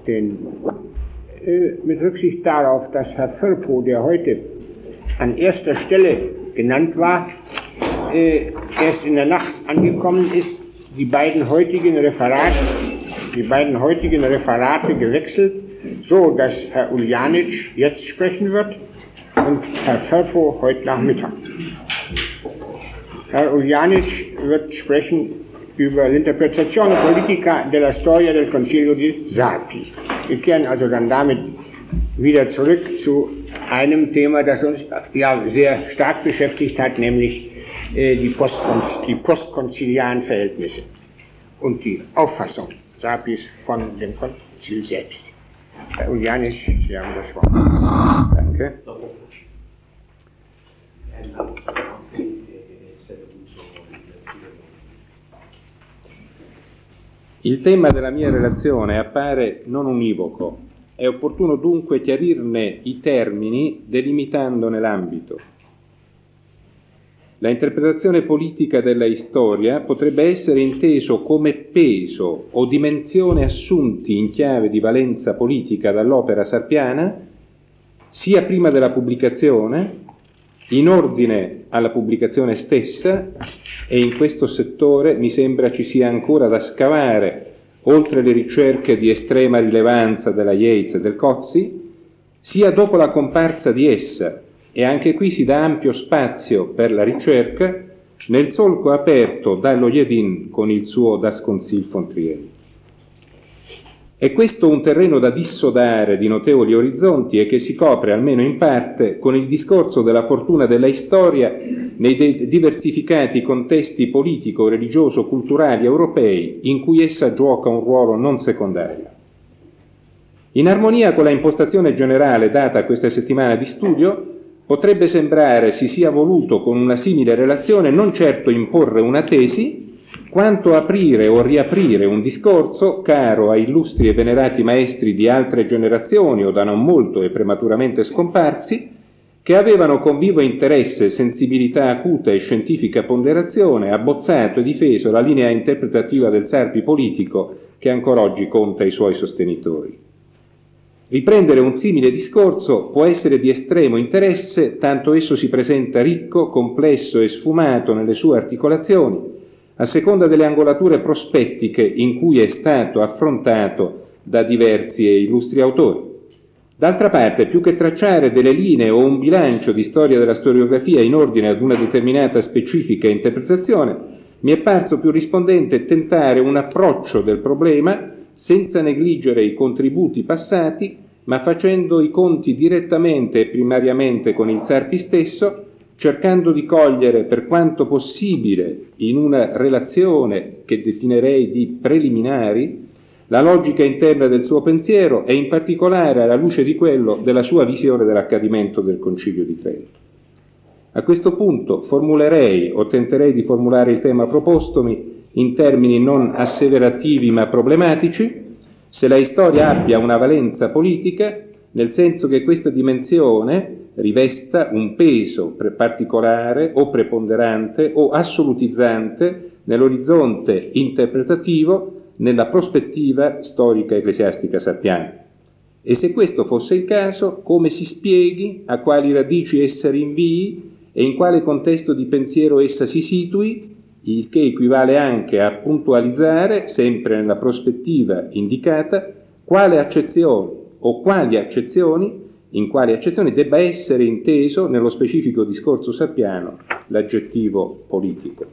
Denn mit Rücksicht darauf, dass Herr Firpo, der heute an erster Stelle genannt war, erst in der Nacht angekommen ist, die beiden heutigen Referate gewechselt, so dass Herr Uljanic jetzt sprechen wird und Herr Firpo heute Nachmittag. Herr Uljanic wird sprechen über l'interpretazione politica della storia del Concilio di Sarpi. Wir kehren also dann damit wieder zurück zu einem Thema, das uns ja sehr stark beschäftigt hat, nämlich die postkonziliaren Verhältnisse und die Auffassung Sarpis von dem Konzil selbst. Herr Uljanic, Sie haben das Wort. Danke. Il tema della mia relazione appare non univoco. È opportuno dunque chiarirne i termini delimitandone l'ambito. La interpretazione politica della storia potrebbe essere inteso come peso o dimensione assunti in chiave di valenza politica dall'opera sarpiana, sia prima della pubblicazione, in ordine alla pubblicazione stessa, e in questo settore mi sembra ci sia ancora da scavare, oltre le ricerche di estrema rilevanza della Yates e del Cozzi, sia dopo la comparsa di essa, e anche qui si dà ampio spazio per la ricerca nel solco aperto dallo Yedin con il suo Das Concil von Trient. È questo un terreno da dissodare di notevoli orizzonti e che si copre, almeno in parte, con il discorso della fortuna della storia nei diversificati contesti politico, religioso, culturali europei in cui essa gioca un ruolo non secondario. In armonia con la impostazione generale data a questa settimana di studio, potrebbe sembrare si sia voluto con una simile relazione non certo imporre una tesi, quanto aprire o riaprire un discorso caro a illustri e venerati maestri di altre generazioni o da non molto e prematuramente scomparsi, che avevano con vivo interesse, sensibilità acuta e scientifica ponderazione abbozzato e difeso la linea interpretativa del Sarpi politico che ancora oggi conta i suoi sostenitori. Riprendere un simile discorso può essere di estremo interesse, tanto esso si presenta ricco, complesso e sfumato nelle sue articolazioni, a seconda delle angolature prospettiche in cui è stato affrontato da diversi e illustri autori. D'altra parte, più che tracciare delle linee o un bilancio di storia della storiografia in ordine ad una determinata specifica interpretazione, mi è parso più rispondente tentare un approccio del problema senza negligere i contributi passati, ma facendo i conti direttamente e primariamente con il Sarpi stesso, cercando di cogliere per quanto possibile in una relazione che definirei di preliminari la logica interna del suo pensiero e in particolare alla luce di quello della sua visione dell'accadimento del Concilio di Trento. A questo punto formulerei o tenterei di formulare il tema propostomi in termini non asseverativi ma problematici, se la storia abbia una valenza politica, nel senso che questa dimensione rivesta un peso particolare o preponderante o assolutizzante nell'orizzonte interpretativo, nella prospettiva storica ecclesiastica sarpiana. E se questo fosse il caso, come si spieghi, a quali radici essa rinvii e in quale contesto di pensiero essa si situi, il che equivale anche a puntualizzare, sempre nella prospettiva indicata, quale accezione o quali accezioni, in quali accezioni debba essere inteso nello specifico discorso sarpiano l'aggettivo politico.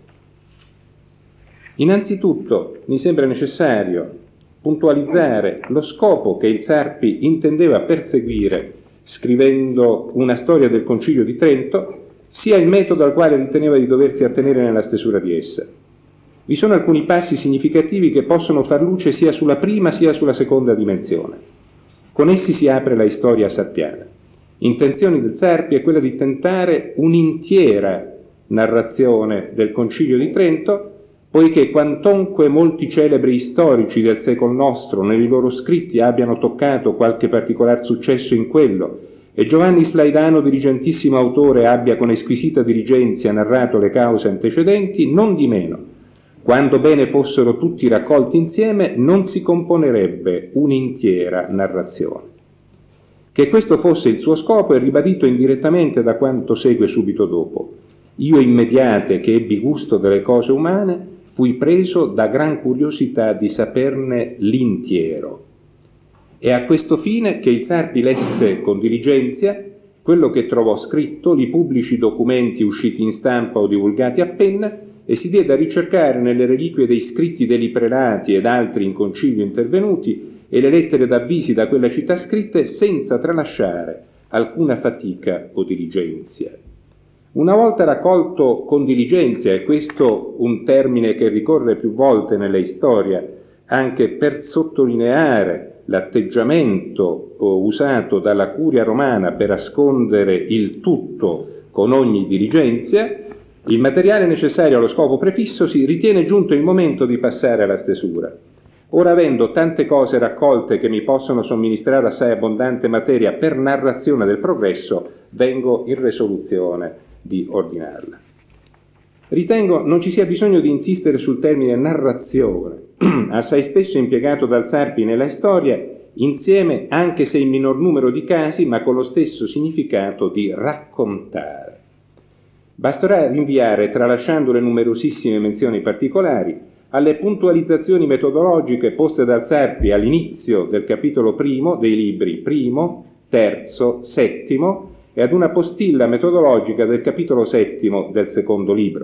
Innanzitutto mi sembra necessario puntualizzare lo scopo che il Sarpi intendeva perseguire scrivendo una storia del Concilio di Trento, sia il metodo al quale riteneva di doversi attenere nella stesura di essa. Vi sono alcuni passi significativi che possono far luce sia sulla prima sia sulla seconda dimensione. Con essi si apre la storia sarpiana. Intenzione del Sarpi è quella di tentare un'intera narrazione del Concilio di Trento, poiché quantunque molti celebri storici del secolo nostro nei loro scritti abbiano toccato qualche particolar successo in quello, e Giovanni Slaidano, diligentissimo autore, abbia con esquisita diligenza narrato le cause antecedenti, non di meno Quando bene fossero tutti raccolti insieme, non si componerebbe un'intera narrazione. Che questo fosse il suo scopo è ribadito indirettamente da quanto segue subito dopo. Io immediate che ebbi gusto delle cose umane, fui preso da gran curiosità di saperne l'intiero. È a questo fine che il Sarpi lesse con diligenzia quello che trovò scritto, i pubblici documenti usciti in stampa o divulgati a penna, e si diede a ricercare nelle reliquie dei scritti dei prelati ed altri in concilio intervenuti e le lettere d'avvisi da quella città scritte senza tralasciare alcuna fatica o diligenzia. Una volta raccolto con diligenzia, e questo un termine che ricorre più volte nella storia, anche per sottolineare l'atteggiamento usato dalla curia romana per nascondere il tutto con ogni diligenzia, il materiale necessario allo scopo prefisso si ritiene giunto il momento di passare alla stesura. Ora, avendo tante cose raccolte che mi possono somministrare assai abbondante materia per narrazione del progresso, vengo in risoluzione di ordinarla. Ritengo non ci sia bisogno di insistere sul termine narrazione, assai spesso impiegato dal Sarpi nella storia, insieme, anche se in minor numero di casi, ma con lo stesso significato di raccontare. Basterà rinviare, tralasciando le numerosissime menzioni particolari, alle puntualizzazioni metodologiche poste dal Sarpi all'inizio del capitolo primo dei libri primo, terzo, settimo e ad una postilla metodologica del capitolo settimo del secondo libro.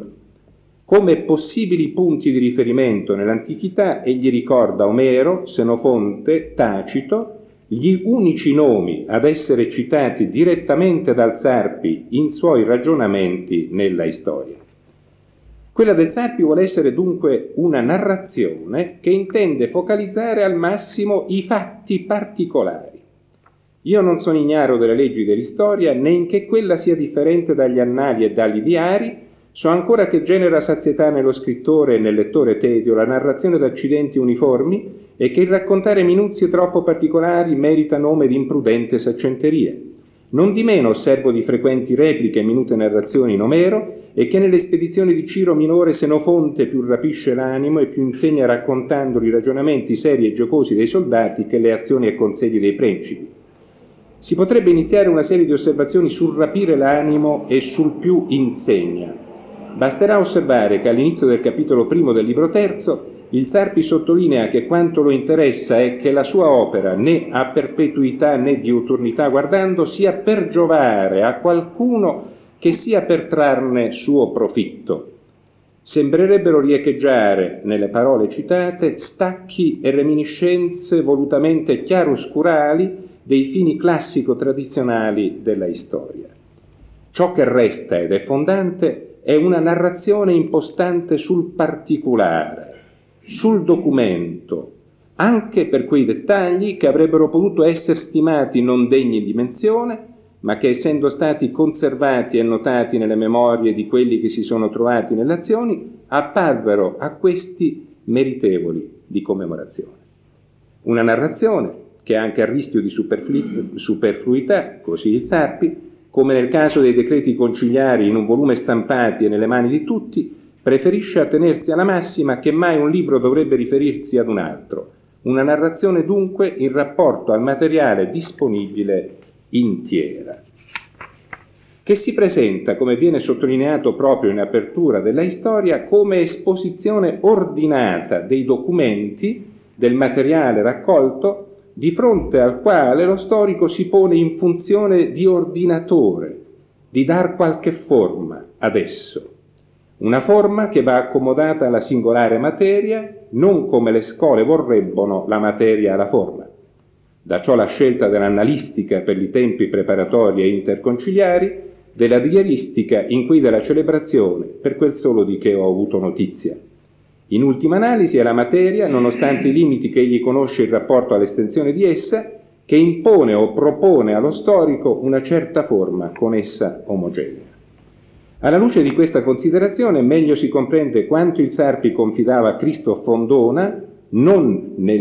Come possibili punti di riferimento nell'antichità egli ricorda Omero, Senofonte, Tacito, gli unici nomi ad essere citati direttamente dal Sarpi in suoi ragionamenti nella storia. Quella del Sarpi vuole essere dunque una narrazione che intende focalizzare al massimo i fatti particolari. Io non sono ignaro delle leggi dell'istoria, né in che quella sia differente dagli annali e dagli diari. So ancora che genera sazietà nello scrittore e nel lettore tedio la narrazione d'accidenti uniformi e che il raccontare minuzie troppo particolari merita nome di imprudente saccenteria. Non di meno osservo di frequenti repliche e minute narrazioni in Omero e che nelle spedizioni di Ciro Minore Senofonte più rapisce l'animo e più insegna raccontando i ragionamenti seri e giocosi dei soldati che le azioni e consigli dei principi. Si potrebbe iniziare una serie di osservazioni sul rapire l'animo e sul più insegna. Basterà osservare che all'inizio del capitolo primo del libro terzo il Sarpi sottolinea che quanto lo interessa è che la sua opera, né a perpetuità né diuturnità guardando, sia per giovare a qualcuno che sia per trarne suo profitto. Sembrerebbero riecheggiare nelle parole citate stacchi e reminiscenze volutamente chiaroscurali dei fini classico-tradizionali della storia. Ciò che resta ed è fondante è una narrazione impostante sul particolare, sul documento, anche per quei dettagli che avrebbero potuto essere stimati non degni di menzione, ma che essendo stati conservati e notati nelle memorie di quelli che si sono trovati nelle azioni, apparvero a questi meritevoli di commemorazione. Una narrazione che anche a rischio di superfluità, così il Sarpi, come nel caso dei decreti conciliari in un volume stampati e nelle mani di tutti, preferisce attenersi alla massima che mai un libro dovrebbe riferirsi ad un altro. Una narrazione dunque in rapporto al materiale disponibile intiera, che si presenta, come viene sottolineato proprio in apertura della storia, come esposizione ordinata dei documenti, del materiale raccolto, di fronte al quale lo storico si pone in funzione di ordinatore, di dar qualche forma ad esso. Una forma che va accomodata alla singolare materia, non come le scole vorrebbero la materia alla forma. Da ciò la scelta dell'annalistica per i tempi preparatori e interconciliari, della diaristica in cui della celebrazione, per quel solo di che ho avuto notizia. In ultima analisi è la materia, nonostante i limiti che egli conosce in rapporto all'estensione di essa, che impone o propone allo storico una certa forma con essa omogenea. Alla luce di questa considerazione meglio si comprende quanto il Sarpi confidava a Cristof Fondona, non nel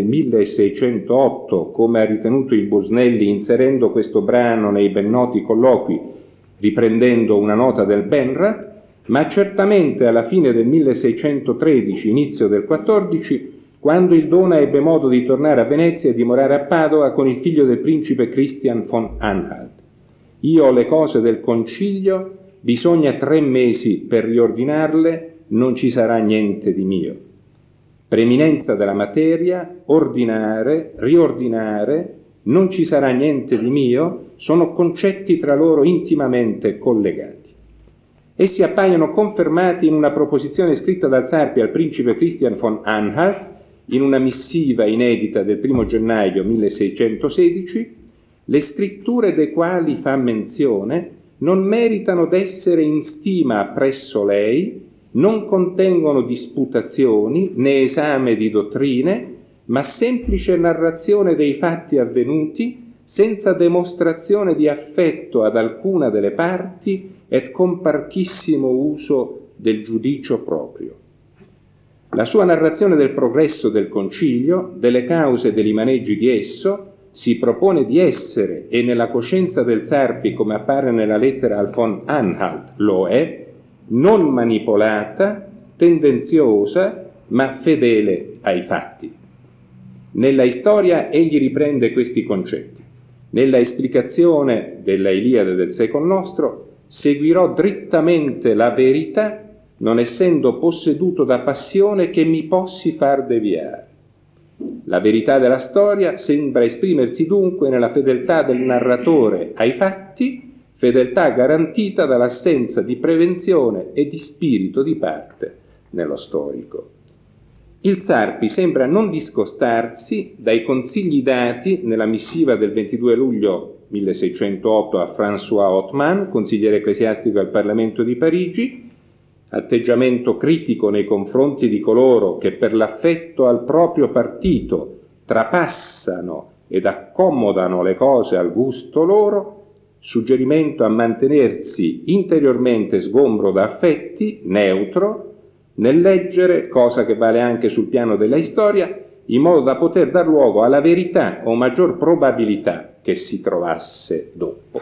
1608 come ha ritenuto il Busnelli inserendo questo brano nei ben noti colloqui, riprendendo una nota del Benrath, ma certamente alla fine del 1613, inizio del 14, quando il Dona ebbe modo di tornare a Venezia e dimorare a Padova con il figlio del principe Christian von Anhalt. Io ho le cose del concilio, bisogna 3 mesi per riordinarle, non ci sarà niente di mio. Preeminenza della materia, ordinare, riordinare, non ci sarà niente di mio, sono concetti tra loro intimamente collegati. Essi appaiono confermati in una proposizione scritta dal Sarpi al principe Christian von Anhalt, in una missiva inedita del 1 gennaio 1616, le scritture dei quali fa menzione non meritano d'essere in stima presso lei, non contengono disputazioni né esame di dottrine, ma semplice narrazione dei fatti avvenuti, senza dimostrazione di affetto ad alcuna delle parti et con parchissimo uso del giudicio proprio. La sua narrazione del progresso del concilio, delle cause e degli maneggi di esso, si propone di essere, e nella coscienza del Sarpi, come appare nella lettera al von Anhalt, lo è, non manipolata, tendenziosa, ma fedele ai fatti. Nella storia egli riprende questi concetti. Nella esplicazione della Iliade del secolo nostro seguirò drittamente la verità, non essendo posseduto da passione che mi possi far deviare. La verità della storia sembra esprimersi dunque nella fedeltà del narratore ai fatti, fedeltà garantita dall'assenza di prevenzione e di spirito di parte nello storico. Il Sarpi sembra non discostarsi dai consigli dati nella missiva del 22 luglio 1608 a François Othman, consigliere ecclesiastico al Parlamento di Parigi, atteggiamento critico nei confronti di coloro che per l'affetto al proprio partito trapassano ed accomodano le cose al gusto loro, suggerimento a mantenersi interiormente sgombro da affetti, neutro, nel leggere, cosa che vale anche sul piano della storia, in modo da poter dar luogo alla verità o maggior probabilità che si trovasse dopo.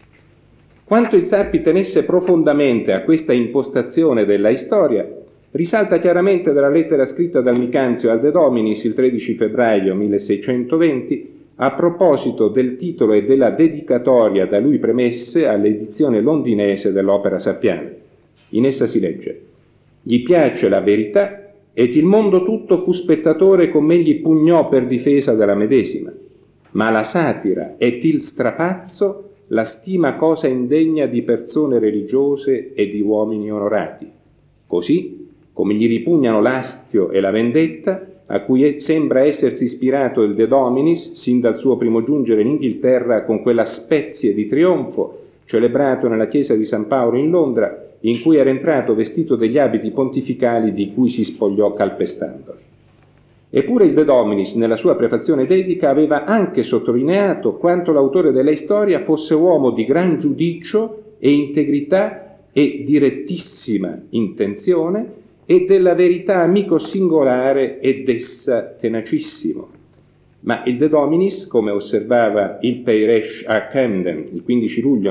Quanto il Sarpi tenesse profondamente a questa impostazione della storia risalta chiaramente dalla lettera scritta dal Micanzio al De Dominis il 13 febbraio 1620 a proposito del titolo e della dedicatoria da lui premesse all'edizione londinese dell'opera sappiana. In essa si legge: «Gli piace la verità, ed il mondo tutto fu spettatore com'egli pugnò per difesa della medesima, ma la satira ed il strapazzo la stima cosa indegna di persone religiose e di uomini onorati, così come gli ripugnano l'astio e la vendetta, a cui sembra essersi ispirato il De Dominis sin dal suo primo giungere in Inghilterra con quella spezie di trionfo celebrato nella chiesa di San Paolo in Londra, in cui era entrato vestito degli abiti pontificali di cui si spogliò calpestandoli. Eppure il De Dominis, nella sua prefazione dedica, aveva anche sottolineato quanto l'autore della storia fosse uomo di gran giudicio e integrità e direttissima intenzione, e della verità amico singolare ed essa tenacissimo. Ma il De Dominis, come osservava il Peyresh a Camden il 15 luglio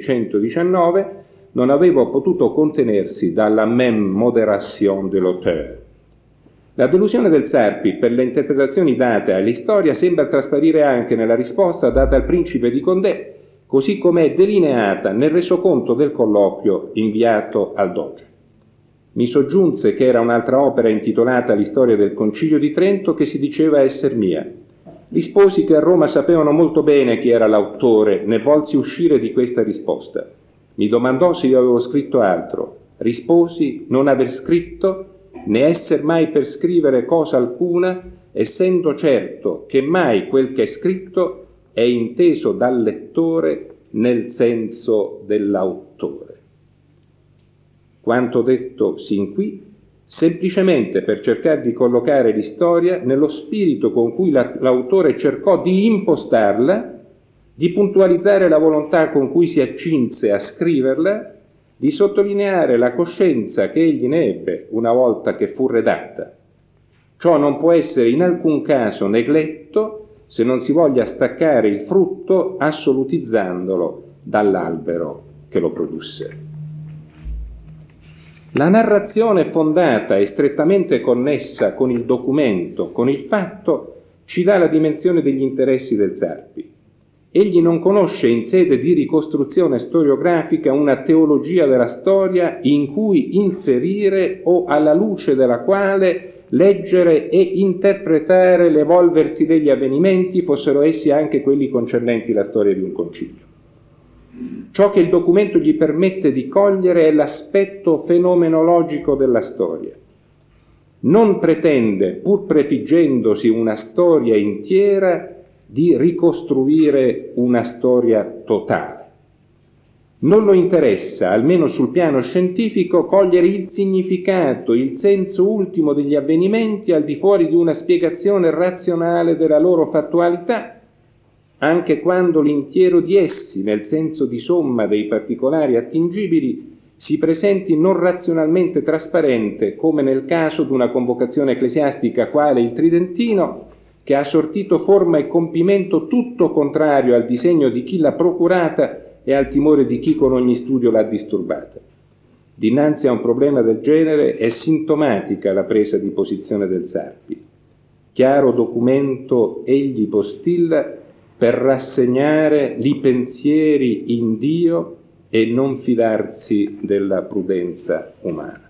1619, non aveva potuto contenersi dalla même modération de l'auteur. La delusione del Sarpi per le interpretazioni date alla storia sembra trasparire anche nella risposta data al principe di Condé, così come è delineata nel resoconto del colloquio inviato al Doge. Mi soggiunse che era un'altra opera intitolata L'istoria del Concilio di Trento che si diceva esser mia. Risposi che a Roma sapevano molto bene chi era l'autore, ne volsi uscire di questa risposta. Mi domandò se io avevo scritto altro. Risposi non aver scritto, né esser mai per scrivere cosa alcuna, essendo certo che mai quel che è scritto è inteso dal lettore nel senso dell'autore. Quanto detto sin qui, semplicemente per cercare di collocare l'istoria nello spirito con cui l'autore cercò di impostarla, di puntualizzare la volontà con cui si accinse a scriverla, di sottolineare la coscienza che egli ne ebbe una volta che fu redatta. Ciò non può essere in alcun caso negletto se non si voglia staccare il frutto assolutizzandolo dall'albero che lo produsse. La narrazione fondata e strettamente connessa con il documento, con il fatto, ci dà la dimensione degli interessi del Sarpi. Egli non conosce in sede di ricostruzione storiografica una teologia della storia in cui inserire o alla luce della quale leggere e interpretare l'evolversi degli avvenimenti, fossero essi anche quelli concernenti la storia di un concilio. Ciò che il documento gli permette di cogliere è l'aspetto fenomenologico della storia. Non pretende, pur prefiggendosi una storia intera, di ricostruire una storia totale. Non lo interessa, almeno sul piano scientifico, cogliere il significato, il senso ultimo degli avvenimenti al di fuori di una spiegazione razionale della loro fattualità, anche quando l'intiero di essi, nel senso di somma dei particolari attingibili, si presenti non razionalmente trasparente, come nel caso di una convocazione ecclesiastica quale il Tridentino, che ha sortito forma e compimento tutto contrario al disegno di chi l'ha procurata e al timore di chi con ogni studio l'ha disturbata. Dinanzi a un problema del genere è sintomatica la presa di posizione del Sarpi. Chiaro documento egli postilla per rassegnare li pensieri in Dio e non fidarsi della prudenza umana.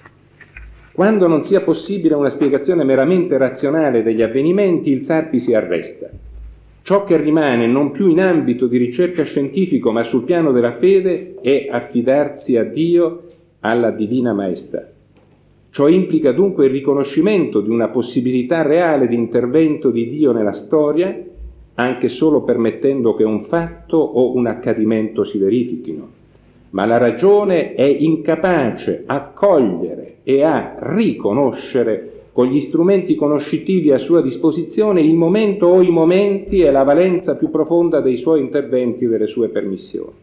Quando non sia possibile una spiegazione meramente razionale degli avvenimenti, il Sarpi si arresta. Ciò che rimane non più in ambito di ricerca scientifico ma sul piano della fede è affidarsi a Dio, alla Divina Maestà. Ciò implica dunque il riconoscimento di una possibilità reale di intervento di Dio nella storia, anche solo permettendo che un fatto o un accadimento si verifichino. Ma la ragione è incapace a cogliere e a riconoscere con gli strumenti conoscitivi a sua disposizione il momento o i momenti e la valenza più profonda dei suoi interventi e delle sue permissioni.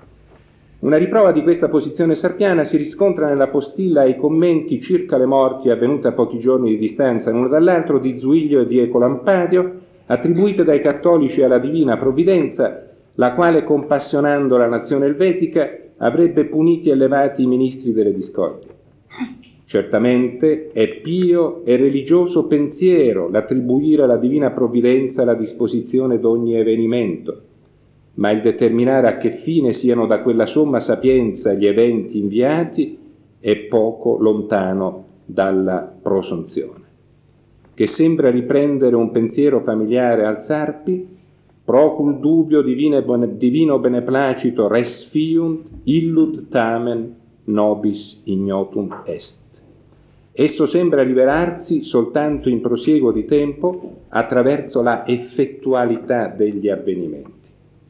Una riprova di questa posizione sarpiana si riscontra nella postilla ai commenti circa le morti avvenute a pochi giorni di distanza l'uno dall'altro di Zuilio e di Ecolampadio, attribuite dai cattolici alla divina provvidenza, la quale, compassionando la nazione elvetica, avrebbe puniti e elevati i ministri delle discordie. Certamente è pio e religioso pensiero l'attribuire alla divina provvidenza la disposizione d'ogni avvenimento, ma il determinare a che fine siano da quella somma sapienza gli eventi inviati è poco lontano dalla prosunzione, che sembra riprendere un pensiero familiare al Sarpi: procul dubio divino beneplacito res fiunt, illud tamen nobis ignotum est. Esso sembra rivelarsi soltanto in prosieguo di tempo attraverso la effettualità degli avvenimenti.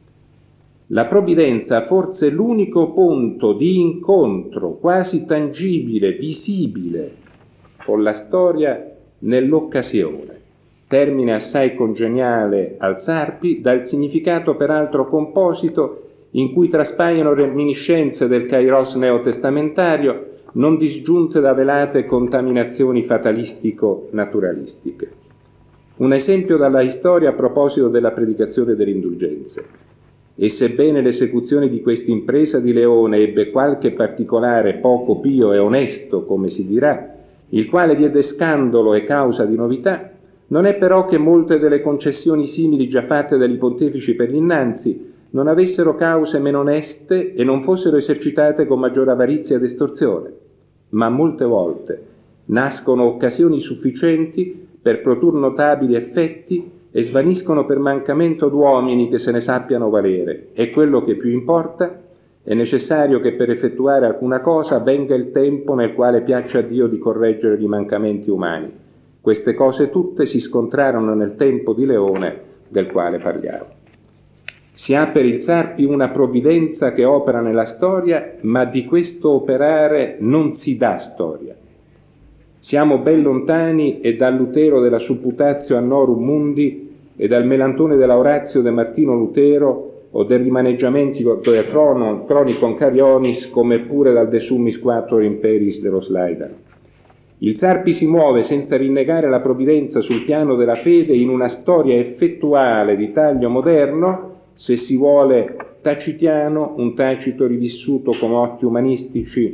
La provvidenza ha forse l'unico punto di incontro quasi tangibile, visibile con la storia nell'occasione, termine assai congeniale al Sarpi, dal significato peraltro composito in cui traspaiono reminiscenze del kairos neotestamentario non disgiunte da velate contaminazioni fatalistico-naturalistiche. Un esempio dalla storia a proposito della predicazione delle indulgenze. E sebbene l'esecuzione di questa impresa di Leone ebbe qualche particolare poco pio e onesto, come si dirà, il quale diede scandalo e causa di novità, non è però che molte delle concessioni simili già fatte dagli pontefici per l'innanzi non avessero cause meno oneste e non fossero esercitate con maggiore avarizia ed estorsione, ma molte volte nascono occasioni sufficienti per produrre notabili effetti e svaniscono per mancamento d'uomini che se ne sappiano valere, e quello che più importa, è necessario che per effettuare alcuna cosa venga il tempo nel quale piaccia a Dio di correggere i mancamenti umani. Queste cose tutte si scontrarono nel tempo di Leone, del quale parliamo. Si ha per il Sarpi una provvidenza che opera nella storia, ma di questo operare non si dà storia. Siamo ben lontani e dal Lutero della Supputatio Annorum Mundi e dal Melantone della Orazio de Martino Lutero o del rimaneggiamento del Chronicon Carionis, come pure dal De Summis Quattuor Imperis dello Slaidano. Il Sarpi si muove senza rinnegare la provvidenza sul piano della fede in una storia effettuale di taglio moderno, se si vuole tacitiano, un Tacito rivissuto con occhi umanistici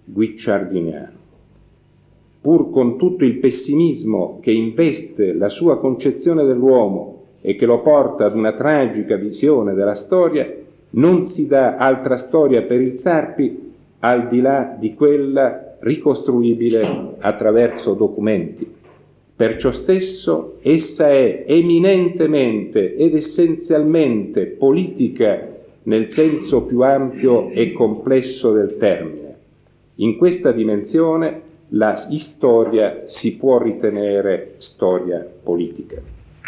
guicciardiniano. Pur con tutto il pessimismo che investe la sua concezione dell'uomo e che lo porta ad una tragica visione della storia, non si dà altra storia per il Sarpi al di là di quella ricostruibile attraverso documenti. Per ciò stesso essa è eminentemente ed essenzialmente politica nel senso più ampio e complesso del termine. In questa dimensione la storia si può ritenere storia politica.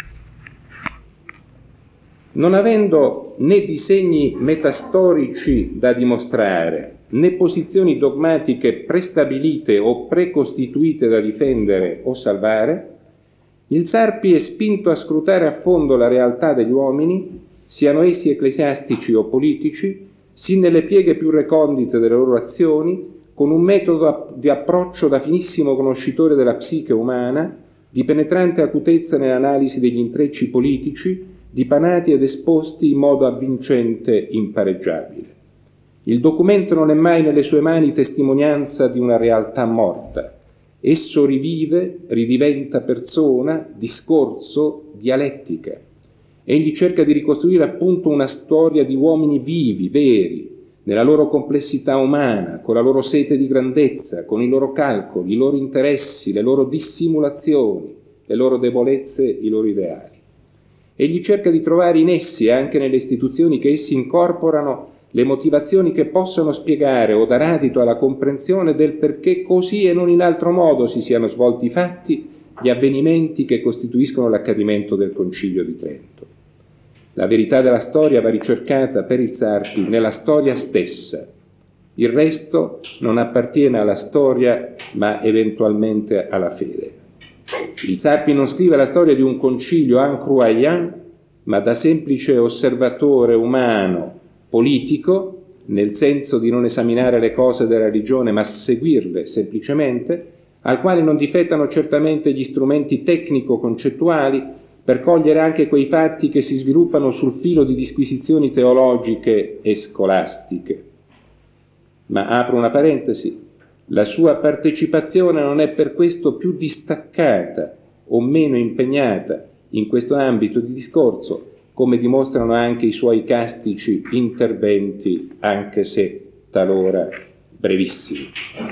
Non avendo né disegni metastorici da dimostrare, né posizioni dogmatiche prestabilite o precostituite da difendere o salvare, il Sarpi è spinto a scrutare a fondo la realtà degli uomini, siano essi ecclesiastici o politici, sin nelle pieghe più recondite delle loro azioni, con un metodo di approccio da finissimo conoscitore della psiche umana, di penetrante acutezza nell'analisi degli intrecci politici, dipanati ed esposti in modo avvincente impareggiabile. Il documento non è mai nelle sue mani testimonianza di una realtà morta. Esso rivive, ridiventa persona, discorso, dialettica. Egli cerca di ricostruire appunto una storia di uomini vivi, veri, nella loro complessità umana, con la loro sete di grandezza, con i loro calcoli, i loro interessi, le loro dissimulazioni, le loro debolezze, i loro ideali. Egli cerca di trovare in essi, e anche nelle istituzioni che essi incorporano, le motivazioni che possano spiegare o dar adito alla comprensione del perché così e non in altro modo si siano svolti i fatti, gli avvenimenti che costituiscono l'accadimento del Concilio di Trento. La verità della storia va ricercata per il Sarpi nella storia stessa. Il resto non appartiene alla storia, ma eventualmente alla fede. Il Sarpi non scrive la storia di un concilio en croyant, ma da semplice osservatore umano, politico, nel senso di non esaminare le cose della religione, ma seguirle semplicemente, al quale non difettano certamente gli strumenti tecnico-concettuali per cogliere anche quei fatti che si sviluppano sul filo di disquisizioni teologiche e scolastiche. Ma apro una parentesi, la sua partecipazione non è per questo più distaccata o meno impegnata in questo ambito di discorso, come dimostrano anche i suoi castici interventi, anche se talora brevissimi.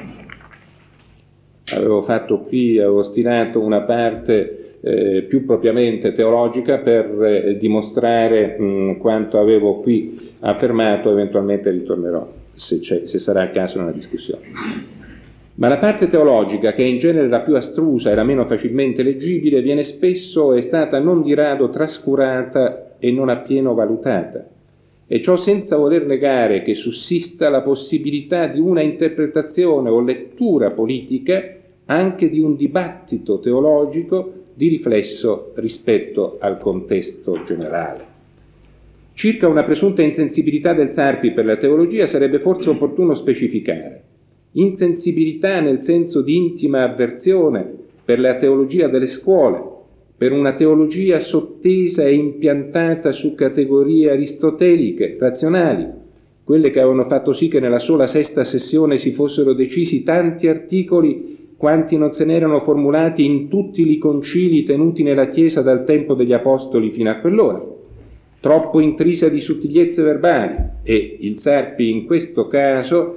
Avevo stilato una parte più propriamente teologica per dimostrare quanto avevo qui affermato, eventualmente ritornerò, se sarà il caso, nella discussione. Ma la parte teologica, che è in genere la più astrusa e la meno facilmente leggibile, viene spesso e è stata non di rado trascurata e non appieno valutata, e ciò senza voler negare che sussista la possibilità di una interpretazione o lettura politica anche di un dibattito teologico di riflesso rispetto al contesto generale. Circa una presunta insensibilità del Sarpi per la teologia sarebbe forse opportuno specificare. Insensibilità nel senso di intima avversione per la teologia delle scuole, per una teologia sottesa e impiantata su categorie aristoteliche, razionali, quelle che avevano fatto sì che nella sola sesta sessione si fossero decisi tanti articoli quanti non se n'erano formulati in tutti i concili tenuti nella Chiesa dal tempo degli Apostoli fino a quell'ora, troppo intrisa di sottigliezze verbali, e il Sarpi in questo caso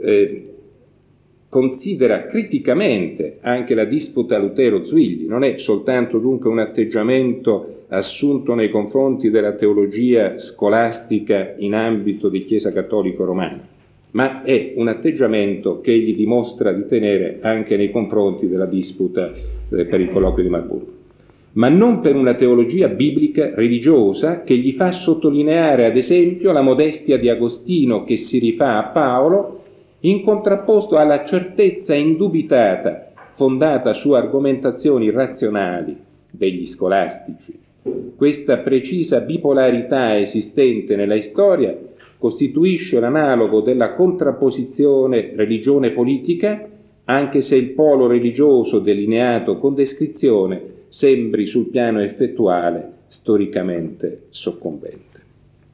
considera criticamente anche la disputa Lutero-Zwingli. Non è soltanto dunque un atteggiamento assunto nei confronti della teologia scolastica in ambito di Chiesa cattolico romana, ma è un atteggiamento che egli dimostra di tenere anche nei confronti della disputa per il colloquio di Marburgo, ma non per una teologia biblica religiosa che gli fa sottolineare ad esempio la modestia di Agostino che si rifà a Paolo, in contrapposto alla certezza indubitata fondata su argomentazioni razionali degli scolastici. Questa precisa bipolarità esistente nella storia costituisce l'analogo della contrapposizione religione-politica, anche se il polo religioso delineato con descrizione sembri sul piano effettuale storicamente soccombente.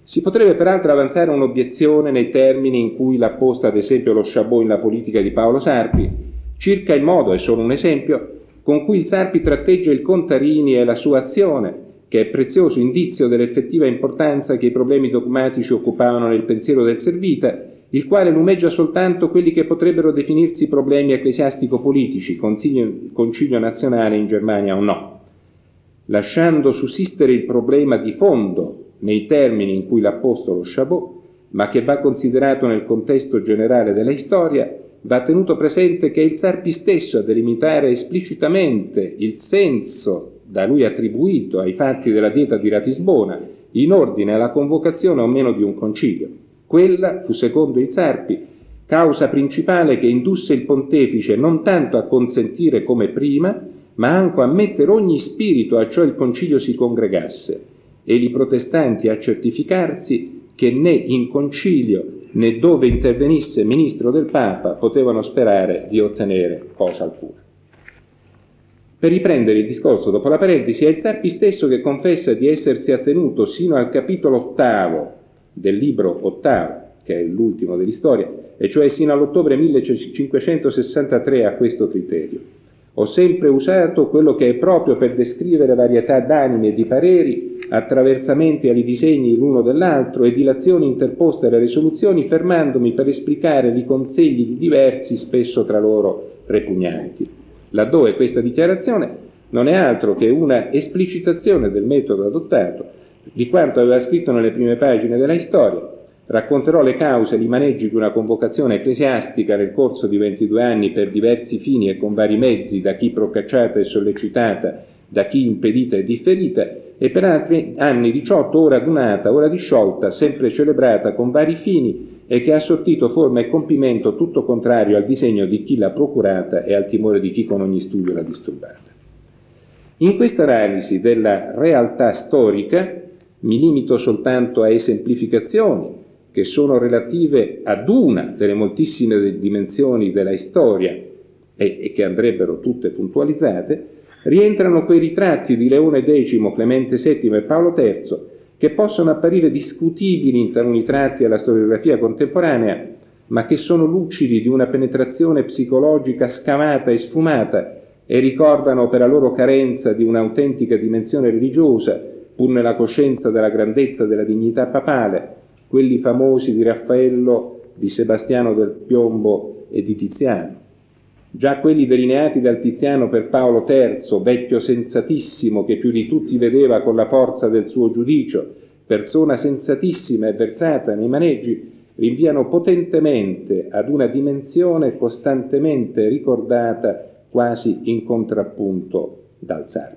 Si potrebbe peraltro avanzare un'obiezione nei termini in cui l'ha posta ad esempio lo Chabot in La politica di Paolo Sarpi, circa il modo, è solo un esempio, con cui il Sarpi tratteggia il Contarini e la sua azione, che è prezioso indizio dell'effettiva importanza che i problemi dogmatici occupavano nel pensiero del Servita, il quale lumeggia soltanto quelli che potrebbero definirsi problemi ecclesiastico-politici, concilio nazionale in Germania o no, lasciando sussistere il problema di fondo nei termini in cui l'ha posto lo Chabot, ma che va considerato nel contesto generale della storia. Va tenuto presente che è il Sarpi stesso a delimitare esplicitamente il senso da lui attribuito ai fatti della Dieta di Ratisbona in ordine alla convocazione o meno di un concilio. Quella fu, secondo il Sarpi, causa principale che indusse il pontefice non tanto a consentire come prima, ma anche a mettere ogni spirito a ciò il concilio si congregasse, e i protestanti a certificarsi che né in concilio né dove intervenisse ministro del Papa potevano sperare di ottenere cosa alcuna. Per riprendere il discorso dopo la parentesi, è il Sarpi stesso che confessa di essersi attenuto sino al capitolo 8 del libro 8, che è l'ultimo dell'istoria, e cioè sino all'ottobre 1563 a questo criterio. Ho sempre usato quello che è proprio per descrivere varietà d'animi e di pareri, attraversamenti ai disegni l'uno dell'altro e dilazioni interposte alle risoluzioni, fermandomi per esplicare i consigli di diversi, spesso tra loro repugnanti. Laddove questa dichiarazione non è altro che una esplicitazione del metodo adottato, di quanto aveva scritto nelle prime pagine della storia. Racconterò le cause e i maneggi di una convocazione ecclesiastica nel corso di 22 anni per diversi fini e con vari mezzi, da chi procacciata e sollecitata, da chi impedita e differita, e per altri anni 18 ora adunata, ora disciolta, sempre celebrata con vari fini e che ha sortito forma e compimento tutto contrario al disegno di chi l'ha procurata e al timore di chi con ogni studio l'ha disturbata. In questa analisi della realtà storica mi limito soltanto a esemplificazioni che sono relative ad una delle moltissime dimensioni della storia e che andrebbero tutte puntualizzate. Rientrano quei ritratti di Leone X, Clemente VII e Paolo III che possono apparire discutibili in taluni tratti alla storiografia contemporanea, ma che sono lucidi di una penetrazione psicologica scavata e sfumata e ricordano per la loro carenza di un'autentica dimensione religiosa, pur nella coscienza della grandezza della dignità papale, quelli famosi di Raffaello, di Sebastiano del Piombo e di Tiziano. Già quelli delineati dal Tiziano per Paolo III, vecchio sensatissimo che più di tutti vedeva con la forza del suo giudicio, persona sensatissima e versata nei maneggi, rinviano potentemente ad una dimensione costantemente ricordata quasi in contrappunto dal Sarpi.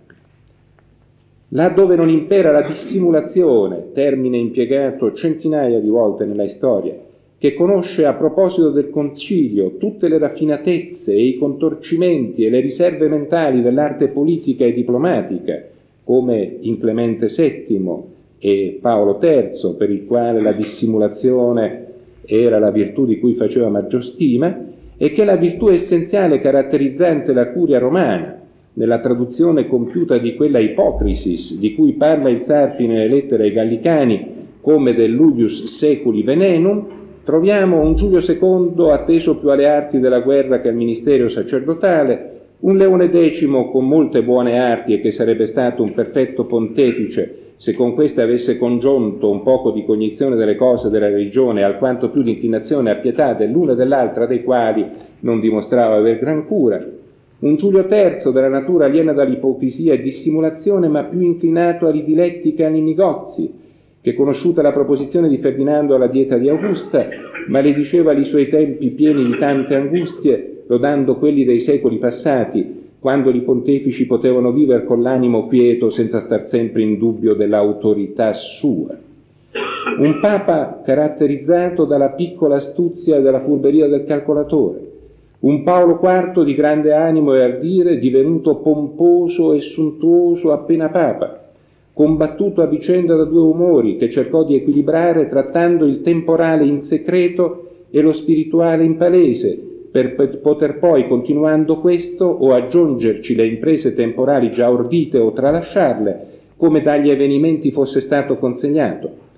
Là dove non impera la dissimulazione, termine impiegato centinaia di volte nella storia, che conosce a proposito del concilio tutte le raffinatezze e i contorcimenti e le riserve mentali dell'arte politica e diplomatica, come in Clemente VII e Paolo III, per il quale la dissimulazione era la virtù di cui faceva maggior stima, e che è la virtù essenziale caratterizzante la curia romana, nella traduzione compiuta di quella ipocrisis di cui parla il Sarpi nelle lettere ai Gallicani come del Lulius Seculi Venenum, troviamo un Giulio II atteso più alle arti della guerra che al ministero sacerdotale, un Leone X con molte buone arti e che sarebbe stato un perfetto pontefice se con queste avesse congiunto un poco di cognizione delle cose della religione, alquanto più di inclinazione a pietà dell'una e dell'altra, dei quali non dimostrava aver gran cura. Un Giulio III della natura aliena dall'ipocrisia e dissimulazione, ma più inclinato ai diletti che ai negozi, che conosciuta la proposizione di Ferdinando alla dieta di Augusta, malediceva i suoi tempi pieni di tante angustie, lodando quelli dei secoli passati, quando i pontefici potevano vivere con l'animo quieto senza star sempre in dubbio dell'autorità sua. Un Papa caratterizzato dalla piccola astuzia e dalla furberia del calcolatore. Un Paolo IV di grande animo e ardire, divenuto pomposo e suntuoso appena Papa, combattuto a vicenda da due umori che cercò di equilibrare trattando il temporale in segreto e lo spirituale in palese, per poter poi, continuando questo, o aggiungerci le imprese temporali già ordite o tralasciarle, come dagli avvenimenti fosse stato consegnato.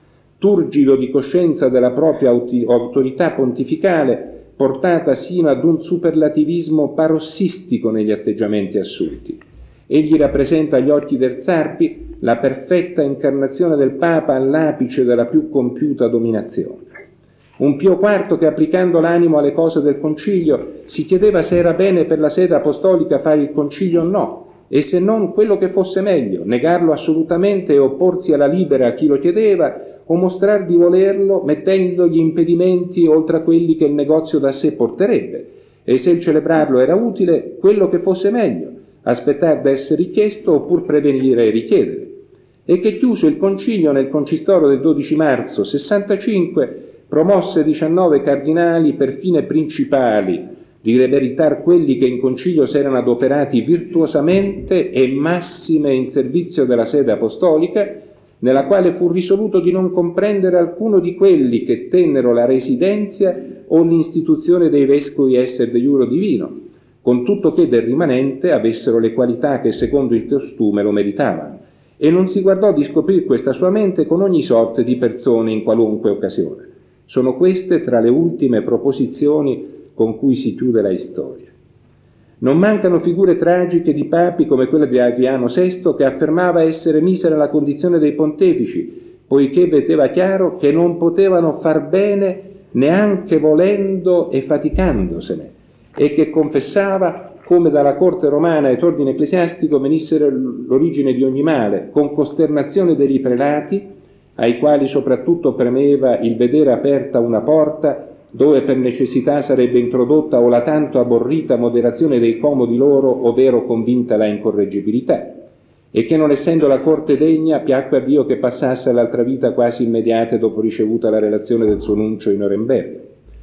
turgido di coscienza della propria autorità pontificale, portata sino ad un superlativismo parossistico negli atteggiamenti assunti. Egli rappresenta agli occhi del Sarpi la perfetta incarnazione del Papa all'apice della più compiuta dominazione. Un Pio IV che, applicando l'animo alle cose del concilio, si chiedeva se era bene per la sede apostolica fare il concilio o no, e se non quello che fosse meglio, negarlo assolutamente e opporsi alla libera a chi lo chiedeva, o mostrar di volerlo mettendogli impedimenti oltre a quelli che il negozio da sé porterebbe, e se il celebrarlo era utile, quello che fosse meglio, aspettare d'essere richiesto oppur prevenire e richiedere. E che chiuso il concilio nel concistoro del 12 marzo 65, promosse 19 cardinali per fine principali di reveritar quelli che in concilio s'erano adoperati virtuosamente e massime in servizio della sede apostolica, nella quale fu risoluto di non comprendere alcuno di quelli che tennero la residenzia o l'istituzione dei vescovi esser de iuro divino, con tutto che del rimanente avessero le qualità che secondo il costume lo meritavano, e non si guardò di scoprir questa sua mente con ogni sorte di persone in qualunque occasione. Sono queste tra le ultime proposizioni con cui si chiude la storia. Non mancano figure tragiche di papi come quella di Adriano VI, che affermava essere misera la condizione dei pontefici, poiché vedeva chiaro che non potevano far bene neanche volendo e faticandosene, e che confessava come dalla corte romana et ordine ecclesiastico venissero l'origine di ogni male, con costernazione dei prelati, ai quali soprattutto premeva il vedere aperta una porta dove per necessità sarebbe introdotta o la tanto aborrita moderazione dei comodi loro, ovvero convinta la incorreggibilità, e che non essendo la corte degna, piacque a Dio che passasse all'altra vita quasi immediate dopo ricevuta la relazione del suo nuncio in Norimberga.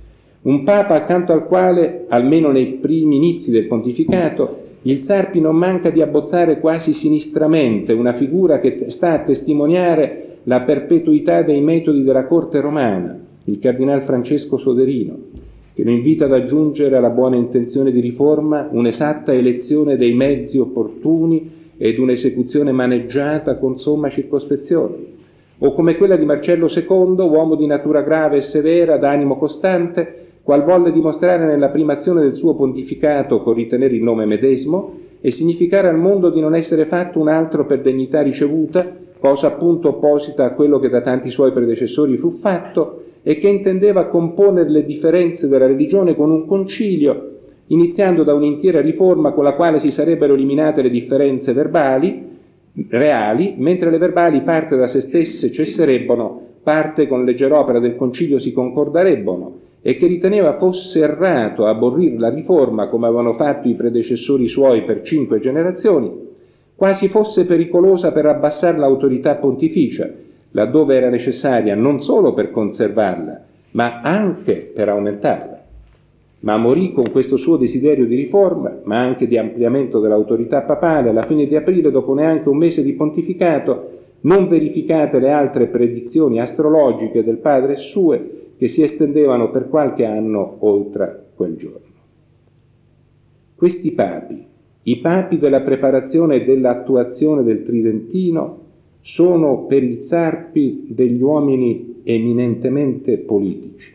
Un papa accanto al quale, almeno nei primi inizi del pontificato, il Sarpi non manca di abbozzare quasi sinistramente una figura che sta a testimoniare la perpetuità dei metodi della corte romana, il cardinal Francesco Soderino, che lo invita ad aggiungere alla buona intenzione di riforma un'esatta elezione dei mezzi opportuni ed un'esecuzione maneggiata con somma circospezione, o come quella di Marcello II, uomo di natura grave e severa, d'animo costante, qual volle dimostrare nella prima azione del suo pontificato con ritenere il nome medesimo e significare al mondo di non essere fatto un altro per degnità ricevuta, cosa appunto opposita a quello che da tanti suoi predecessori fu fatto, e che intendeva componere le differenze della religione con un concilio, iniziando da un'intera riforma con la quale si sarebbero eliminate le differenze verbali, reali, mentre le verbali parte da se stesse cesserebbero, parte con leggera opera del concilio si concordarebbero, e che riteneva fosse errato aborrire la riforma come avevano fatto i predecessori suoi per 5 generazioni, quasi fosse pericolosa per abbassare l'autorità pontificia, laddove era necessaria non solo per conservarla, ma anche per aumentarla. Ma morì con questo suo desiderio di riforma, ma anche di ampliamento dell'autorità papale, alla fine di aprile, dopo neanche un mese di pontificato, non verificate le altre predizioni astrologiche del padre sue, che si estendevano per qualche anno oltre quel giorno. Questi papi, i papi della preparazione e dell'attuazione del Tridentino, sono per il Sarpi degli uomini eminentemente politici.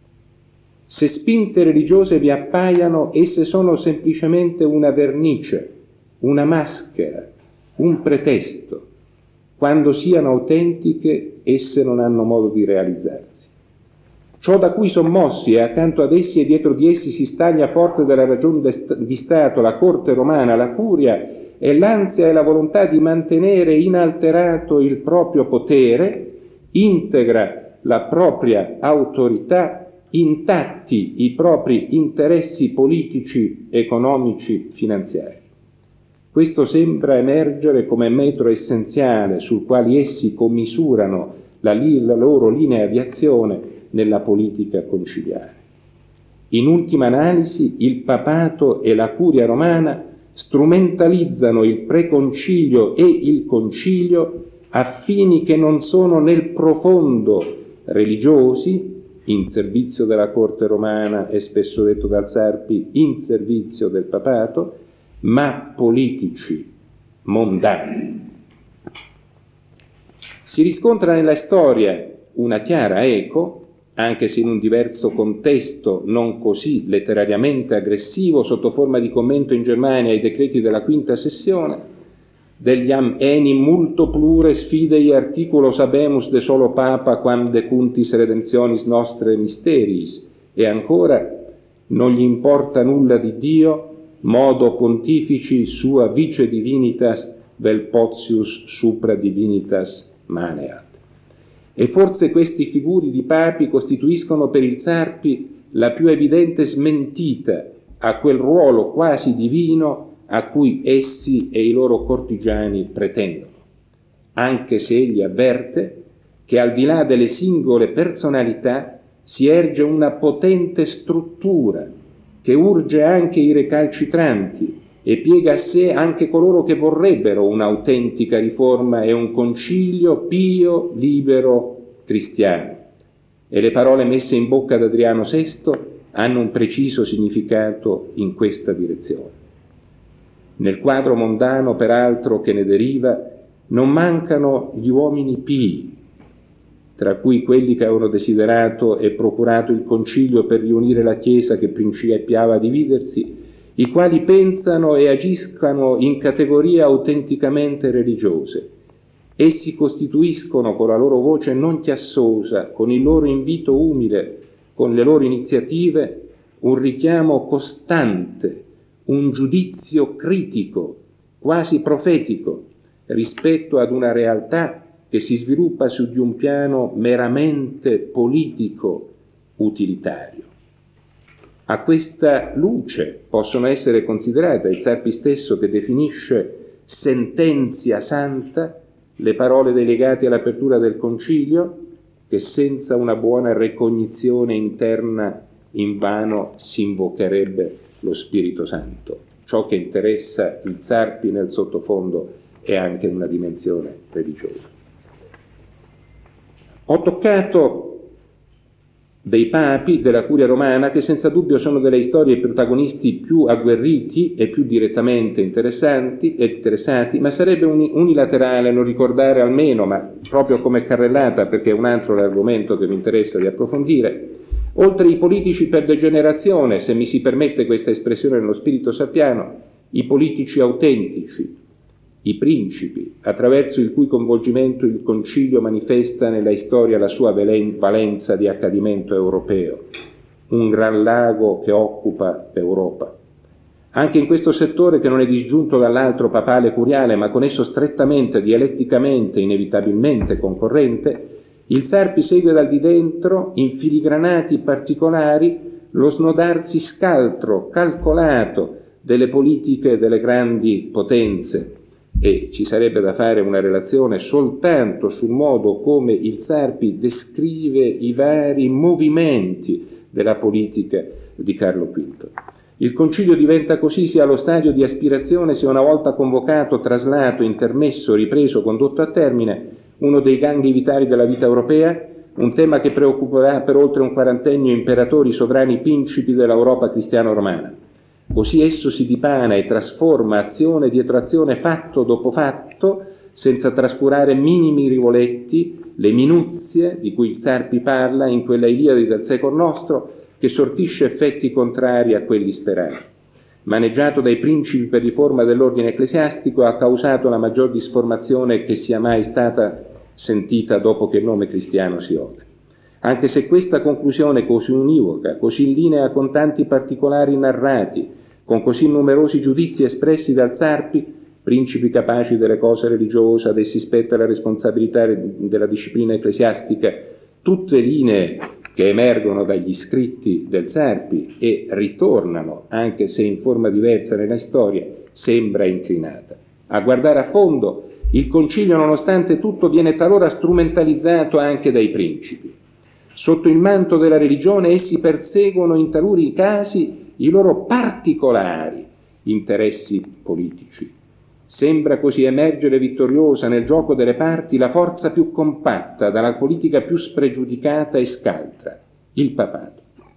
Se spinte religiose vi appaiano, esse sono semplicemente una vernice, una maschera, un pretesto. Quando siano autentiche, esse non hanno modo di realizzarsi. Ciò da cui sono mossi e accanto ad essi e dietro di essi si staglia forte della ragione di Stato, la corte romana, la curia, è l'ansia e la volontà di mantenere inalterato il proprio potere, integra la propria autorità, intatti i propri interessi politici, economici, finanziari. Questo sembra emergere come metro essenziale sul quale essi commisurano la loro linea di azione nella politica conciliare. In ultima analisi, il papato e la curia romana strumentalizzano il preconcilio e il concilio a fini che non sono nel profondo religiosi, in servizio della corte romana e spesso detto dal Sarpi in servizio del papato, ma politici, mondani. Si riscontra nella storia una chiara eco, anche se in un diverso contesto non così letterariamente aggressivo, sotto forma di commento in Germania ai decreti della quinta sessione, degliam enim multo plures fidei articulos habemus de solo Papa quam decuntis redemptionis nostre mysteriis, e ancora non gli importa nulla di Dio, modo pontifici sua vice divinitas vel potius supra divinitas maneat. E forse questi figuri di papi costituiscono per il Sarpi la più evidente smentita a quel ruolo quasi divino a cui essi e i loro cortigiani pretendono, anche se egli avverte che al di là delle singole personalità si erge una potente struttura che urge anche i recalcitranti e piega a sé anche coloro che vorrebbero un'autentica riforma e un concilio pio, libero, cristiano. E le parole messe in bocca da Adriano VI hanno un preciso significato in questa direzione. Nel quadro mondano, peraltro, che ne deriva, non mancano gli uomini pii, tra cui quelli che avevano desiderato e procurato il concilio per riunire la Chiesa che principiava a dividersi, i quali pensano e agiscano in categorie autenticamente religiose. Essi costituiscono con la loro voce non chiassosa, con il loro invito umile, con le loro iniziative, un richiamo costante, un giudizio critico, quasi profetico, rispetto ad una realtà che si sviluppa su di un piano meramente politico, utilitario. A questa luce possono essere considerate il Sarpi stesso che definisce sentenzia santa le parole dei legati all'apertura del concilio, che senza una buona recognizione interna invano si invocherebbe lo Spirito Santo. Ciò che interessa il Sarpi nel sottofondo è anche una dimensione religiosa. Ho toccato dei papi della curia romana che senza dubbio sono delle storie protagonisti più agguerriti e più direttamente interessati, ma sarebbe unilaterale non ricordare almeno, ma proprio come carrellata perché è un altro argomento che mi interessa di approfondire, oltre i politici per degenerazione, se mi si permette questa espressione nello spirito sarpiano, i politici autentici, i principi, attraverso il cui coinvolgimento il Concilio manifesta nella storia la sua valenza di accadimento europeo, un gran lago che occupa l'Europa. Anche in questo settore, che non è disgiunto dall'altro papale curiale, ma con esso strettamente, dialetticamente, inevitabilmente concorrente, il Sarpi segue dal di dentro, in filigranati particolari, lo snodarsi scaltro, calcolato delle politiche delle grandi potenze. E ci sarebbe da fare una relazione soltanto sul modo come il Sarpi descrive i vari movimenti della politica di Carlo V. Il concilio diventa così sia allo stadio di aspirazione, sia una volta convocato, traslato, intermesso, ripreso, condotto a termine, uno dei gangli vitali della vita europea, un tema che preoccuperà per oltre un quarantennio imperatori, sovrani, principi dell'Europa cristiano-romana. Così esso si dipana e trasforma azione dietro azione, fatto dopo fatto, senza trascurare minimi rivoletti, le minuzie di cui il Sarpi parla in quella Iliade del secolo nostro, che sortisce effetti contrari a quelli sperati. Maneggiato dai principi per riforma dell'ordine ecclesiastico, ha causato la maggior disformazione che sia mai stata sentita dopo che il nome cristiano si ode. Anche se questa conclusione così univoca, così in linea con tanti particolari narrati, con così numerosi giudizi espressi dal Sarpi, principi capaci delle cose religiose, ad essi spetta la responsabilità della disciplina ecclesiastica, tutte linee che emergono dagli scritti del Sarpi e ritornano, anche se in forma diversa nella storia, sembra inclinata. A guardare a fondo, il concilio, nonostante tutto, viene talora strumentalizzato anche dai principi. Sotto il manto della religione essi perseguono in taluni casi i loro particolari interessi politici. Sembra così emergere vittoriosa nel gioco delle parti la forza più compatta dalla politica più spregiudicata e scaltra, il papato.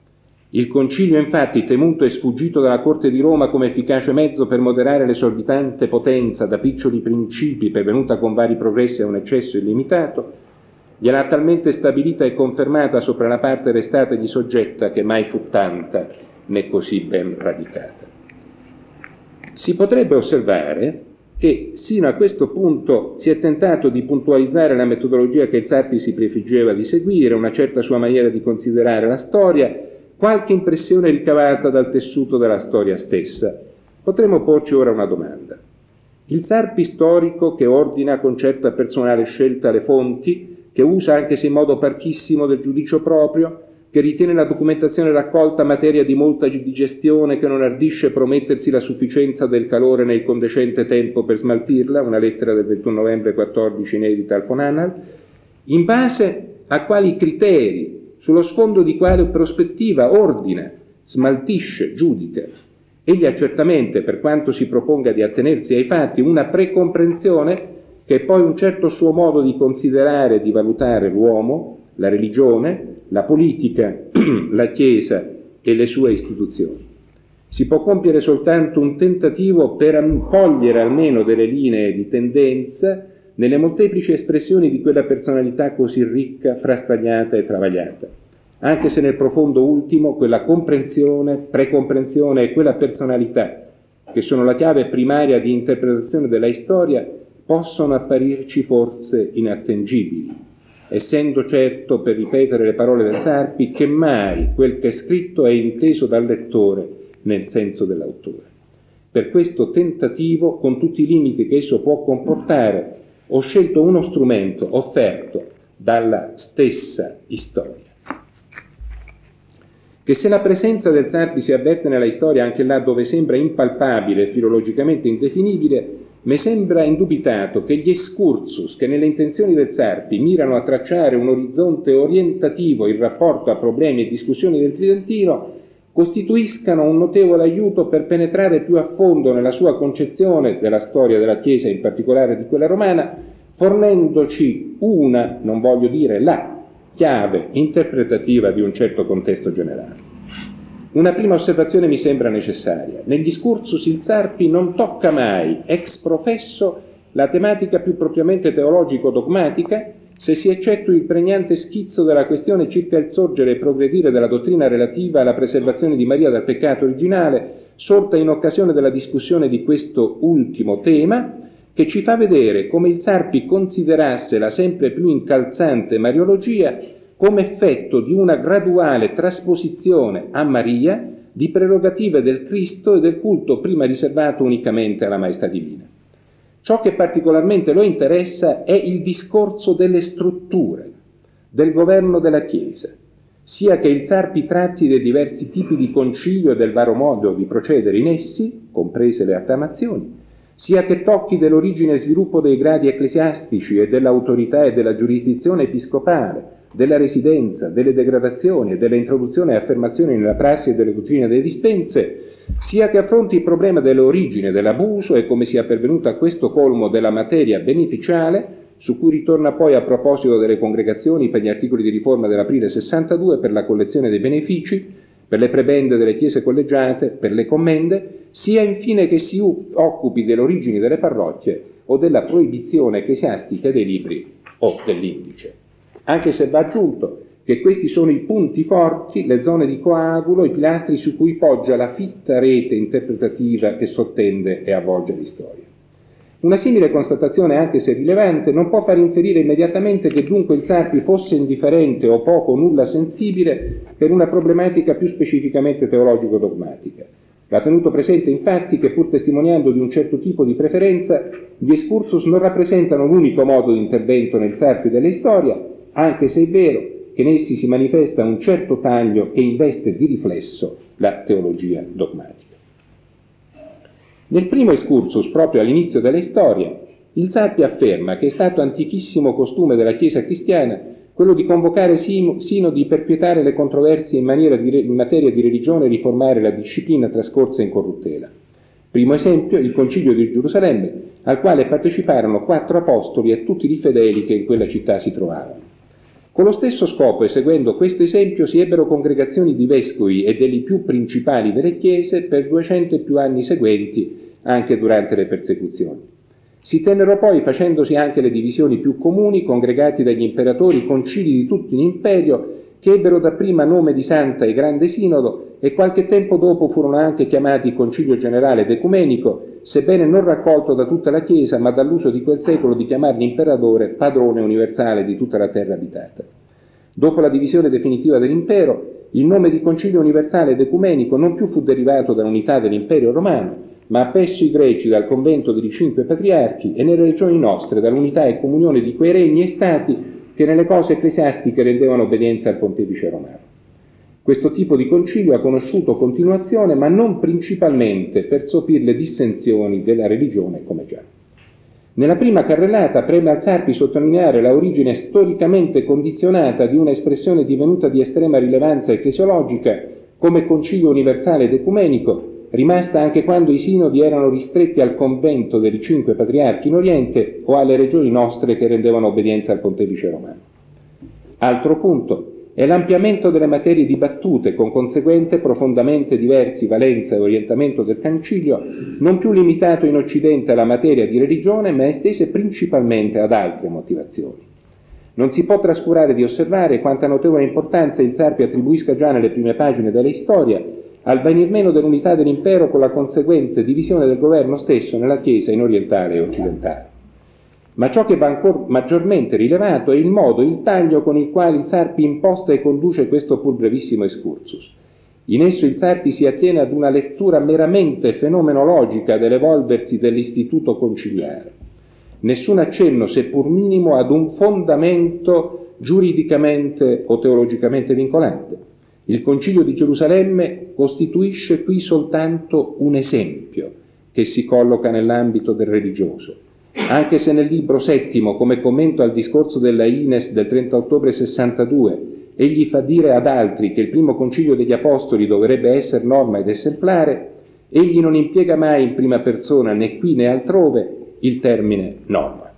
Il concilio, infatti, temuto e sfuggito dalla corte di Roma come efficace mezzo per moderare l'esorbitante potenza da piccioli principi pervenuta con vari progressi a un eccesso illimitato, gliel'ha talmente stabilita e confermata sopra la parte restatagli soggetta che mai fu tanta né così ben radicata. Si potrebbe osservare che sino a questo punto si è tentato di puntualizzare la metodologia che il Sarpi si prefiggeva di seguire, una certa sua maniera di considerare la storia, qualche impressione ricavata dal tessuto della storia stessa. Potremmo porci ora una domanda. Il Sarpi storico che ordina con certa personale scelta le fonti, che usa anche se in modo parchissimo del giudicio proprio, che ritiene la documentazione raccolta materia di molta digestione, che non ardisce promettersi la sufficienza del calore nel condescente tempo per smaltirla, una lettera del 21 novembre 14 inedita al Von Anhalt, in base a quali criteri, sullo sfondo di quale prospettiva ordina, smaltisce, giudica. Egli ha certamente, per quanto si proponga di attenersi ai fatti, una precomprensione che è poi un certo suo modo di considerare e di valutare l'uomo, la religione, la politica, la Chiesa e le sue istituzioni. Si può compiere soltanto un tentativo per cogliere almeno delle linee di tendenza nelle molteplici espressioni di quella personalità così ricca, frastagliata e travagliata, anche se nel profondo ultimo quella comprensione, precomprensione e quella personalità, che sono la chiave primaria di interpretazione della storia, possono apparirci forse inattangibili, essendo certo, per ripetere le parole del Sarpi, che mai quel che è scritto è inteso dal lettore nel senso dell'autore. Per questo tentativo, con tutti i limiti che esso può comportare, ho scelto uno strumento offerto dalla stessa storia, che se la presenza del Sarpi si avverte nella storia anche là dove sembra impalpabile e filologicamente indefinibile, mi sembra indubitato che gli excursus che nelle intenzioni del Sarpi mirano a tracciare un orizzonte orientativo in rapporto a problemi e discussioni del Tridentino costituiscano un notevole aiuto per penetrare più a fondo nella sua concezione della storia della Chiesa, in particolare di quella romana, fornendoci una, non voglio dire la, chiave interpretativa di un certo contesto generale. Una prima osservazione mi sembra necessaria. Negli excursus il Sarpi non tocca mai ex professo la tematica più propriamente teologico-dogmatica, se si eccettua il pregnante schizzo della questione circa il sorgere e progredire della dottrina relativa alla preservazione di Maria dal peccato originale, sorta in occasione della discussione di questo ultimo tema, che ci fa vedere come il Sarpi considerasse la sempre più incalzante Mariologia come effetto di una graduale trasposizione a Maria di prerogative del Cristo e del culto prima riservato unicamente alla Maestà Divina. Ciò che particolarmente lo interessa è il discorso delle strutture, del governo della Chiesa, sia che il Sarpi tratti dei diversi tipi di concilio e del vario modo di procedere in essi, comprese le acclamazioni, sia che tocchi dell'origine e sviluppo dei gradi ecclesiastici e dell'autorità e della giurisdizione episcopale, della residenza, delle degradazioni e dell'introduzione e affermazioni nella prassi e delle dottrine delle dispense, sia che affronti il problema dell'origine dell'abuso e come sia pervenuto a questo colmo della materia beneficiale, su cui ritorna poi a proposito delle congregazioni per gli articoli di riforma dell'aprile 62 per la collezione dei benefici, per le prebende delle chiese collegiate, per le commende, sia infine che si occupi dell'origine delle parrocchie o della proibizione ecclesiastica dei libri o dell'indice. Anche se va aggiunto che questi sono i punti forti, le zone di coagulo, i pilastri su cui poggia la fitta rete interpretativa che sottende e avvolge l'istoria. Una simile constatazione, anche se rilevante, non può far inferire immediatamente che dunque il Sarpi fosse indifferente o poco o nulla sensibile per una problematica più specificamente teologico-dogmatica. Va tenuto presente infatti che, pur testimoniando di un certo tipo di preferenza, gli excursus non rappresentano l'unico modo di intervento nel Sarpi della storia, anche se è vero che in essi si manifesta un certo taglio che investe di riflesso la teologia dogmatica. Nel primo excursus, proprio all'inizio della storia, il Sarpi afferma che è stato antichissimo costume della Chiesa cristiana quello di convocare sinodi per quietare le controversie in materia di religione e riformare la disciplina trascorsa in corruttela. Primo esempio, il Concilio di Gerusalemme, al quale parteciparono 4 apostoli e tutti i fedeli che in quella città si trovavano. Con lo stesso scopo e seguendo questo esempio si ebbero congregazioni di vescovi e delle più principali delle chiese per 200 e più anni seguenti, anche durante le persecuzioni. Si tennero poi, facendosi anche le divisioni più comuni, congregati dagli imperatori, concili di tutto l'imperio, che ebbero dapprima nome di Santa e Grande Sinodo e qualche tempo dopo furono anche chiamati Concilio Generale ed Ecumenico, sebbene non raccolto da tutta la Chiesa, ma dall'uso di quel secolo di chiamare l'imperatore padrone universale di tutta la terra abitata. Dopo la divisione definitiva dell'impero, il nome di Concilio Universale ed Ecumenico non più fu derivato dall'unità dell'Imperio Romano, ma appresso i greci dal convento dei 5 patriarchi e nelle regioni nostre dall'unità e comunione di quei regni e stati che nelle cose ecclesiastiche rendevano obbedienza al pontefice romano. Questo tipo di concilio ha conosciuto continuazione, ma non principalmente per sopire le dissensioni della religione come già. Nella prima carrellata preme al Sarpi sottolineare la origine storicamente condizionata di una espressione divenuta di estrema rilevanza ecclesiologica come concilio universale ed ecumenico, rimasta anche quando i sinodi erano ristretti al convento dei 5 patriarchi in Oriente o alle regioni nostre che rendevano obbedienza al pontefice romano. Altro punto è l'ampliamento delle materie dibattute con conseguente profondamente diversi valenza e orientamento del concilio, non più limitato in Occidente alla materia di religione, ma estese principalmente ad altre motivazioni. Non si può trascurare di osservare quanta notevole importanza il Sarpi attribuisca già nelle prime pagine della storia al venir meno dell'unità dell'impero con la conseguente divisione del governo stesso nella Chiesa in orientale e occidentale. Ma ciò che va ancora maggiormente rilevato è il modo, il taglio con il quale il Sarpi imposta e conduce questo pur brevissimo excursus. In esso il Sarpi si attiene ad una lettura meramente fenomenologica dell'evolversi dell'istituto conciliare. Nessun accenno, seppur minimo, ad un fondamento giuridicamente o teologicamente vincolante. Il Concilio di Gerusalemme costituisce qui soltanto un esempio che si colloca nell'ambito del religioso. Anche se nel libro settimo, come commento al discorso della Ines del 30 ottobre 62, egli fa dire ad altri che il primo concilio degli Apostoli dovrebbe essere norma ed esemplare, egli non impiega mai in prima persona, né qui né altrove, il termine norma.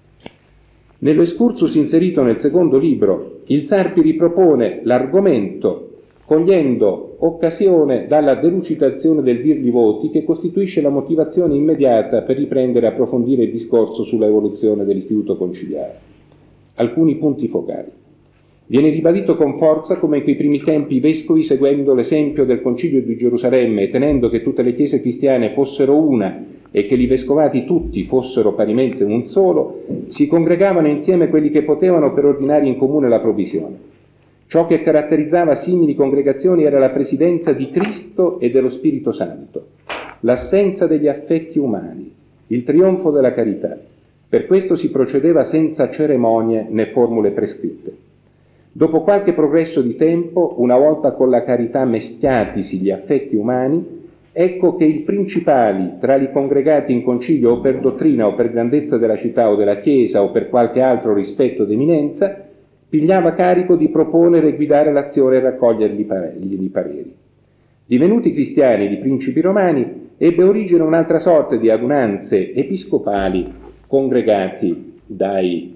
Nello excursus inserito nel secondo libro, il Sarpi ripropone l'argomento cogliendo occasione dalla delucidazione del dirgli voti che costituisce la motivazione immediata per riprendere e approfondire il discorso sulla evoluzione dell'istituto conciliare. Alcuni punti focali. Viene ribadito con forza come in quei primi tempi i vescovi, seguendo l'esempio del Concilio di Gerusalemme e tenendo che tutte le chiese cristiane fossero una e che gli vescovati tutti fossero parimente un solo, si congregavano insieme quelli che potevano per ordinare in comune la provvisione. Ciò che caratterizzava simili congregazioni era la presidenza di Cristo e dello Spirito Santo, l'assenza degli affetti umani, il trionfo della carità. Per questo si procedeva senza cerimonie né formule prescritte. Dopo qualche progresso di tempo, una volta con la carità meschiatisi gli affetti umani, ecco che i principali tra i congregati in concilio o per dottrina o per grandezza della città o della Chiesa o per qualche altro rispetto d'eminenza, pigliava carico di proponere e guidare l'azione e raccogliergli i pareri. Divenuti cristiani di principi romani, ebbe origine un'altra sorta di adunanze episcopali congregati dai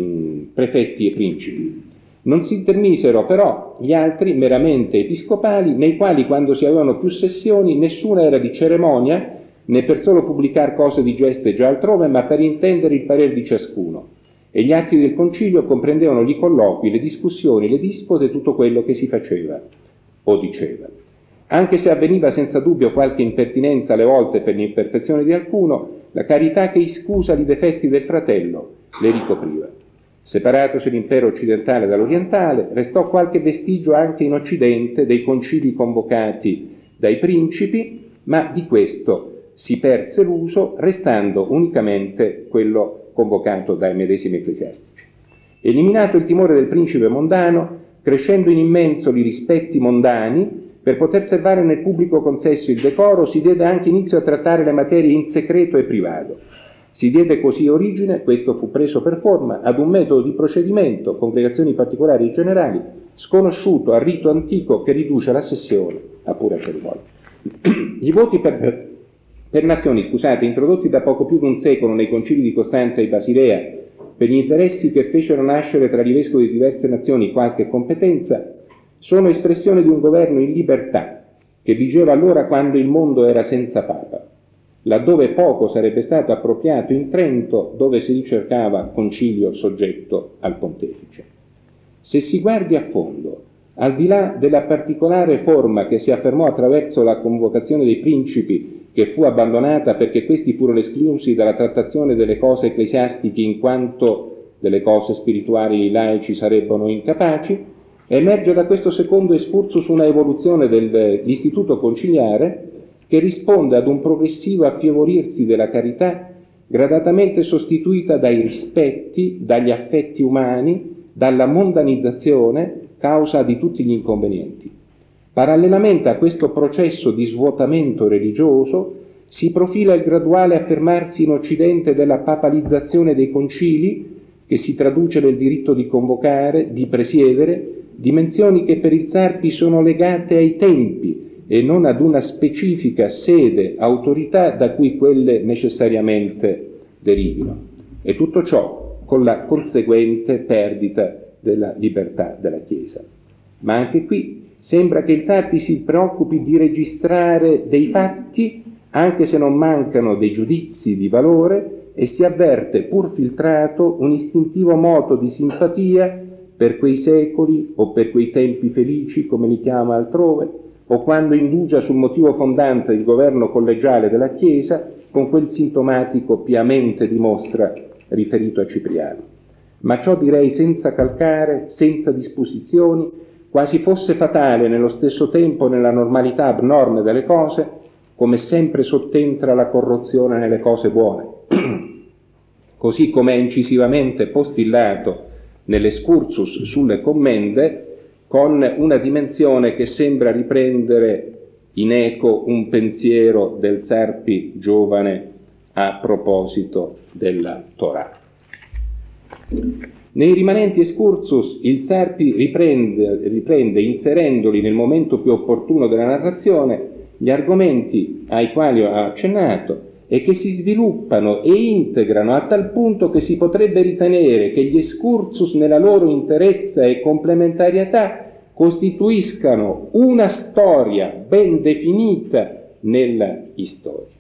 prefetti e principi. Non si intermisero però gli altri meramente episcopali, nei quali quando si avevano più sessioni nessuna era di cerimonia, né per solo pubblicar cose di geste già altrove, ma per intendere il parere di ciascuno. E gli atti del concilio comprendevano gli colloqui, le discussioni, le dispute e tutto quello che si faceva o diceva. Anche se avveniva senza dubbio qualche impertinenza alle volte per l'imperfezione di alcuno, la carità che iscusa i difetti del fratello le ricopriva. Separatosi l'impero occidentale dall'orientale, restò qualche vestigio anche in Occidente dei concili convocati dai principi, ma di questo si perse l'uso, restando unicamente quello convocato dai medesimi ecclesiastici. Eliminato il timore del principe mondano, crescendo in immenso i rispetti mondani, per poter servare nel pubblico consesso il decoro, si diede anche inizio a trattare le materie in segreto e privato. Si diede così origine, questo fu preso per forma, ad un metodo di procedimento, congregazioni particolari e generali, sconosciuto al rito antico che riduce la sessione a pura cerimonia. I voti per nazioni, introdotti da poco più di un secolo nei concili di Costanza e Basilea, per gli interessi che fecero nascere tra i vescovi di diverse nazioni qualche competenza, sono espressione di un governo in libertà, che vigeva allora quando il mondo era senza papa. laddove poco sarebbe stato appropriato in Trento, dove si ricercava concilio soggetto al pontefice. Se si guardi a fondo, al di là della particolare forma che si affermò attraverso la convocazione dei principi, che fu abbandonata perché questi furono esclusi dalla trattazione delle cose ecclesiastiche in quanto delle cose spirituali i laici sarebbero incapaci, emerge da questo secondo excursus una evoluzione dell'istituto conciliare che risponde ad un progressivo affievolirsi della carità, gradatamente sostituita dai rispetti, dagli affetti umani, dalla mondanizzazione, causa di tutti gli inconvenienti. Parallelamente a questo processo di svuotamento religioso si profila il graduale affermarsi in Occidente della papalizzazione dei concili, che si traduce nel diritto di convocare, di presiedere, dimensioni che per il Sarpi sono legate ai tempi e non ad una specifica sede, autorità da cui quelle necessariamente derivino. E tutto ciò con la conseguente perdita della libertà della Chiesa. Ma anche qui sembra che il Sarpi si preoccupi di registrare dei fatti, anche se non mancano dei giudizi di valore, e si avverte, pur filtrato, un istintivo moto di simpatia per quei secoli o per quei tempi felici, come li chiama altrove, o quando indugia sul motivo fondante il governo collegiale della Chiesa, con quel sintomatico piamente dimostra riferito a Cipriano. Ma ciò direi senza calcare, senza disposizioni, quasi fosse fatale nello stesso tempo nella normalità abnorme delle cose, come sempre sottentra la corruzione nelle cose buone. Così come è incisivamente postillato nell'excursus sulle commende, con una dimensione che sembra riprendere in eco un pensiero del Sarpi giovane a proposito della Torah. Nei rimanenti excursus il Sarpi riprende, inserendoli nel momento più opportuno della narrazione, gli argomenti ai quali ho accennato e che si sviluppano e integrano a tal punto che si potrebbe ritenere che gli excursus nella loro interezza e complementarietà costituiscano una storia ben definita nella storia.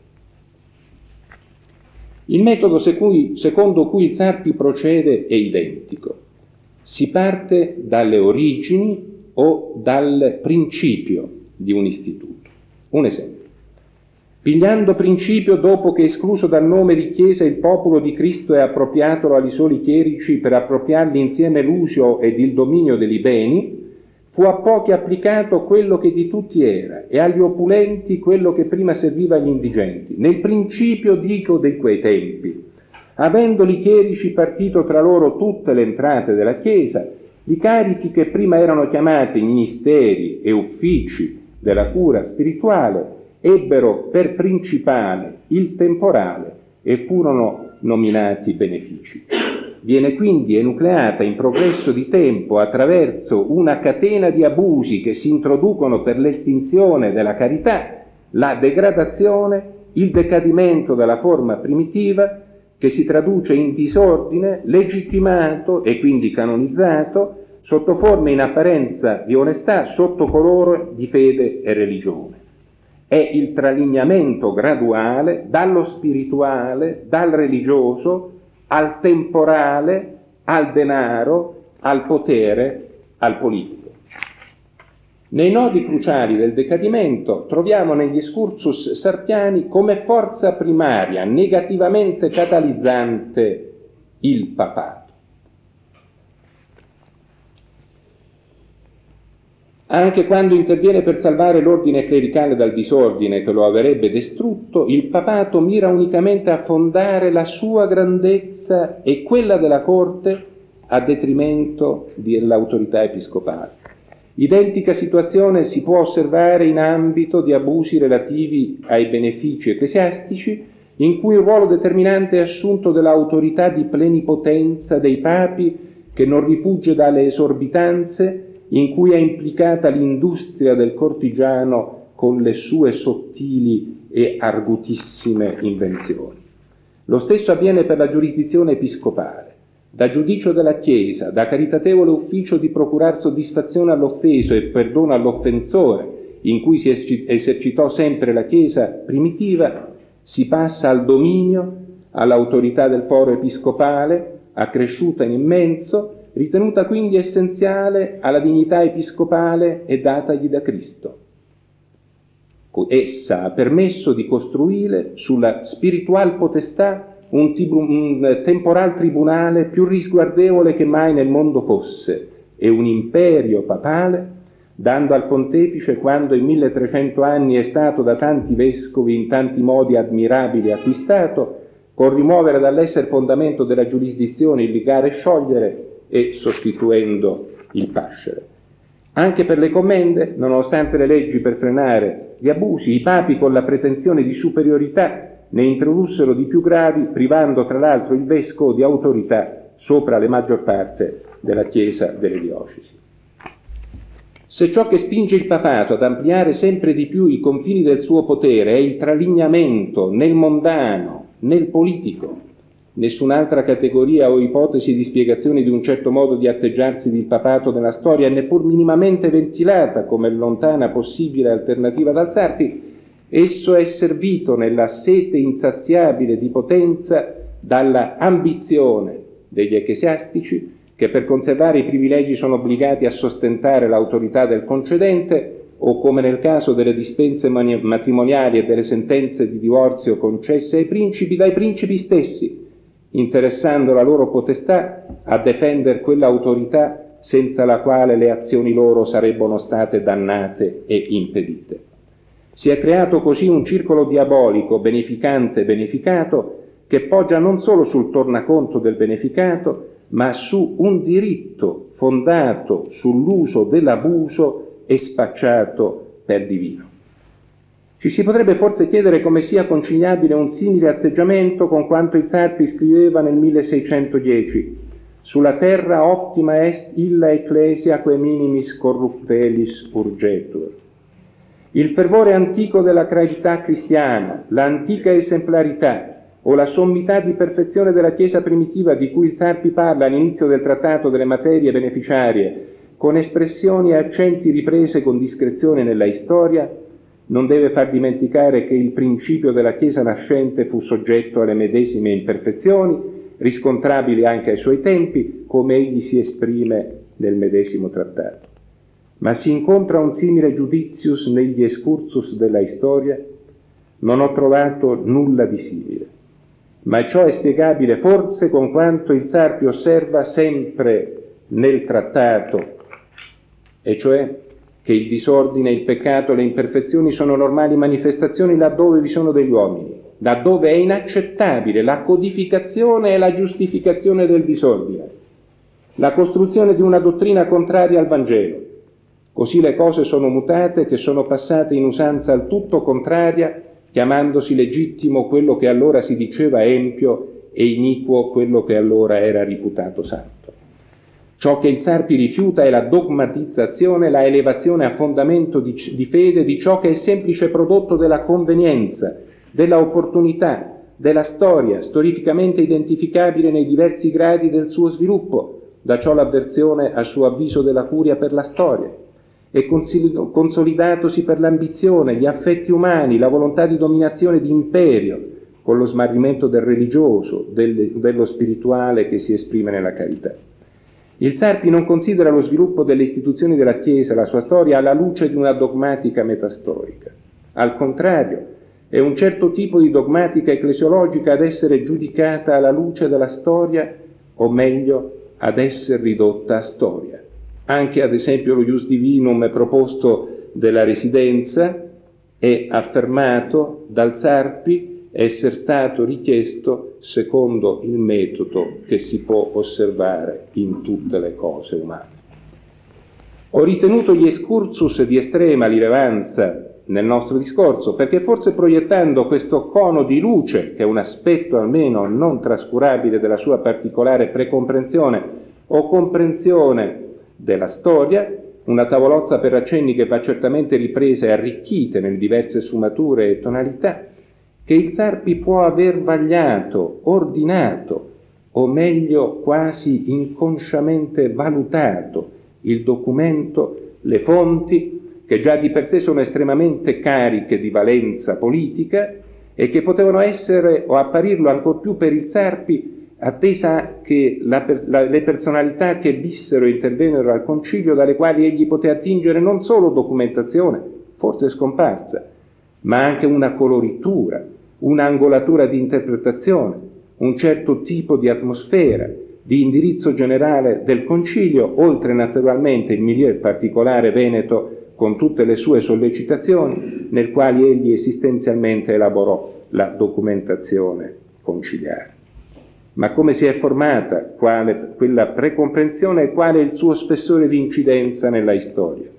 Il metodo secondo cui il Sarpi procede è identico. Si parte dalle origini o dal principio di un istituto. Un esempio. Pigliando principio dopo che escluso dal nome di Chiesa il popolo di Cristo e appropriatolo agli soli chierici per appropriargli insieme l'usio ed il dominio degli beni, fu a pochi applicato quello che di tutti era e agli opulenti quello che prima serviva agli indigenti. Nel principio, dico, di quei tempi, avendoli chierici partito tra loro tutte le entrate della Chiesa, i carichi che prima erano chiamati ministeri e uffici della cura spirituale ebbero per principale il temporale e furono nominati benefici. Viene quindi enucleata in progresso di tempo attraverso una catena di abusi che si introducono per l'estinzione della carità, la degradazione, il decadimento della forma primitiva che si traduce in disordine legittimato e quindi canonizzato sotto forme in apparenza di onestà, sotto colore di fede e religione. È il tralignamento graduale dallo spirituale, dal religioso, al temporale, al denaro, al potere, al politico. Nei nodi cruciali del decadimento troviamo negli excursus sarpiani come forza primaria, negativamente catalizzante, il papato. Anche quando interviene per salvare l'ordine clericale dal disordine che lo avrebbe distrutto, il papato mira unicamente a fondare la sua grandezza e quella della corte a detrimento dell'autorità episcopale. Identica situazione si può osservare in ambito di abusi relativi ai benefici ecclesiastici, in cui il ruolo determinante è assunto dall'autorità di plenipotenza dei papi che non rifugge dalle esorbitanze, in cui è implicata l'industria del cortigiano con le sue sottili e argutissime invenzioni. Lo stesso avviene per la giurisdizione episcopale. Da giudicio della Chiesa, da caritatevole ufficio di procurar soddisfazione all'offeso e perdono all'offensore, in cui si esercitò sempre la Chiesa primitiva, si passa al dominio, all'autorità del foro episcopale, accresciuta in immenso, ritenuta quindi essenziale alla dignità episcopale e datagli da Cristo. Essa ha permesso di costruire sulla spiritual potestà un temporal tribunale più risguardevole che mai nel mondo fosse, e un imperio papale, dando al pontefice, quando in 1300 anni è stato da tanti vescovi in tanti modi admirabili acquistato, con rimuovere dall'essere fondamento della giurisdizione il ligare e sciogliere e sostituendo il pascere. Anche per le commende, nonostante le leggi per frenare gli abusi, i papi con la pretensione di superiorità ne introdussero di più gravi, privando tra l'altro il vescovo di autorità sopra la maggior parte della Chiesa delle diocesi. Se ciò che spinge il papato ad ampliare sempre di più i confini del suo potere è il tralignamento nel mondano, nel politico, nessun'altra categoria o ipotesi di spiegazione di un certo modo di atteggiarsi del papato nella storia è neppur minimamente ventilata come lontana possibile alternativa ad Sarpi. Esso è servito nella sete insaziabile di potenza dalla ambizione degli ecclesiastici, che per conservare i privilegi sono obbligati a sostentare l'autorità del concedente, o come nel caso delle dispense matrimoniali e delle sentenze di divorzio concesse ai principi, dai principi stessi, interessando la loro potestà a difendere quell'autorità senza la quale le azioni loro sarebbero state dannate e impedite. Si è creato così un circolo diabolico, beneficante e beneficato, che poggia non solo sul tornaconto del beneficato, ma su un diritto fondato sull'uso dell'abuso e spacciato per divino. Ci si potrebbe forse chiedere come sia conciliabile un simile atteggiamento con quanto il Sarpi scriveva nel 1610: sulla terra optima est illa ecclesia quae minimis corruptelis urgetur. Il fervore antico della carità cristiana, l'antica esemplarità o la sommità di perfezione della Chiesa primitiva di cui il Sarpi parla all'inizio del trattato delle materie beneficiarie, con espressioni e accenti riprese con discrezione nella storia, non deve far dimenticare che il principio della Chiesa nascente fu soggetto alle medesime imperfezioni, riscontrabili anche ai suoi tempi, come egli si esprime nel medesimo trattato. Ma si incontra un simile judicius negli excursus della storia? Non ho trovato nulla di simile. Ma ciò è spiegabile forse con quanto il Sarpi osserva sempre nel trattato, e cioè che il disordine, il peccato e le imperfezioni sono normali manifestazioni laddove vi sono degli uomini, laddove è inaccettabile la codificazione e la giustificazione del disordine, la costruzione di una dottrina contraria al Vangelo. Così le cose sono mutate, che sono passate in usanza al tutto contraria, chiamandosi legittimo quello che allora si diceva empio e iniquo quello che allora era reputato santo. Ciò che il Sarpi rifiuta è la dogmatizzazione, la elevazione a fondamento di fede di ciò che è semplice prodotto della convenienza, della opportunità, della storia, storificamente identificabile nei diversi gradi del suo sviluppo, da ciò l'avversione a suo avviso della curia per la storia, e consolidatosi per l'ambizione, gli affetti umani, la volontà di dominazione di imperio, con lo smarrimento del religioso, dello spirituale che si esprime nella carità. Il Sarpi non considera lo sviluppo delle istituzioni della Chiesa, la sua storia, alla luce di una dogmatica metastorica. Al contrario, è un certo tipo di dogmatica ecclesiologica ad essere giudicata alla luce della storia, o meglio, ad essere ridotta a storia. Anche ad esempio lo ius divinum proposto della residenza è affermato dal Sarpi essere stato richiesto secondo il metodo che si può osservare in tutte le cose umane. Ho ritenuto gli excursus di estrema rilevanza nel nostro discorso perché forse proiettando questo cono di luce, che è un aspetto almeno non trascurabile della sua particolare precomprensione o comprensione della storia, una tavolozza per accenni che va certamente ripresa e arricchite nelle diverse sfumature e tonalità, che il Sarpi può aver vagliato, ordinato, o meglio quasi inconsciamente valutato il documento, le fonti, che già di per sé sono estremamente cariche di valenza politica, e che potevano essere o apparirlo ancor più per il Sarpi, attesa che le personalità che vissero e intervennero al concilio, dalle quali egli poté attingere non solo documentazione, forse scomparsa, ma anche una coloritura, un'angolatura di interpretazione, un certo tipo di atmosfera, di indirizzo generale del concilio, oltre naturalmente il milieu particolare veneto con tutte le sue sollecitazioni, nel quale egli esistenzialmente elaborò la documentazione conciliare. Ma come si è formata quella precomprensione e quale è il suo spessore di incidenza nella storia?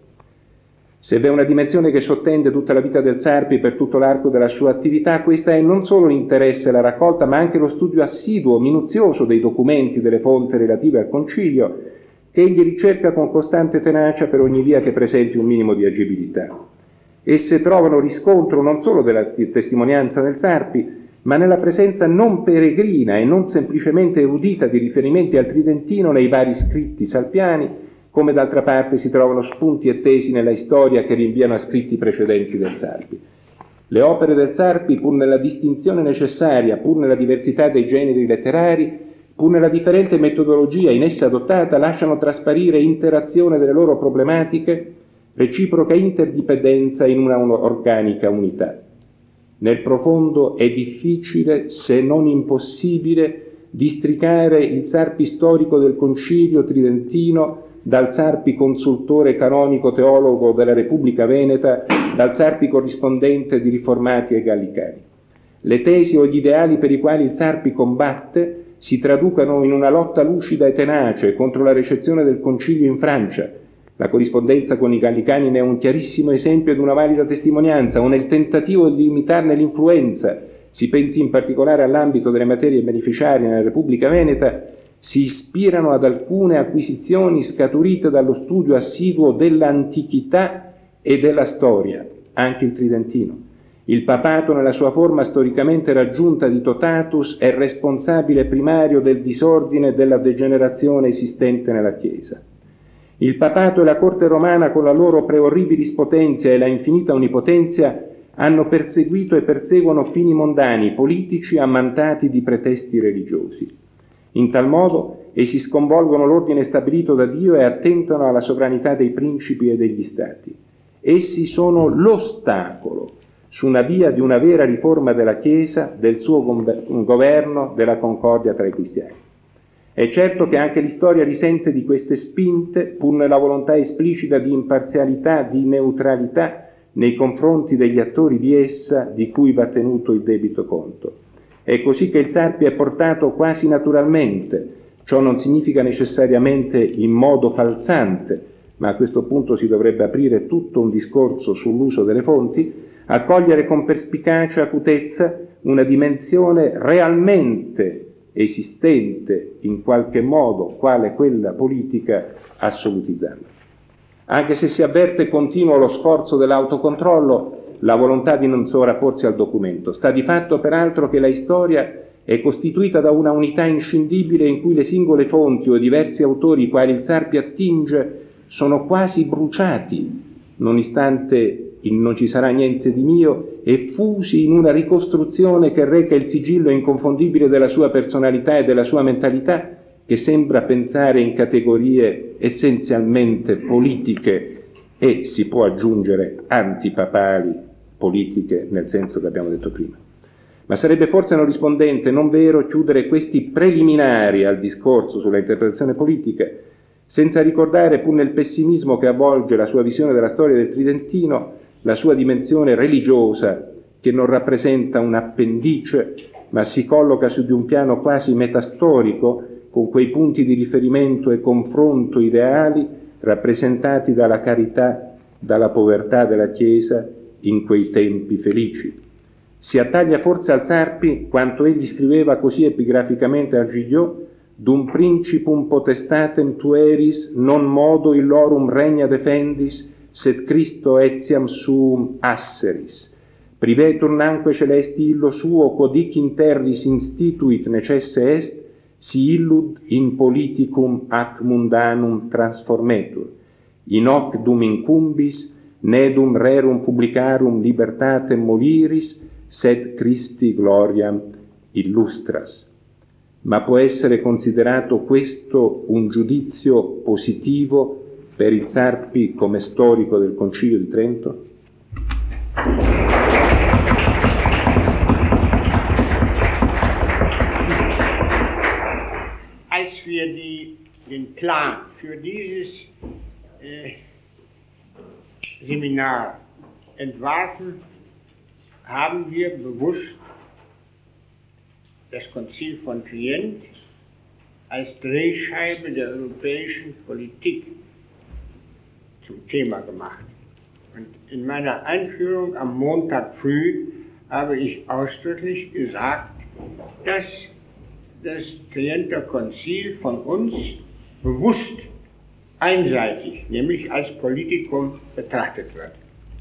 Se v'è una dimensione che sottende tutta la vita del Sarpi per tutto l'arco della sua attività, questa è non solo l'interesse alla raccolta, ma anche lo studio assiduo, minuzioso dei documenti, delle fonti relative al concilio, che egli ricerca con costante tenacia per ogni via che presenti un minimo di agibilità. Esse trovano riscontro non solo della testimonianza del Sarpi, ma nella presenza non peregrina e non semplicemente erudita di riferimenti al Tridentino nei vari scritti salpiani, come d'altra parte si trovano spunti e tesi nella storia che rinviano a scritti precedenti del Sarpi. Le opere del Sarpi, pur nella distinzione necessaria, pur nella diversità dei generi letterari, pur nella differente metodologia in essa adottata, lasciano trasparire interazione delle loro problematiche, reciproca interdipendenza in una organica unità. Nel profondo è difficile, se non impossibile, districare il Sarpi storico del Concilio Tridentino dal Sarpi consultore canonico teologo della Repubblica Veneta, dal Sarpi corrispondente di riformati e gallicani. Le tesi o gli ideali per i quali il Sarpi combatte si traducano in una lotta lucida e tenace contro la recezione del Concilio in Francia. La corrispondenza con i gallicani ne è un chiarissimo esempio ed una valida testimonianza, o nel tentativo di limitarne l'influenza. Si pensi in particolare all'ambito delle materie beneficiarie nella Repubblica Veneta, si ispirano ad alcune acquisizioni scaturite dallo studio assiduo dell'antichità e della storia, anche il Tridentino. Il papato, nella sua forma storicamente raggiunta di totatus, è responsabile primario del disordine e della degenerazione esistente nella Chiesa. Il papato e la corte romana, con la loro preorribilis potentia e la infinita onnipotenzia, hanno perseguito e perseguono fini mondani, politici, ammantati di pretesti religiosi. In tal modo essi sconvolgono l'ordine stabilito da Dio e attentano alla sovranità dei principi e degli stati. Essi sono l'ostacolo su una via di una vera riforma della Chiesa, del suo governo, della concordia tra i cristiani. È certo che anche l'istoria risente di queste spinte, pur nella volontà esplicita di imparzialità, di neutralità nei confronti degli attori di essa, di cui va tenuto il debito conto. È così che il Sarpi è portato quasi naturalmente, ciò non significa necessariamente in modo falsante, ma a questo punto si dovrebbe aprire tutto un discorso sull'uso delle fonti, a cogliere con perspicacia e acutezza una dimensione realmente esistente in qualche modo, quale quella politica, assolutizzando. Anche se si avverte continuo lo sforzo dell'autocontrollo, la volontà di non sovrapporsi al documento. Sta di fatto peraltro che la storia è costituita da una unità inscindibile in cui le singole fonti o i diversi autori ai quali il Sarpi attinge sono quasi bruciati, nonostante il non ci sarà niente di mio, e fusi in una ricostruzione che reca il sigillo inconfondibile della sua personalità e della sua mentalità, che sembra pensare in categorie essenzialmente politiche e, si può aggiungere, antipapali, politiche nel senso che abbiamo detto prima. Ma sarebbe forse non rispondente, non vero, chiudere questi preliminari al discorso sulla interpretazione politica senza ricordare, pur nel pessimismo che avvolge la sua visione della storia del Tridentino, la sua dimensione religiosa, che non rappresenta un appendice, ma si colloca su di un piano quasi metastorico, con quei punti di riferimento e confronto ideali rappresentati dalla carità, dalla povertà della Chiesa in quei tempi felici. Si attaglia forse al Sarpi quanto egli scriveva così epigraficamente a Gigliot: «Dum principum potestatem tueris non modo illorum regna defendis, sed Christo etiam suum asseris. Privetur nanque celesti illo suo, quodic in terris instituit necesse est, si illud in politicum ac mundanum transformetur. In hoc dum incumbis, nedum rerum publicarum libertatem moliris, sed Christi gloriam illustras. Ma può essere considerato questo un giudizio positivo per il Sarpi come storico del Concilio di Trento? Als wir den Plan für dieses Seminar entwarfen, haben wir bewusst das Konzil von Trient als Drehscheibe der europäischen Politik zum Thema gemacht. Und in meiner Einführung am Montag früh habe ich ausdrücklich gesagt, dass das Trienter Konzil von uns bewusst einseitig, nämlich als Politikum betrachtet wird.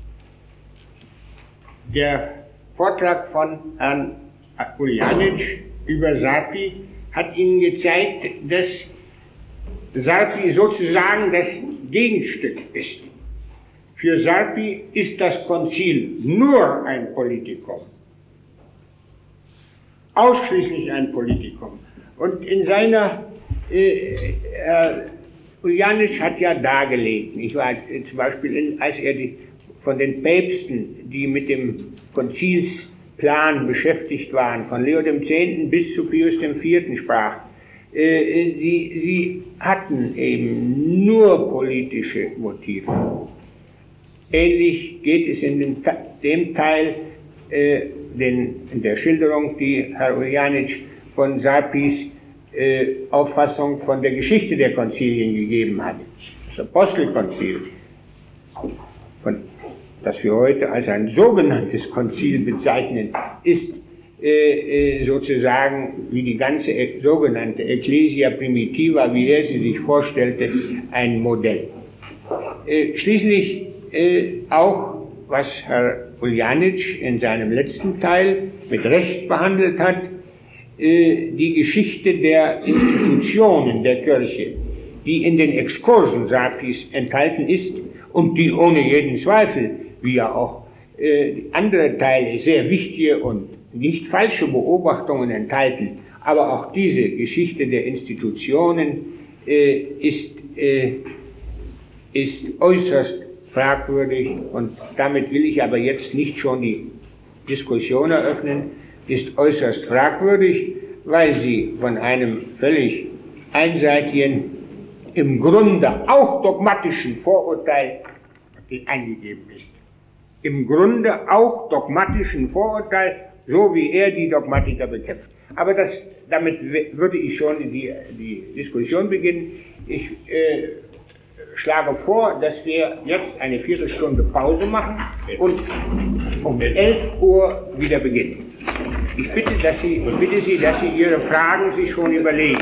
Der Vortrag von Herrn Uljanic über Sarpi hat Ihnen gezeigt, dass Sarpi sozusagen das Gegenstück ist. Für Sarpi ist das Konzil nur ein Politikum, ausschließlich ein Politikum. Und in seiner, Uljanic hat ja dargelegt, nicht wahr? Zum Beispiel, als er von den Päpsten, die mit dem Konzilsplan beschäftigt waren, von Leo X. bis zu Pius IV. Sprach, sie hatten eben nur politische Motive. Ähnlich geht es in dem Teil in der Schilderung, die Herr Uljanic von Sarpis Auffassung von der Geschichte der Konzilien gegeben hat. Das Apostelkonzil, das wir heute als ein sogenanntes Konzil bezeichnen, ist sozusagen wie die ganze sogenannte Ecclesia Primitiva, wie er sie sich vorstellte, ein Modell. Schließlich auch, was Herr Uljanic in seinem letzten Teil mit Recht behandelt hat, die Geschichte der Institutionen der Kirche, die in den Exkursen Sarpis enthalten ist und die ohne jeden Zweifel, wie ja auch andere Teile, sehr wichtige und nicht falsche Beobachtungen enthalten, aber auch diese Geschichte der Institutionen ist äußerst fragwürdig, und damit will ich aber jetzt nicht schon die Diskussion eröffnen, ist äußerst fragwürdig, weil sie von einem völlig einseitigen, im Grunde auch dogmatischen Vorurteil eingegeben ist. Im Grunde auch dogmatischen Vorurteil, so wie er die Dogmatiker bekämpft. Aber damit würde ich schon die Diskussion beginnen. Ich schlage vor, dass wir jetzt eine Viertelstunde Pause machen und um 11 Uhr wieder beginnen. Ich bitte Sie, dass Sie Ihre Fragen sich schon überlegen.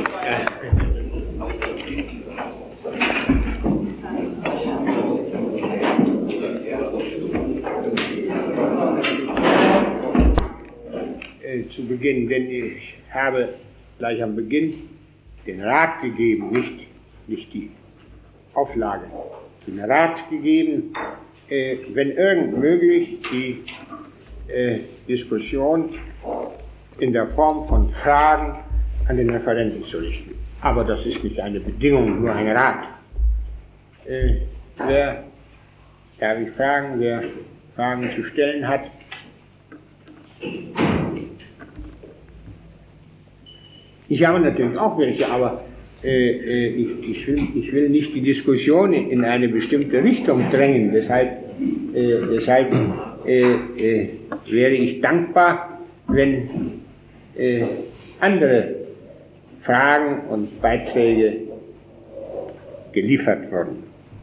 Zu Beginn, denn ich habe gleich am Beginn den Rat gegeben, nicht die Auflage, den Rat gegeben, wenn irgend möglich, die Diskussion in der Form von Fragen an den Referenten zu richten. Aber das ist nicht eine Bedingung, nur ein Rat. Darf ich fragen, wer Fragen zu stellen hat? Ich habe natürlich auch welche, aber ich will nicht die Diskussion in eine bestimmte Richtung drängen. Deshalb wäre ich dankbar, wenn andere Fragen und Beiträge geliefert würden.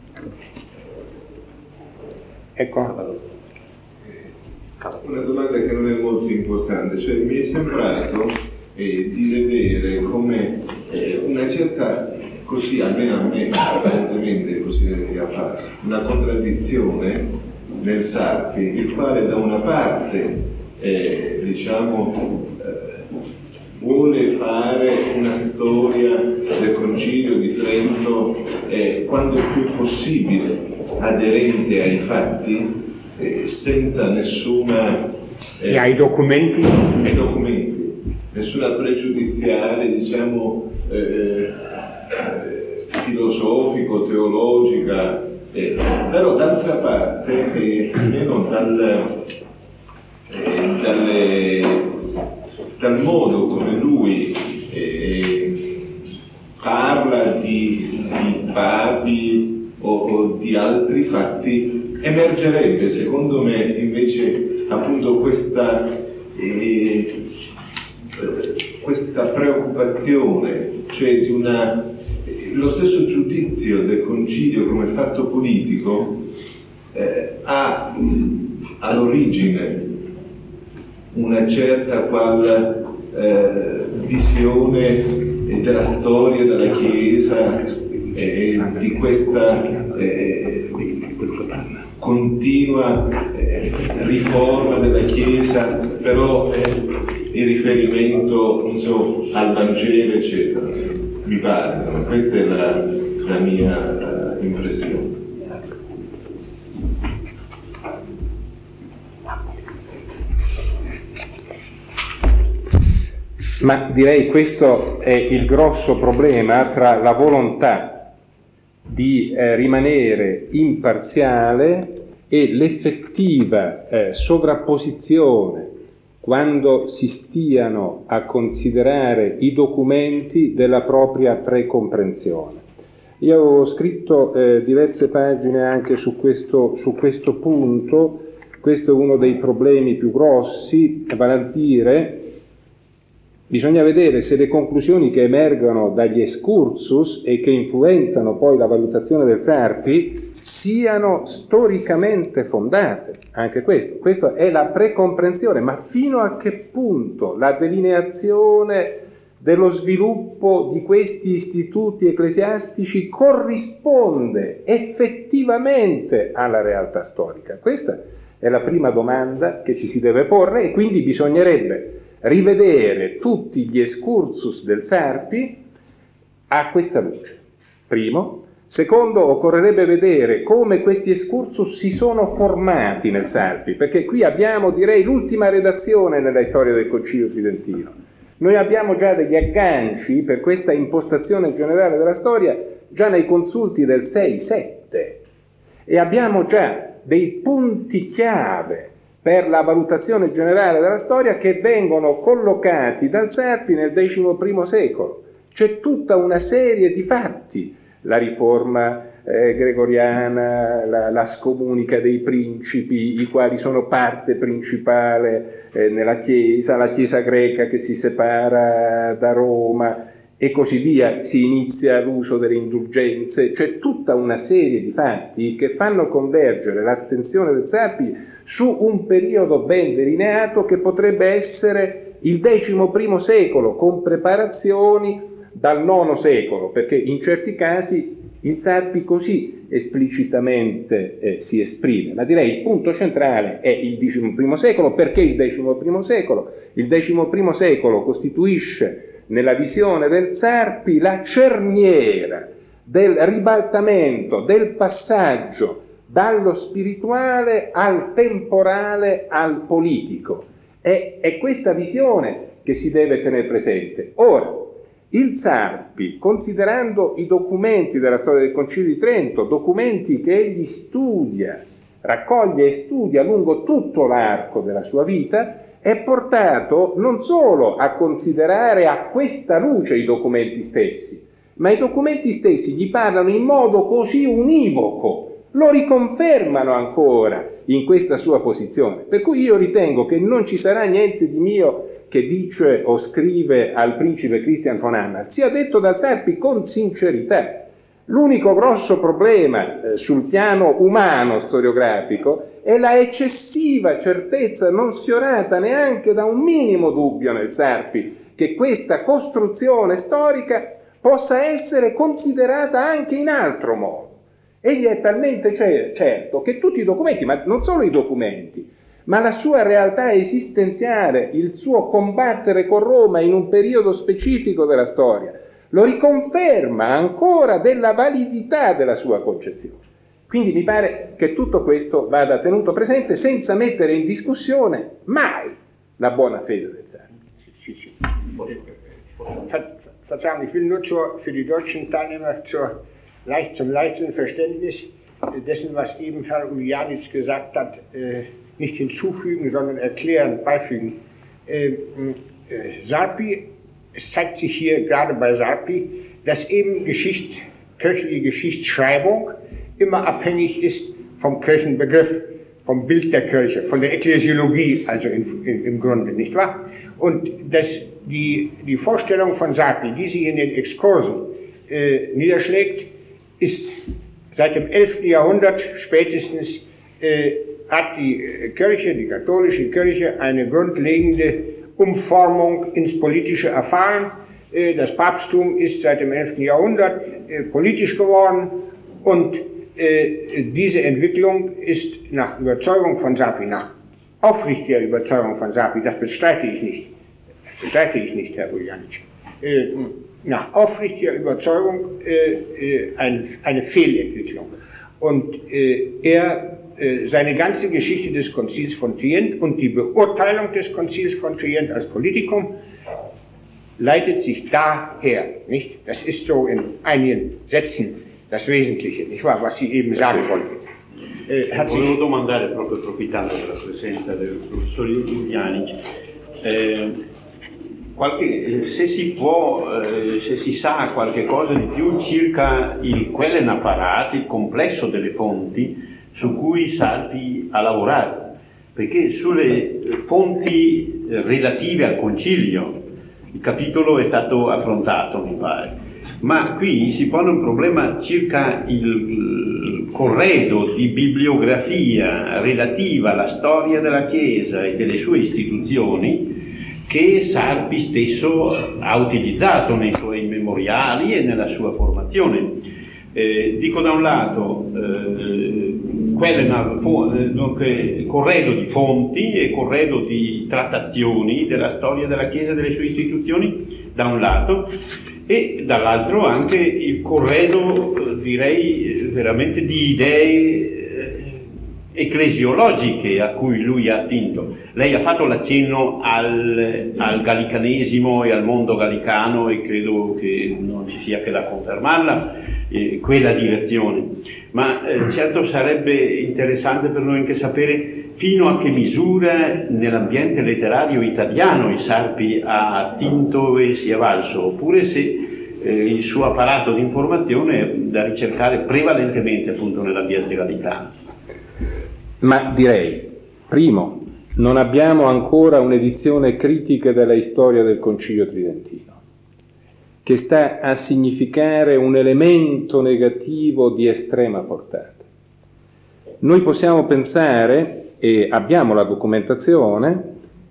Ecco. Una domanda che non è molto importante, cioè mi è sembrato di vedere come una certa, così almeno a me apparentemente così è apparsa, una contraddizione nel Sarpi, il quale da una parte vuole fare una storia del Concilio di Trento quando più possibile aderente ai fatti, senza nessuna E ai documenti? Ai documenti, nessuna pregiudiziale, diciamo, filosofico-teologica, però d'altra parte, almeno dal modo come lui parla di papi o di altri fatti, emergerebbe secondo me invece appunto questa preoccupazione, cioè di lo stesso giudizio del concilio come fatto politico ha all'origine una certa qual visione della storia della Chiesa di questa continua riforma della Chiesa, però in riferimento, non so, al Vangelo, eccetera. Mi pare, insomma, questa è la mia impressione. Ma direi questo è il grosso problema tra la volontà di rimanere imparziale e l'effettiva sovrapposizione quando si stiano a considerare i documenti della propria precomprensione. Io avevo scritto diverse pagine anche su questo punto. Questo è uno dei problemi più grossi, vale a dire bisogna vedere se le conclusioni che emergono dagli excursus e che influenzano poi la valutazione del Sarpi siano storicamente fondate. Anche questo è la precomprensione, ma fino a che punto la delineazione dello sviluppo di questi istituti ecclesiastici corrisponde effettivamente alla realtà storica? Questa è la prima domanda che ci si deve porre, e quindi bisognerebbe rivedere tutti gli excursus del Sarpi a questa luce. Primo. Secondo, occorrerebbe vedere come questi excursus si sono formati nel Sarpi, perché qui abbiamo, direi, l'ultima redazione nella storia del Concilio Tridentino. Noi abbiamo già degli agganci per questa impostazione generale della storia già nei consulti del 6-7, e abbiamo già dei punti chiave per la valutazione generale della storia che vengono collocati dal Sarpi nel XI secolo. C'è tutta una serie di fatti, la riforma gregoriana, la scomunica dei principi, i quali sono parte principale nella Chiesa, la Chiesa greca che si separa da Roma e così via, si inizia l'uso delle indulgenze. C'è tutta una serie di fatti che fanno convergere l'attenzione del Sarpi su un periodo ben delineato che potrebbe essere il XI secolo, con preparazioni dal IX secolo, perché in certi casi il Sarpi così esplicitamente si esprime. Ma direi il punto centrale è il XI secolo. Perché il XI secolo? Il XI secolo costituisce nella visione del Sarpi la cerniera del ribaltamento, del passaggio dallo spirituale al temporale al politico. È questa visione che si deve tenere presente. Ora, il Sarpi, considerando i documenti della storia del Concilio di Trento, documenti che egli studia, raccoglie e studia lungo tutto l'arco della sua vita, è portato non solo a considerare a questa luce i documenti stessi, ma i documenti stessi gli parlano in modo così univoco, lo riconfermano ancora in questa sua posizione. Per cui io ritengo che non ci sarà niente di mio che dice o scrive al principe Christian von Anhalt, sia detto dal Sarpi con sincerità. L'unico grosso problema sul piano umano storiografico è la eccessiva certezza, non sfiorata neanche da un minimo dubbio nel Sarpi, che questa costruzione storica possa essere considerata anche in altro modo. Egli è talmente certo che tutti i documenti, ma non solo i documenti, ma la sua realtà esistenziale, il suo combattere con Roma in un periodo specifico della storia, lo riconferma ancora della validità della sua concezione. Quindi mi pare che tutto questo vada tenuto presente senza mettere in discussione mai la buona fede del Sarpi. Sì. Verzeihung, ich will nur für die deutschen Teilnehmer zum leichten Verständnis dessen, was eben Herr Uljanic gesagt hat, nicht hinzufügen, sondern erklären, beifügen. Sarpi, es zeigt sich hier gerade bei Sarpi, dass eben kirchliche Geschichtsschreibung immer abhängig ist vom Kirchenbegriff, vom Bild der Kirche, von der Ekklesiologie, also im Grunde, nicht wahr? Und die Vorstellung von Sarpi, die sie in den Exkursen niederschlägt, ist seit dem 11. Jahrhundert spätestens hat die Kirche, die katholische Kirche, eine grundlegende Umformung ins Politische erfahren. Das Papsttum ist seit dem 11. Jahrhundert politisch geworden und diese Entwicklung ist nach Überzeugung von Sarpi, nach aufrichtiger Überzeugung von Sarpi, das bestreite ich nicht, Herr Uljanic, nach aufrichtiger Überzeugung eine Fehlentwicklung. Und seine ganze Geschichte des Konzils von Trient und die Beurteilung des Konzils von Trient als Politikum leitet sich daher, nicht? Das ist so in einigen Sätzen das Wesentliche, nicht wahr, was Sie eben sagen wollten. Volevo domandare, proprio approfittando della presenza del professor Uljanic, se si sa qualche cosa di più circa il Quellenaparat, il complesso delle fonti su cui Sarpi ha lavorato, perché sulle fonti relative al concilio il capitolo è stato affrontato, mi pare, ma qui si pone un problema circa il corredo di bibliografia relativa alla storia della Chiesa e delle sue istituzioni che Sarpi stesso ha utilizzato nei suoi memoriali e nella sua formazione. Dico da un lato corredo di fonti e corredo di trattazioni della storia della Chiesa e delle sue istituzioni da un lato, e dall'altro anche il corredo, direi veramente, di idee ecclesiologiche a cui lui ha attinto. Lei ha fatto l'accenno al gallicanesimo e al mondo gallicano, e credo che non ci sia che da confermarla quella direzione, ma certo sarebbe interessante per noi anche sapere fino a che misura nell'ambiente letterario italiano il Sarpi ha attinto e si è valso, oppure se il suo apparato di informazione è da ricercare prevalentemente appunto nell'ambiente gallicano. Ma direi, primo, non abbiamo ancora un'edizione critica della storia del Concilio Tridentino, che sta a significare un elemento negativo di estrema portata. Noi possiamo pensare, e abbiamo la documentazione,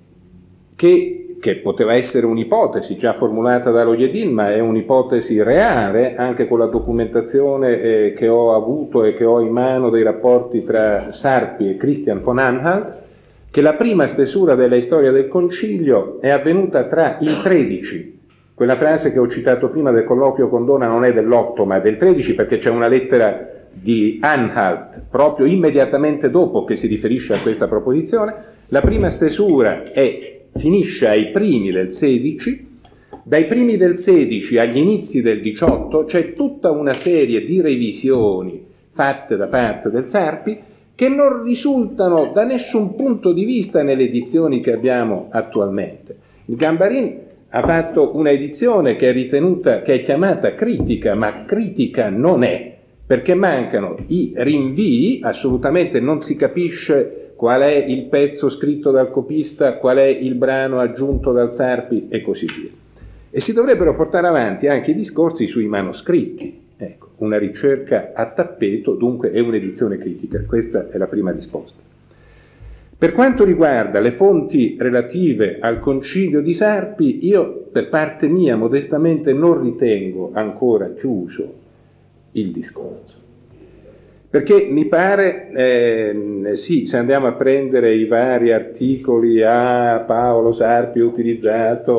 che poteva essere un'ipotesi già formulata da Lojedin, ma è un'ipotesi reale, anche con la documentazione che ho avuto e che ho in mano dei rapporti tra Sarpi e Christian von Anhalt, che la prima stesura della storia del Concilio è avvenuta tra il 13, quella frase che ho citato prima del colloquio con Dona non è dell'8 ma del 13, perché c'è una lettera di Anhalt proprio immediatamente dopo che si riferisce a questa proposizione. La prima stesura finisce ai primi del 16, dai primi del 16 agli inizi del 18 c'è tutta una serie di revisioni fatte da parte del Sarpi che non risultano da nessun punto di vista nelle edizioni che abbiamo attualmente. Il Gambarin ha fatto una edizione che è chiamata critica, ma critica non è, perché mancano i rinvii, assolutamente non si capisce qual è il pezzo scritto dal copista, qual è il brano aggiunto dal Sarpi e così via. E si dovrebbero portare avanti anche i discorsi sui manoscritti. Ecco, una ricerca a tappeto, dunque è un'edizione critica. Questa è la prima risposta. Per quanto riguarda le fonti relative al Concilio di Sarpi, io per parte mia modestamente non ritengo ancora chiuso il discorso. Perché mi pare, sì, se andiamo a prendere i vari articoli, Paolo Sarpi ha utilizzato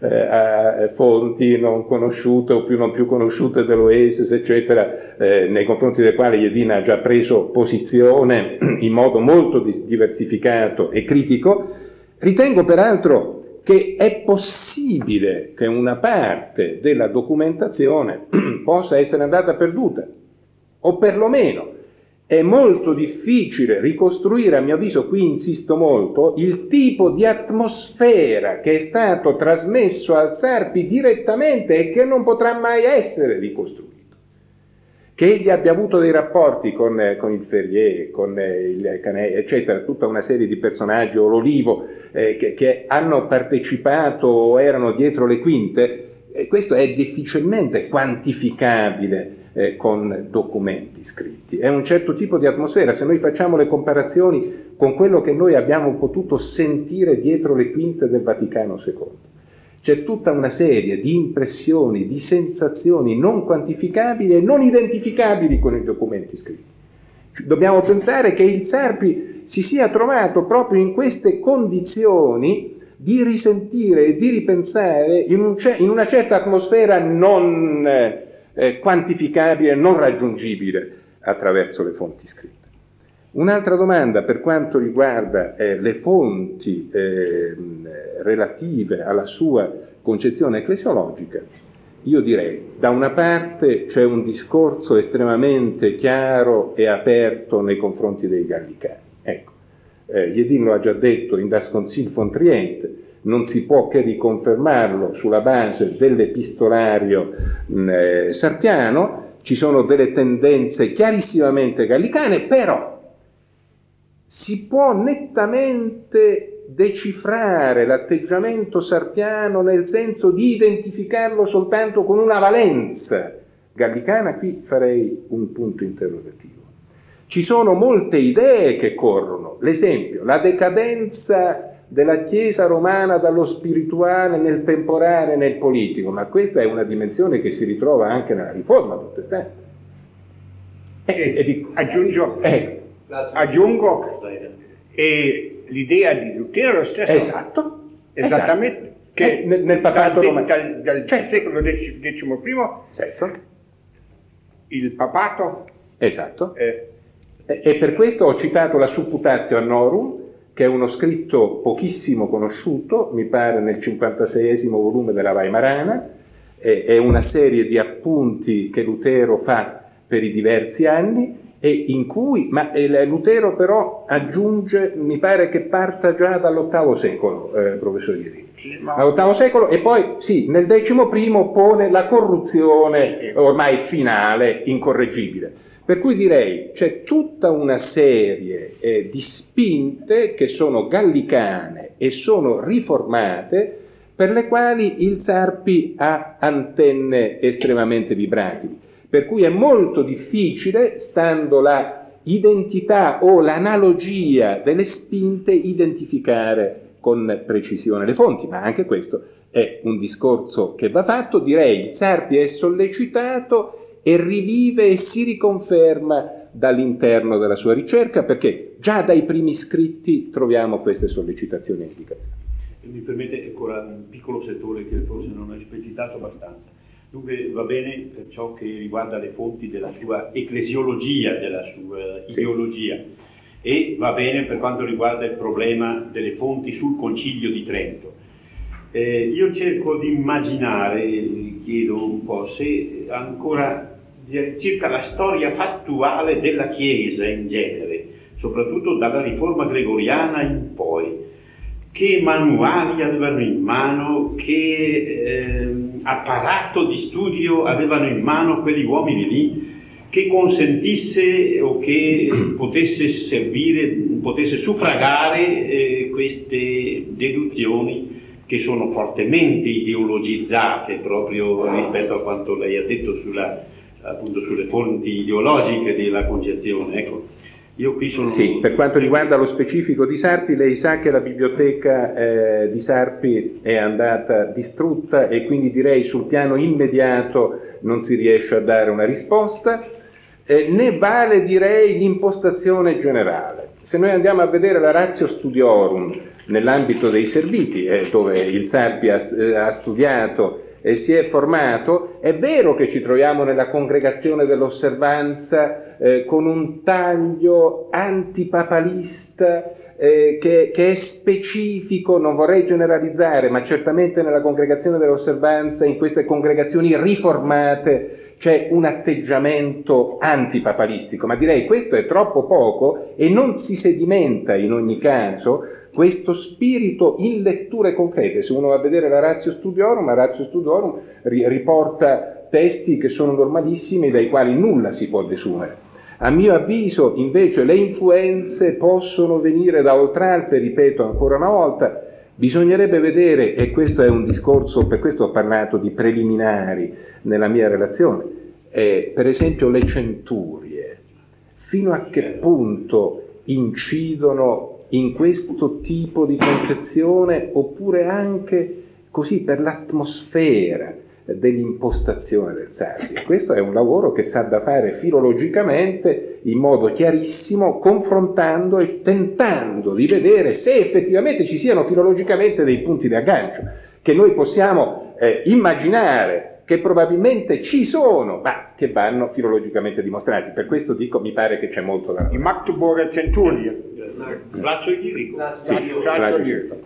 fonti non conosciute o non più conosciute dell'Oasis, eccetera, nei confronti delle quali Jedin ha già preso posizione in modo molto diversificato e critico. Ritengo peraltro che è possibile che una parte della documentazione possa essere andata perduta, o perlomeno è molto difficile ricostruire, a mio avviso, qui insisto molto, il tipo di atmosfera che è stato trasmesso al Sarpi direttamente e che non potrà mai essere ricostruito. Che egli abbia avuto dei rapporti con il Ferrier, con il Canet, eccetera, tutta una serie di personaggi, o l'Olivo, che hanno partecipato o erano dietro le quinte, questo è difficilmente quantificabile con documenti scritti. È un certo tipo di atmosfera. Se noi facciamo le comparazioni con quello che noi abbiamo potuto sentire dietro le quinte del Vaticano II, c'è tutta una serie di impressioni, di sensazioni non quantificabili e non identificabili con i documenti scritti. Dobbiamo pensare che il Sarpi si sia trovato proprio in queste condizioni di risentire e di ripensare in una certa atmosfera non quantificabile, non raggiungibile attraverso le fonti scritte. Un'altra domanda per quanto riguarda le fonti relative alla sua concezione ecclesiologica, io direi, da una parte c'è un discorso estremamente chiaro e aperto nei confronti dei gallicani. Ecco, Jedin lo ha già detto in Das Concil von Trient, non si può che riconfermarlo sulla base dell'epistolario sarpiano, ci sono delle tendenze chiarissimamente gallicane, però si può nettamente decifrare l'atteggiamento sarpiano nel senso di identificarlo soltanto con una valenza gallicana. Qui farei un punto interrogativo. Ci sono molte idee che corrono, l'esempio, la decadenza della Chiesa romana dallo spirituale nel temporale, nel politico, ma questa è una dimensione che si ritrova anche nella Riforma protestante. Aggiungo l'idea di Lutero stesso. Esatto. Esattamente. Che nel papato romano. Dal secolo XI, certo. il papato. Esatto. E per questo ho citato la Supputatio Annorum, che è uno scritto pochissimo conosciuto, mi pare nel 56esimo volume della Weimarana, è una serie di appunti che Lutero fa per i diversi anni, e in cui, Lutero però aggiunge, mi pare che parta già dall'VIII secolo, professor Jedin, dall'VIII secolo, e poi sì, nel XI pone la corruzione ormai finale, incorreggibile. Per cui direi c'è tutta una serie di spinte che sono gallicane e sono riformate, per le quali il Sarpi ha antenne estremamente vibratili. Per cui è molto difficile, stando la identità o l'analogia delle spinte, identificare con precisione le fonti, ma anche questo è un discorso che va fatto. Direi il Sarpi è sollecitato e rivive e si riconferma dall'interno della sua ricerca, perché già dai primi scritti troviamo queste sollecitazioni e indicazioni. Mi permette ancora un piccolo settore che forse non ho esplicitato abbastanza. Dunque va bene per ciò che riguarda le fonti della sua ecclesiologia, della sua ideologia, e va bene per quanto riguarda il problema delle fonti sul Concilio di Trento. Io cerco di immaginare, chiedo un po' se ancora circa la storia fattuale della Chiesa in genere, soprattutto dalla Riforma gregoriana in poi, che manuali avevano in mano, che apparato di studio avevano in mano quegli uomini lì, che consentisse o che potesse servire, potesse suffragare queste deduzioni che sono fortemente ideologizzate proprio rispetto a quanto lei ha detto appunto sulle fonti ideologiche della concezione. Ecco, io qui sono... Sì, per quanto riguarda lo specifico di Sarpi, lei sa che la biblioteca di Sarpi è andata distrutta e quindi direi sul piano immediato non si riesce a dare una risposta, né vale direi l'impostazione generale. Se noi andiamo a vedere la Ratio Studiorum nell'ambito dei serviti, dove il Sarpi ha studiato e si è formato. È vero che ci troviamo nella congregazione dell'osservanza con un taglio antipapalista che è specifico, non vorrei generalizzare, ma certamente nella congregazione dell'osservanza, in queste congregazioni riformate, c'è un atteggiamento antipapalistico, ma direi questo è troppo poco e non si sedimenta in ogni caso questo spirito in letture concrete. Se uno va a vedere la Ratio Studiorum riporta testi che sono normalissimi, dai quali nulla si può desumere. A mio avviso, invece, le influenze possono venire da Oltralpe, ripeto ancora una volta. Bisognerebbe vedere, e questo è un discorso, per questo ho parlato di preliminari nella mia relazione, per esempio le centurie, fino a che punto incidono in questo tipo di concezione, oppure anche così per l'atmosfera dell'impostazione del Sarpi. Questo è un lavoro che s'ha da fare filologicamente in modo chiarissimo, confrontando e tentando di vedere se effettivamente ci siano filologicamente dei punti di aggancio che noi possiamo immaginare, che probabilmente ci sono, ma che vanno filologicamente dimostrati. Per questo dico, mi pare che c'è molto da Die Magdeburger Centurie. Flacio Chirico. Sì, Flacio Chirico.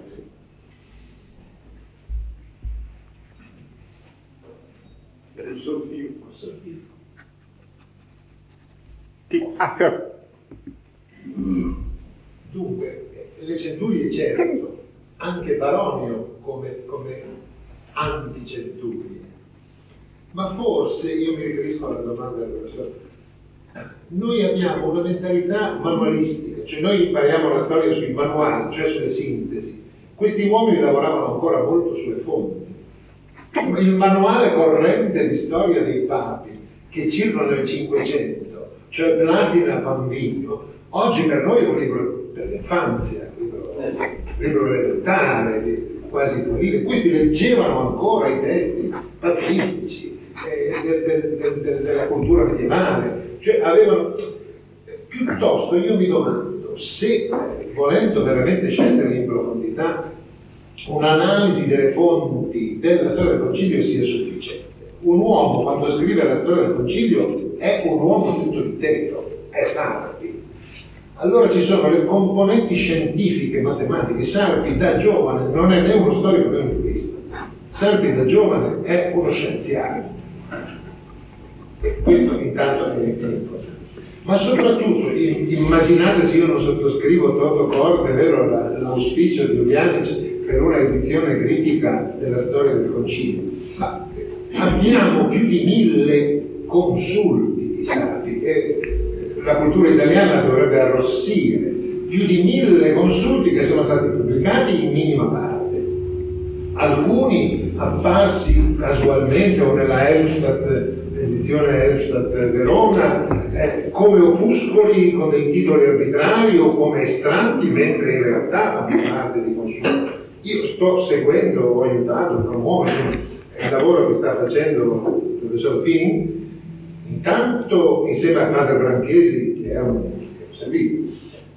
Dunque, le centurie certo, anche Baronio come anticenturie, ma forse, io mi riferisco alla domanda del professore, noi abbiamo una mentalità manualistica, cioè noi impariamo la storia sui manuali, cioè sulle sintesi. Questi uomini lavoravano ancora molto sulle fonti. Il manuale corrente di storia dei papi che circola nel Cinquecento, cioè Platina Bambino, oggi per noi è un libro per l'infanzia, un libro elementare, quasi puerile. Questi leggevano ancora i testi patristici della cultura medievale, cioè avevano. Piuttosto io mi domando se, volendo veramente scendere in profondità, un'analisi delle fonti della storia del Concilio sia sufficiente. Un uomo, quando scrive la storia del Concilio, è un uomo tutto intero, è Sarpi. Allora ci sono le componenti scientifiche, matematiche. Sarpi da giovane non è né uno storico né un giurista. Sarpi da giovane è uno scienziato. E questo intanto è importante. Ma soprattutto, immaginate se io non sottoscrivo toto corte, vero, l'auspicio di Ulianic per una edizione critica della storia del Concilio. Ma abbiamo più di 1000 consulti di Sarpi e la cultura italiana dovrebbe arrossire. Più di 1000 consulti che sono stati pubblicati in minima parte. Alcuni apparsi casualmente o nella edizione Elstadt Verona, come opuscoli con dei titoli arbitrari o come estratti, mentre in realtà fanno parte di consulti. Io sto seguendo, ho aiutato, promuovo il lavoro che sta facendo il professor Pin, intanto insieme a Padre Branchesi, che è un servizio.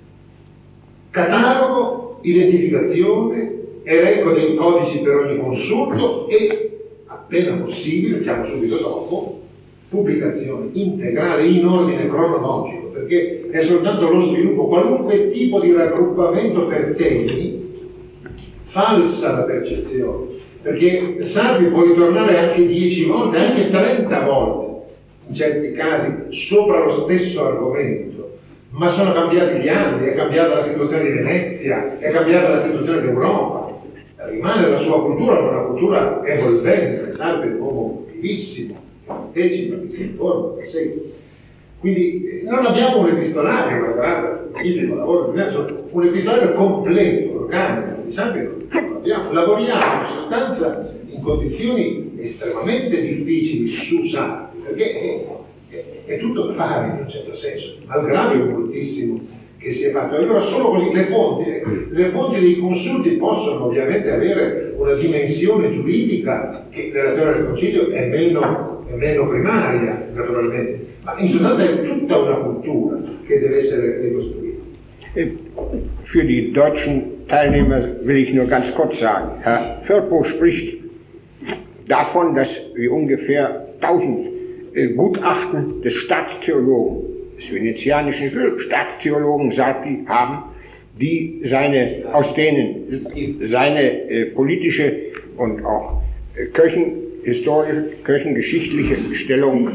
Catalogo, identificazione, elenco dei codici per ogni consulto e, appena possibile, diciamo subito dopo, pubblicazione integrale in ordine cronologico, perché è soltanto lo sviluppo, qualunque tipo di raggruppamento per temi falsa la percezione, perché Sarpi può ritornare anche 10 volte, anche 30 volte in certi casi sopra lo stesso argomento, ma sono cambiati gli anni, è cambiata la situazione di Venezia, è cambiata la situazione d'Europa, rimane la sua cultura, ma una cultura evolvente. Sarpi è un uomo vivissimo, che partecipa, che si informa, che segue. Quindi non abbiamo un epistolario, guardate, magnifico lavoro, un epistolario completo, organico, di Sarpi non abbiamo. Lavoriamo in sostanza in condizioni estremamente difficili su Sarpi, perché è tutto da fare in un certo senso, malgrado il moltissimo che si è fatto. Allora solo così le fonti dei consulti possono ovviamente avere una dimensione giuridica che nella storia del Concilio è meno primaria, naturalmente, ma in sostanza è tutta una cultura che deve essere ricostruita. Für die deutschen Teilnehmer will ich nur ganz kurz sagen. Herr Firpo spricht davon, dass wir ungefähr 1000 Gutachten des Staatstheologen, des venezianischen Staatstheologen Sarpi haben, die aus denen seine politische und auch kirchenhistorische, kirchengeschichtliche Stellung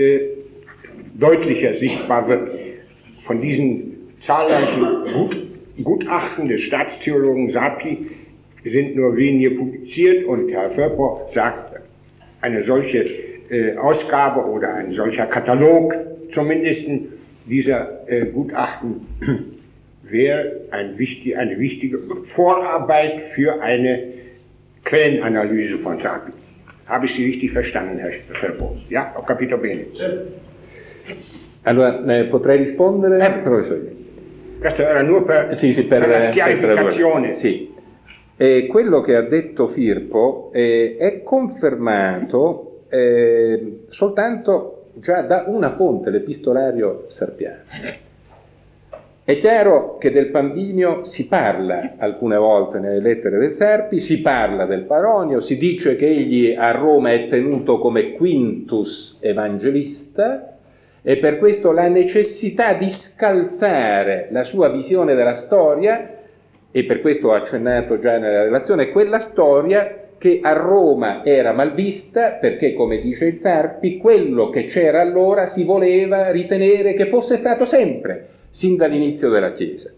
deutlicher sichtbar wird. Von diesen zahlreichen Gutachten des Staatstheologen Sarpi sind nur wenige publiziert und Herr Firpo sagt, eine solche Ausgabe oder ein solcher Katalog zumindest dieser Gutachten wäre eine wichtige Vorarbeit für eine Quellenanalyse von Sarpi. Habe ich Sie richtig verstanden, Herr Firpo? Ja, ho capito bene. Allora, potrei rispondere? Professore? Questo era nur per la chiarificazione. Sì. Quello che ha detto Firpo è confermato soltanto già da una fonte, l'epistolario sarpiano. È chiaro che del Pambinio si parla alcune volte nelle lettere del Sarpi, si parla del Paronio, si dice che egli a Roma è tenuto come quintus evangelista, e per questo la necessità di scalzare la sua visione della storia, e per questo ho accennato già nella relazione, quella storia che a Roma era malvista perché, come dice il Sarpi, quello che c'era allora si voleva ritenere che fosse stato sempre, sin dall'inizio della Chiesa.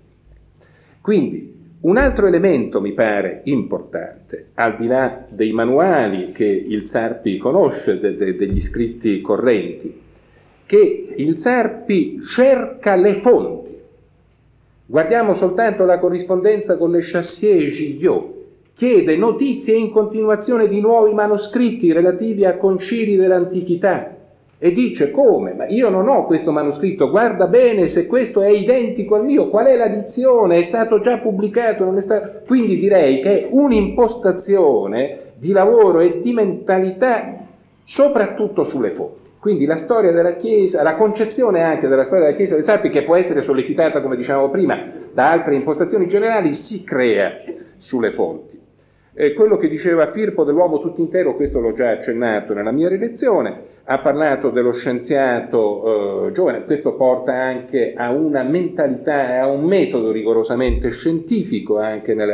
Quindi un altro elemento mi pare importante, al di là dei manuali che il Sarpi conosce, degli scritti correnti, che il Sarpi cerca le fonti. Guardiamo soltanto la corrispondenza con le Chassier e Gillot, chiede notizie in continuazione di nuovi manoscritti relativi a concili dell'antichità e dice: come? Ma io non ho questo manoscritto, guarda bene se questo è identico al mio, qual è la dizione, è stato già pubblicato, non è stato... Quindi direi che è un'impostazione di lavoro e di mentalità soprattutto sulle fonti. Quindi la storia della Chiesa, la concezione anche della storia della Chiesa dei Sarpi, che può essere sollecitata, come dicevamo prima, da altre impostazioni generali, si crea sulle fonti. Quello che diceva Firpo dell'uomo tutto intero, questo l'ho già accennato nella mia relazione, ha parlato dello scienziato giovane, questo porta anche a una mentalità e a un metodo rigorosamente scientifico anche nella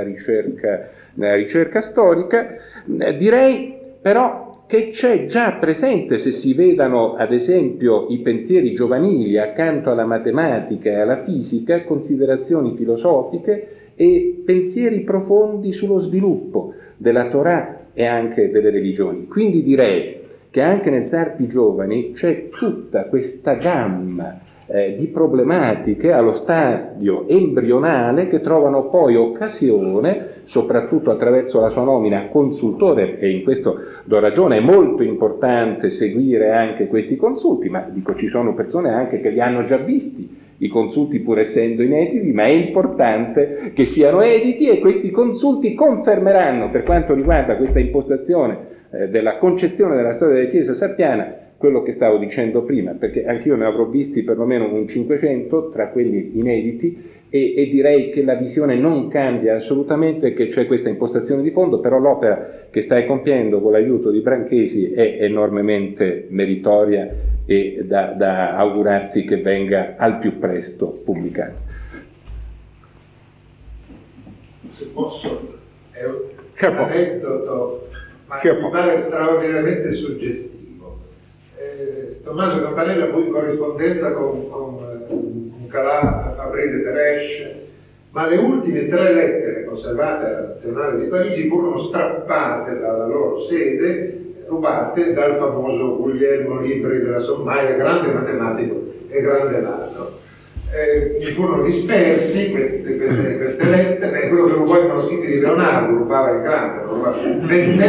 ricerca storica. Direi però che c'è già presente, se si vedano ad esempio i pensieri giovanili accanto alla matematica e alla fisica, considerazioni filosofiche e pensieri profondi sullo sviluppo della Torah e anche delle religioni. Quindi direi che anche nel Sarpi Giovani c'è tutta questa gamma di problematiche allo stadio embrionale che trovano poi occasione, soprattutto attraverso la sua nomina a consultore, e in questo do ragione, è molto importante seguire anche questi consulti, ma dico ci sono persone anche che li hanno già visti i consulti pur essendo inediti, ma è importante che siano editi e questi consulti confermeranno, per quanto riguarda questa impostazione della concezione della storia della Chiesa sarpiana, quello che stavo dicendo prima, perché anch'io ne avrò visti perlomeno un 500 tra quelli inediti e direi che la visione non cambia assolutamente, che c'è questa impostazione di fondo, però l'opera che stai compiendo con l'aiuto di Branchesi è enormemente meritoria e da augurarsi che venga al più presto pubblicata. Se posso, è un aneddoto, ma mi pare straordinariamente suggestivo. Tommaso Campanella fu in corrispondenza con Calà, Fabri de Peresch, ma le ultime 3 lettere conservate alla Nazionale di Parigi furono strappate dalla loro sede, rubate dal famoso Guglielmo Libri della Sommaia, grande matematico e grande ladro. Mi furono dispersi queste lettere, quello che rubò i manoscritti di Leonardo, rubava il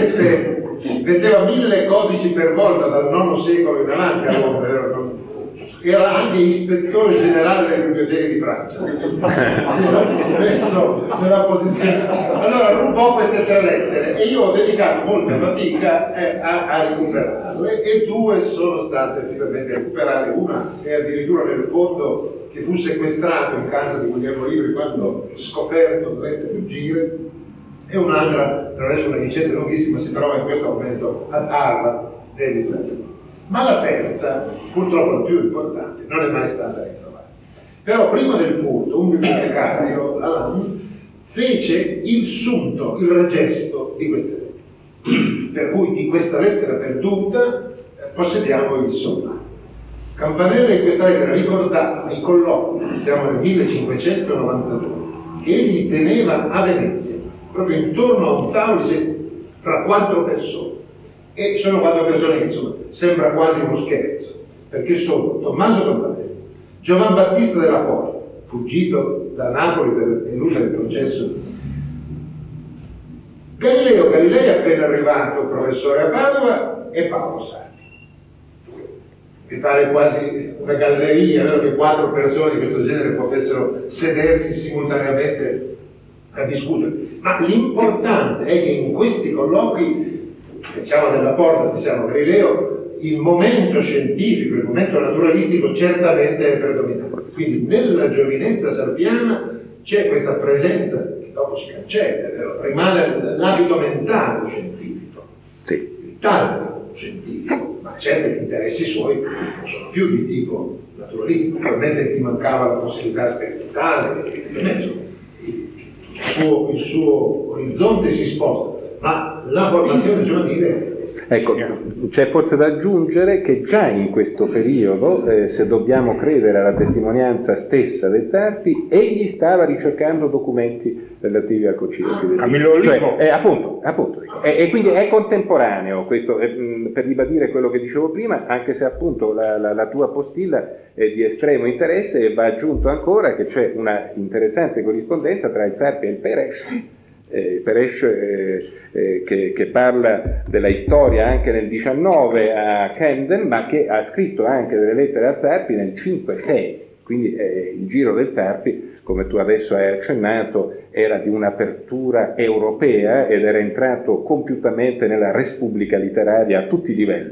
grande, vendeva 1000 codici per volta dal IX secolo in avanti a Londra, era anche ispettore generale delle biblioteche di Francia, si era messo nella posizione. Allora rubò queste 3 lettere e io ho dedicato molta fatica a recuperarle, e 2 sono state finalmente recuperate. Una è addirittura nel fondo che fu sequestrato in casa di Guglielmo Libri quando scoperto dovette fuggire, e un'altra, attraverso una vicenda lunghissima, si trova in questo momento ad Harvard negli Stati Uniti. Ma la terza, purtroppo la più importante, non è mai stata ritrovata. Però prima del furto un bibliotecario, Lalande, fece il sunto, il regesto di queste lettere. Per cui di questa lettera perduta possediamo il sommario. Campanella in questa lettera ricordava i colloqui, siamo nel 1592, che egli teneva a Venezia, proprio intorno a un tavolo fra 4 persone. E sono 4 persone che, insomma, sembra quasi uno scherzo, perché sono Tommaso Campanella, Giovan Battista della Porta, fuggito da Napoli per eludere il processo, Galileo Galilei, appena arrivato professore a Padova, e Paolo Sarpi. Mi pare quasi una galleria, vero, che 4 persone di questo genere potessero sedersi simultaneamente a discutere. Ma l'importante è che in questi colloqui, diciamo della Porta, diciamo Galileo, il momento scientifico, il momento naturalistico certamente è predominante. Quindi nella giovinezza sarpiana c'è questa presenza che dopo si cancella, vero? Rimane l'abito mentale scientifico, sì, il taglio scientifico, ma certo gli interessi suoi non sono più di tipo naturalistico. Probabilmente ti mancava la possibilità sperimentale, il suo orizzonte si sposta, ma la formazione giovanile. Ecco, c'è forse da aggiungere che già in questo periodo, se dobbiamo credere alla testimonianza stessa del Sarpi, egli stava ricercando documenti relativi al Concilio Fidense. Cioè, appunto, e quindi è contemporaneo questo, per ribadire quello che dicevo prima, anche se appunto la tua postilla è di estremo interesse, e va aggiunto ancora che c'è una interessante corrispondenza tra il Sarpi e il Peres, che parla della storia anche nel 19 a Camden, ma che ha scritto anche delle lettere al Sarpi nel 5-6, quindi il giro del Sarpi, come tu adesso hai accennato, era di un'apertura europea ed era entrato compiutamente nella Respubblica letteraria a tutti i livelli.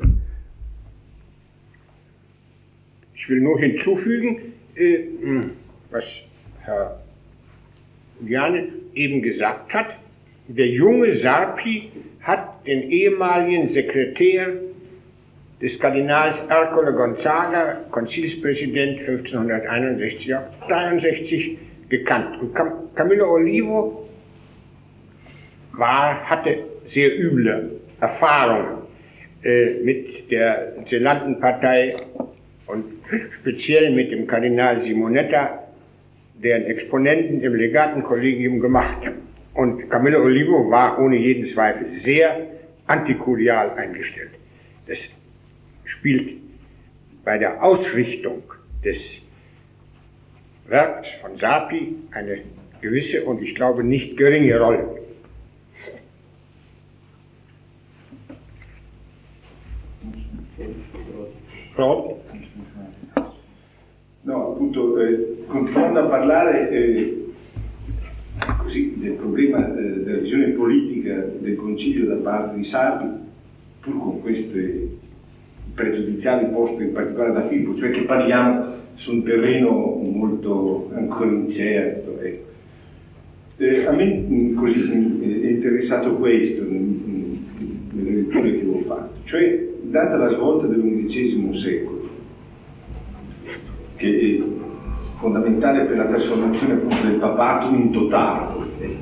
Ich will nur hinzufügen, was Herr Juliane eben gesagt hat, der junge Sarpi hat den ehemaligen Sekretär des Kardinals Ercole Gonzaga, Konzilspräsident 1561-63, gekannt. Und Camillo Olivo hatte sehr üble Erfahrungen mit der Zelantenpartei und speziell mit dem Kardinal Simonetta, deren Exponenten im Legatenkollegium gemacht. Und Camillo Olivo war ohne jeden Zweifel sehr antikurial eingestellt. Das spielt bei der Ausrichtung des Werks von Sarpi eine gewisse und ich glaube nicht geringe Rolle. No, appunto, continuando a parlare così del problema della visione politica del Concilio da parte di Sarpi, pur con queste pregiudiziali poste in particolare da Filippo, cioè che parliamo su un terreno molto ancora incerto. Ecco. A me così è interessato questo nelle letture che ho fatto, cioè data la svolta dell'XI secolo, che è fondamentale per la trasformazione appunto del papato in totale,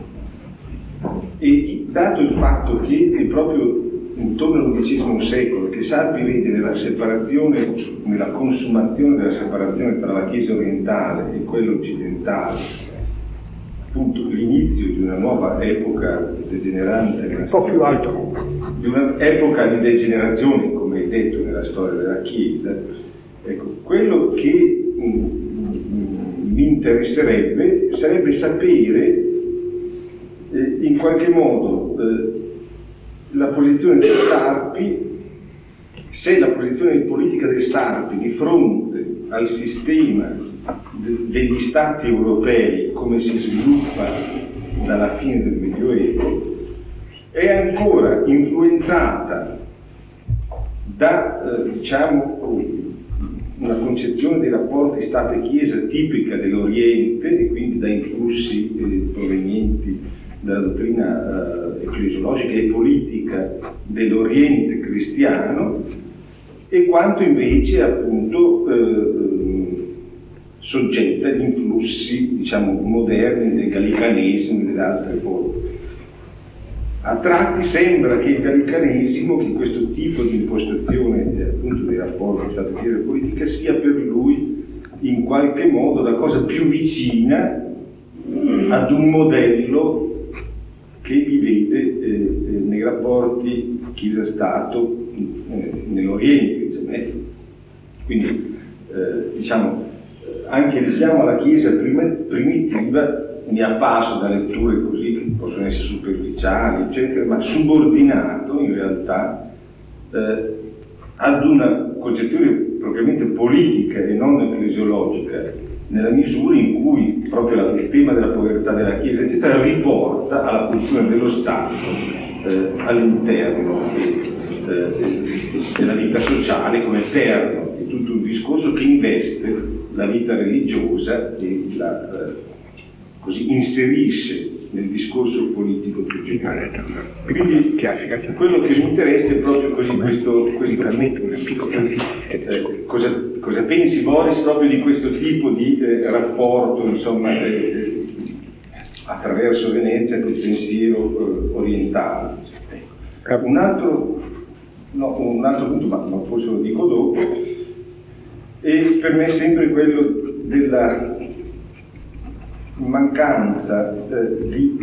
e dato il fatto che è proprio intorno all'XI secolo che Sarpi vede nella separazione, nella consumazione della separazione tra la Chiesa orientale e quella occidentale, appunto l'inizio di una nuova epoca degenerante, un po' più alto, di un'epoca di degenerazione, come hai detto, nella storia della Chiesa. Ecco, quello che mi interesserebbe sarebbe sapere in qualche modo la posizione del Sarpi, se la posizione politica del Sarpi di fronte al sistema degli stati europei come si sviluppa dalla fine del Medioevo è ancora influenzata da una concezione dei rapporti Stato e Chiesa tipica dell'Oriente e quindi da influssi provenienti dalla dottrina ecclesiologica e politica dell'Oriente cristiano, e quanto invece appunto soggetta agli influssi moderni del gallicanesimo e delle altre forme. A tratti sembra che il gallicanesimo, che questo tipo di impostazione appunto dei rapporti Stato, Chiesa e politica, sia per lui in qualche modo la cosa più vicina ad un modello che vi vede nei rapporti Chiesa-Stato nell'Oriente. Quindi anche il richiamo alla Chiesa primitiva mi è apparso da letture così che possono essere superficiali, eccetera, ma subordinato in realtà ad una concezione propriamente politica e non ecclesiologica, nella misura in cui proprio il tema della povertà della Chiesa, eccetera, riporta alla funzione dello Stato all'interno della vita sociale come perno di tutto un discorso che investe la vita religiosa e così inserisce nel discorso politico tutto il resto. Quindi quello che mi interessa è proprio così cosa pensi Boris proprio di questo tipo di rapporto, insomma, attraverso Venezia col pensiero orientale. Un altro punto, ma forse lo dico dopo, e per me è sempre quello della mancanza di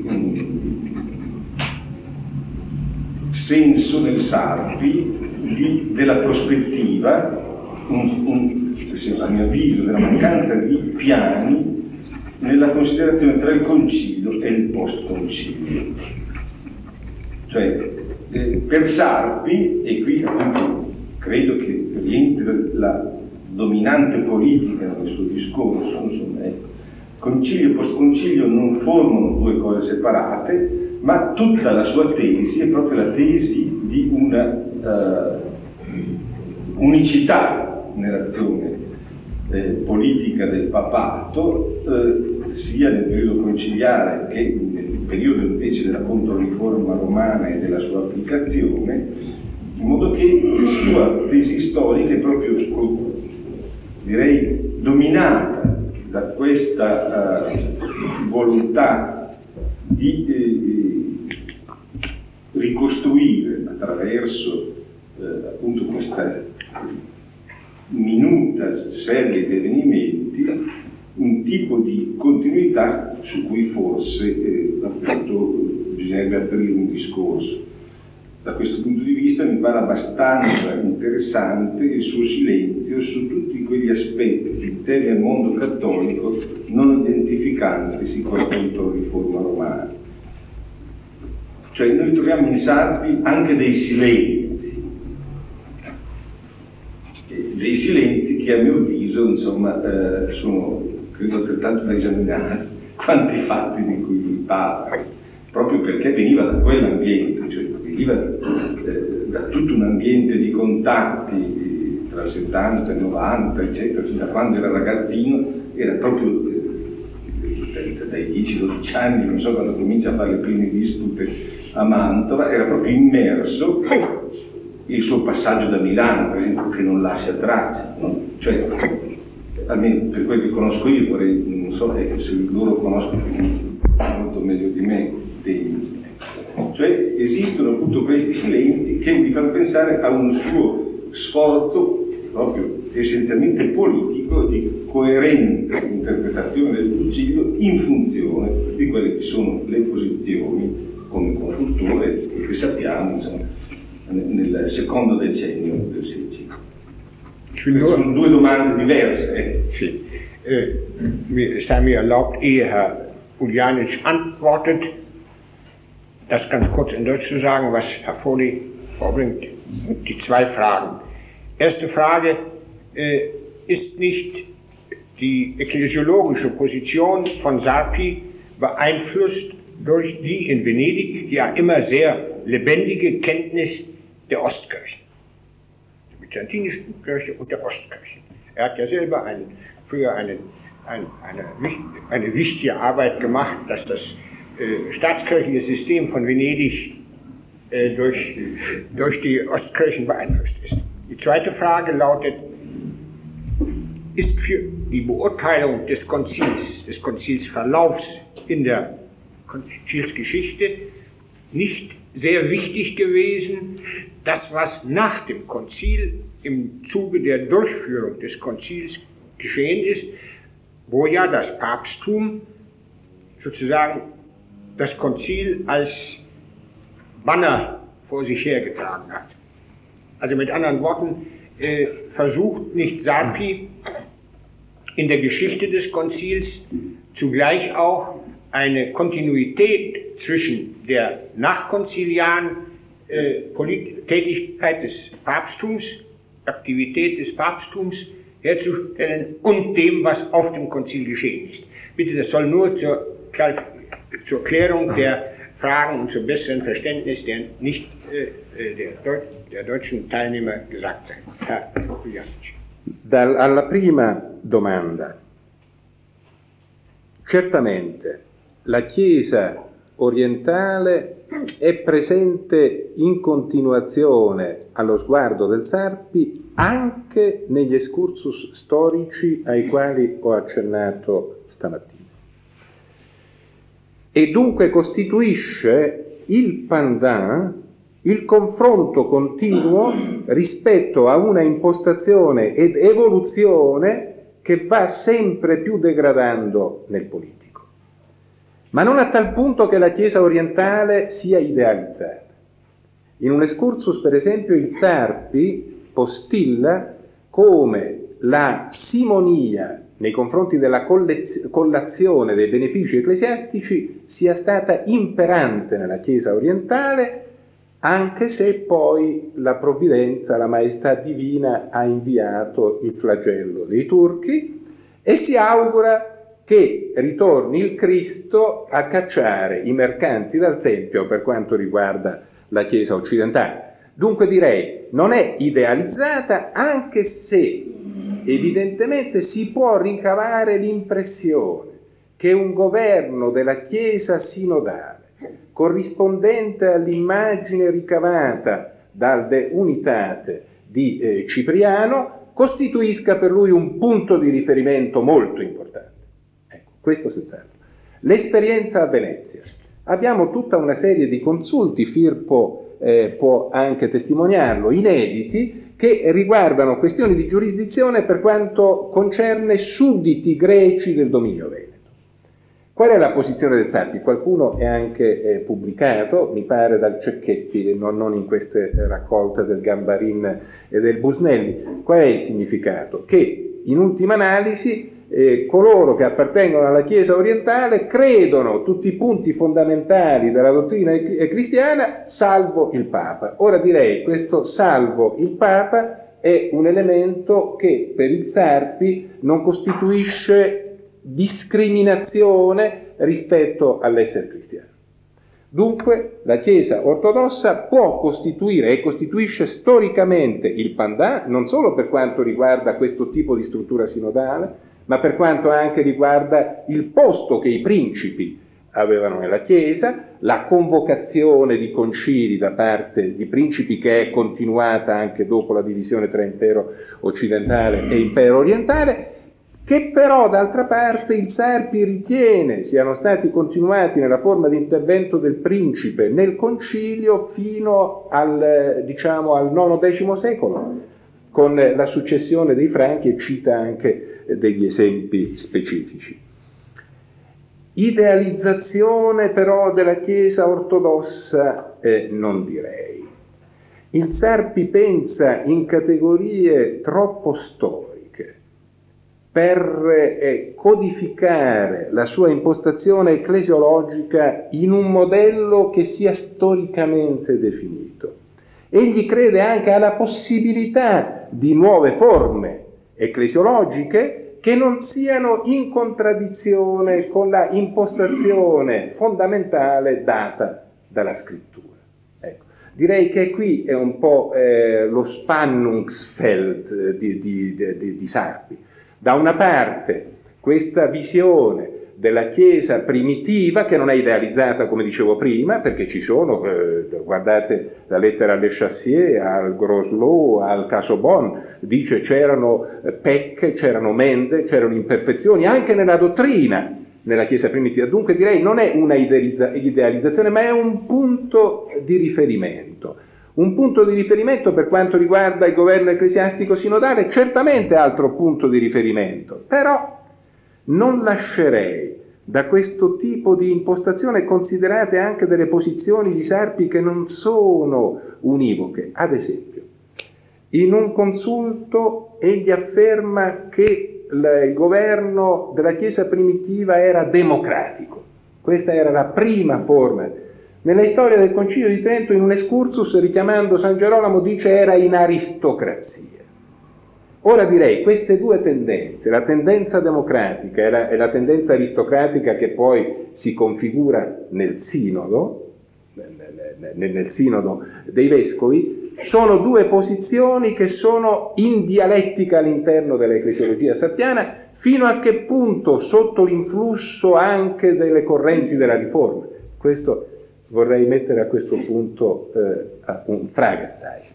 senso nel Sarpi della prospettiva, a mio avviso, della mancanza di piani nella considerazione tra il concilio e il post-concilio. Cioè, per Sarpi, e qui appunto credo che rientri la dominante politica nel suo discorso, insomma, concilio e post-concilio non formano due cose separate, ma tutta la sua tesi è proprio la tesi di una unicità nell'azione politica del papato, sia nel periodo conciliare che nel periodo invece della controriforma romana e della sua applicazione, in modo che la sua tesi storica è proprio, direi, dominata da questa volontà di ricostruire attraverso appunto questa minuta serie di avvenimenti un tipo di continuità su cui forse appunto bisognerebbe aprire un discorso. Da questo punto di vista mi pare abbastanza interessante il suo silenzio su tutti quegli aspetti interni al mondo cattolico non identificantisi con la controriforma romana. Cioè noi troviamo in Sarpi anche dei silenzi che a mio avviso insomma sono credo altrettanto da esaminare quanti fatti di cui lui parla, proprio perché veniva da quell'ambiente, cioè veniva da tutto un ambiente di contatti tra il 70 e il 90, eccetera, da quando era ragazzino, era proprio dai 10-12 anni, non so, quando comincia a fare le prime dispute a Mantova, era proprio immerso. Il suo passaggio da Milano, per esempio, che non lascia traccia, no? Cioè, almeno per quel che conosco io, vorrei, non so se loro conoscono molto meglio di me, cioè esistono appunto questi silenzi che mi fanno pensare a un suo sforzo proprio essenzialmente politico di coerente interpretazione del concilio in funzione di quelle che sono le posizioni come consultore che sappiamo, insomma, nel secondo decennio del Secolo. Sono due domande diverse. Sì. Sei mir erlaubt, ehe Herr Uljanic antwortet, das ganz kurz in Deutsch zu sagen, was Herr Foley vorbringt. Die zwei Fragen. Erste Frage, ist nicht die ekklesiologische Position von Sarpi beeinflusst durch die in Venedig ja immer sehr lebendige Kenntnis der Ostkirche, der byzantinischen Kirche und der Ostkirche. Er hat ja selber früher eine wichtige Arbeit gemacht, dass das staatskirchliche System von Venedig durch die Ostkirchen beeinflusst ist. Die zweite Frage lautet, ist für die Beurteilung des Konzilsverlaufs in der Konzilsgeschichte nicht sehr wichtig gewesen, das, was nach dem Konzil im Zuge der Durchführung des Konzils geschehen ist, wo ja das Papsttum sozusagen das Konzil als Banner vor sich hergetragen hat. Also mit anderen Worten, versucht nicht Sarpi in der Geschichte des Konzils zugleich auch eine Kontinuität zwischen der nachkonziliaren Tätigkeit des Papsttums, Aktivität des Papsttums herzustellen und dem, was auf dem Konzil geschehen ist. Bitte, das soll nur zur Klärung der Fragen und zum besseren Verständnis der deutschen Teilnehmer gesagt sein. Herr Kuljanic. Alla prima domanda, certamente la Chiesa orientale è presente in continuazione allo sguardo del Sarpi anche negli excursus storici ai quali ho accennato stamattina. E dunque costituisce il pendant, il confronto continuo rispetto a una impostazione ed evoluzione che va sempre più degradando nel politico. Ma non a tal punto che la Chiesa orientale sia idealizzata. In un excursus, per esempio, il Sarpi postilla come la simonia nei confronti della collazione dei benefici ecclesiastici sia stata imperante nella Chiesa orientale, anche se poi la provvidenza, la maestà divina ha inviato il flagello dei turchi e si augura che ritorni il Cristo a cacciare i mercanti dal Tempio per quanto riguarda la Chiesa occidentale. Dunque direi, non è idealizzata, anche se evidentemente si può ricavare l'impressione che un governo della Chiesa sinodale, corrispondente all'immagine ricavata dal De Unitate di Cipriano, costituisca per lui un punto di riferimento molto importante. Ecco, questo senz'altro. L'esperienza a Venezia. Abbiamo tutta una serie di consulti, Firpo può anche testimoniarlo, inediti, che riguardano questioni di giurisdizione per quanto concerne sudditi greci del dominio veneto. Qual è la posizione del Sarpi? Qualcuno è anche pubblicato, mi pare dal Cecchetti, non in queste raccolte del Gambarin e del Busnelli. Qual è il significato? Che in ultima analisi coloro che appartengono alla Chiesa orientale credono tutti i punti fondamentali della dottrina cristiana, salvo il Papa. Ora direi, questo salvo il Papa è un elemento che per il Sarpi non costituisce discriminazione rispetto all'essere cristiano. Dunque la Chiesa ortodossa può costituire e costituisce storicamente il pendant, non solo per quanto riguarda questo tipo di struttura sinodale, ma per quanto anche riguarda il posto che i principi avevano nella Chiesa, la convocazione di concili da parte di principi che è continuata anche dopo la divisione tra impero occidentale e impero orientale, che però d'altra parte il Sarpi ritiene siano stati continuati nella forma di intervento del principe nel concilio fino al IX-X secolo, con la successione dei Franchi, e cita anche degli esempi specifici. Idealizzazione però della Chiesa ortodossa non direi. Il Sarpi pensa in categorie troppo storiche per codificare la sua impostazione ecclesiologica in un modello che sia storicamente definito. Egli crede anche alla possibilità di nuove forme ecclesiologiche che non siano in contraddizione con la impostazione fondamentale data dalla scrittura. Ecco. Direi che qui è un po' lo Spannungsfeld di Sarpi. Da una parte questa visione della Chiesa primitiva, che non è idealizzata come dicevo prima, perché ci sono, guardate la lettera alle Chassier, al Groslow, al Casaubon, dice c'erano pecche, c'erano mende, c'erano imperfezioni anche nella dottrina nella Chiesa primitiva. Dunque direi non è una idealizzazione, ma è un punto di riferimento. Un punto di riferimento per quanto riguarda il governo ecclesiastico sinodale, certamente altro punto di riferimento, però non lascerei da questo tipo di impostazione considerate anche delle posizioni di Sarpi che non sono univoche. Ad esempio, in un consulto egli afferma che il governo della Chiesa primitiva era democratico. Questa era la prima forma. Nella storia del Concilio di Trento, in un excursus, richiamando San Gerolamo, dice era in aristocrazia. Ora direi, queste due tendenze, la tendenza democratica e la tendenza aristocratica che poi si configura nel sinodo, nel sinodo dei vescovi, sono due posizioni che sono in dialettica all'interno dell'ecclesiologia sarpiana, fino a che punto sotto l'influsso anche delle correnti della Riforma. Questo vorrei mettere a questo punto un Fragezeichen.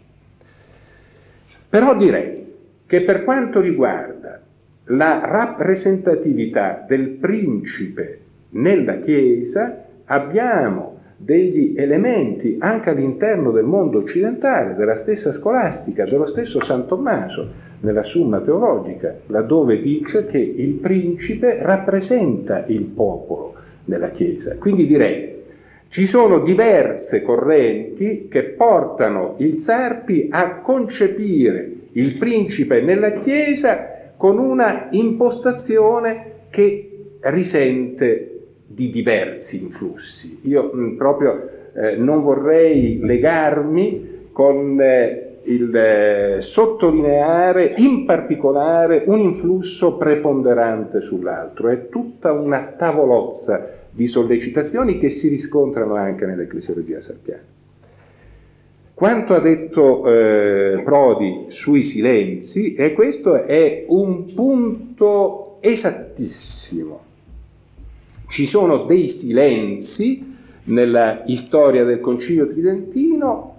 Però direi che per quanto riguarda la rappresentatività del principe nella Chiesa abbiamo degli elementi anche all'interno del mondo occidentale, della stessa scolastica, dello stesso San Tommaso, nella Summa Teologica, laddove dice che il principe rappresenta il popolo nella Chiesa. Quindi direi, ci sono diverse correnti che portano il Sarpi a concepire il principe nella Chiesa con una impostazione che risente di diversi influssi. Io proprio non vorrei legarmi con il sottolineare in particolare un influsso preponderante sull'altro. È tutta una tavolozza di sollecitazioni che si riscontrano anche nell'ecclesiologia sarpiana. Quanto ha detto Prodi sui silenzi, e questo è un punto esattissimo. Ci sono dei silenzi nella storia del Concilio Tridentino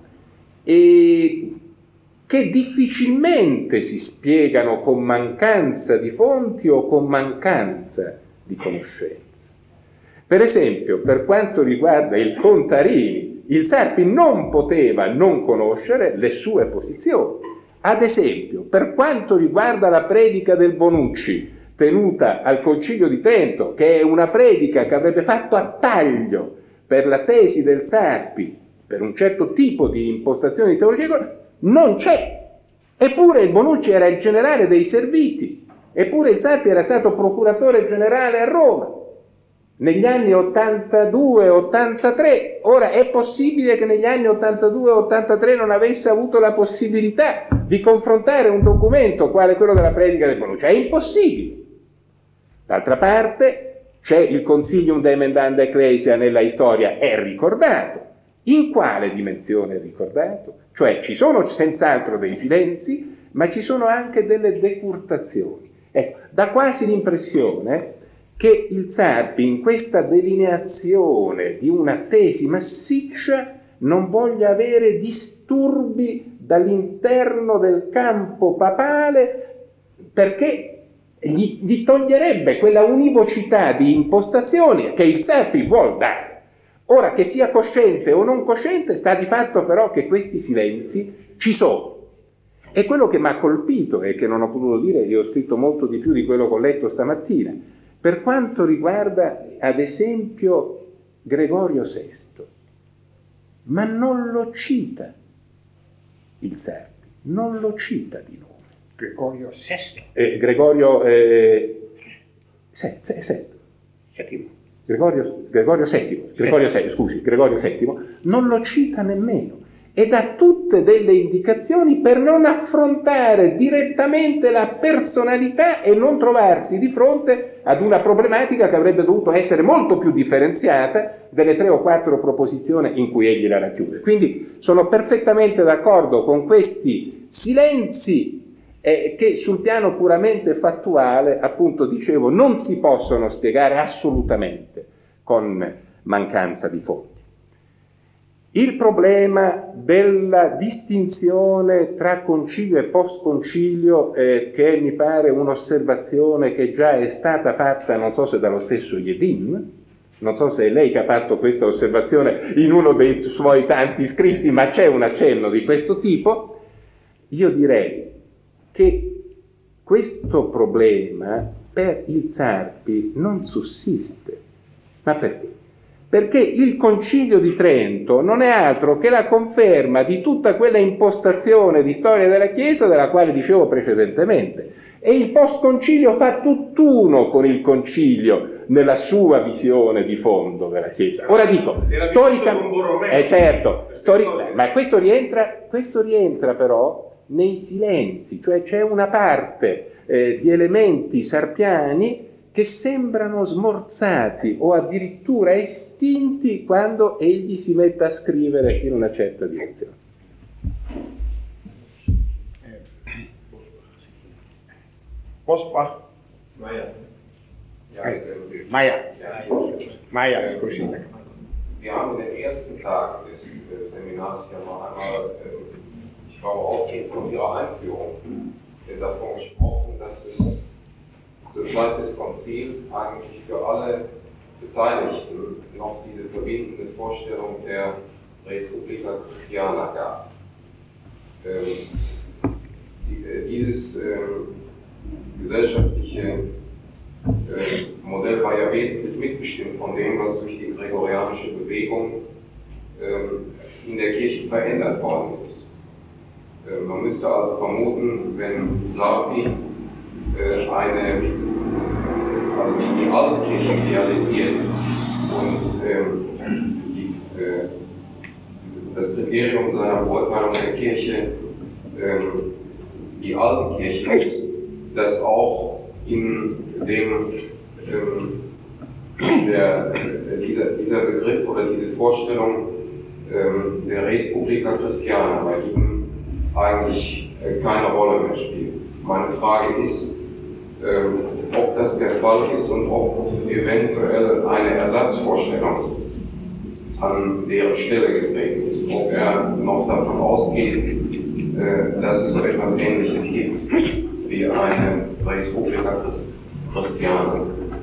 che difficilmente si spiegano con mancanza di fonti o con mancanza di conoscenza. Per esempio, per quanto riguarda il Contarini, il Sarpi non poteva non conoscere le sue posizioni. Ad esempio, per quanto riguarda la predica del Bonucci, tenuta al Concilio di Trento, che è una predica che avrebbe fatto a taglio per la tesi del Sarpi, per un certo tipo di impostazione di teologia, non c'è. Eppure il Bonucci era il generale dei Serviti, eppure il Sarpi era stato procuratore generale a Roma negli anni 82-83. Ora, è possibile che negli anni 82-83 non avesse avuto la possibilità di confrontare un documento quale quello della predica del Bonucci? È impossibile. D'altra parte c'è il Concilium de Emendanda Ecclesia nella storia, è ricordato. In quale dimensione è ricordato? Cioè ci sono senz'altro dei silenzi, ma ci sono anche delle decurtazioni. Ecco, dà quasi l'impressione che il Sarpi in questa delineazione di una tesi massiccia non voglia avere disturbi dall'interno del campo papale, perché gli toglierebbe quella univocità di impostazioni che il Sarpi vuol dare. Ora, che sia cosciente o non cosciente, sta di fatto però che questi silenzi ci sono. E quello che mi ha colpito e che non ho potuto dire, io ho scritto molto di più di quello che ho letto stamattina, per quanto riguarda ad esempio Gregorio VI, ma non lo cita il Sarpi, non lo cita di nome. Gregorio VI. Gregorio VII, non lo cita nemmeno. e dà tutte delle indicazioni per non affrontare direttamente la personalità e non trovarsi di fronte ad una problematica che avrebbe dovuto essere molto più differenziata delle 3 o 4 proposizioni in cui egli la racchiude. Quindi sono perfettamente d'accordo con questi silenzi che sul piano puramente fattuale, appunto dicevo, non si possono spiegare assolutamente con mancanza di fonti. Il problema della distinzione tra concilio e post-concilio, che mi pare un'osservazione che già è stata fatta, non so se dallo stesso Yedim, non so se è lei che ha fatto questa osservazione in uno dei suoi tanti scritti, ma c'è un accenno di questo tipo. Io direi che questo problema per il Sarpi non sussiste. Ma perché? Perché il Concilio di Trento non è altro che la conferma di tutta quella impostazione di storia della Chiesa della quale dicevo precedentemente, e il post-concilio fa tutt'uno con il concilio nella sua visione di fondo della Chiesa. Ora dico, storicamente, certo, ma questo rientra però nei silenzi, cioè c'è una parte di elementi sarpiani che sembrano smorzati o addirittura estinti quando egli si mette a scrivere in una certa direzione. Pospa? Meier, scusi. Wir haben in den ersten Tagen des Seminars ja noch einmal, ich glaube, ausgehend von Ihrer Einführung, davon gesprochen, dass es zur Zeit des Konzils eigentlich für alle Beteiligten noch diese verbindende Vorstellung der Res Publica Christiana gab. Dieses gesellschaftliche Modell war ja wesentlich mitbestimmt von dem, was durch die gregorianische Bewegung in der Kirche verändert worden ist. Man müsste also vermuten, wenn Sarpi die alte Kirche idealisiert und das Kriterium seiner Beurteilung der Kirche die alte Kirche ist, dass auch in dem dieser Begriff oder diese Vorstellung der Res Publica Christiana bei ihm eigentlich keine Rolle mehr spielt. Meine Frage ist, ob das der Fall ist und ob eventuell eine Ersatzvorstellung an deren Stelle getreten ist, ob er noch davon ausgeht, dass es so etwas Ähnliches gibt wie eine Res Publica Christiana.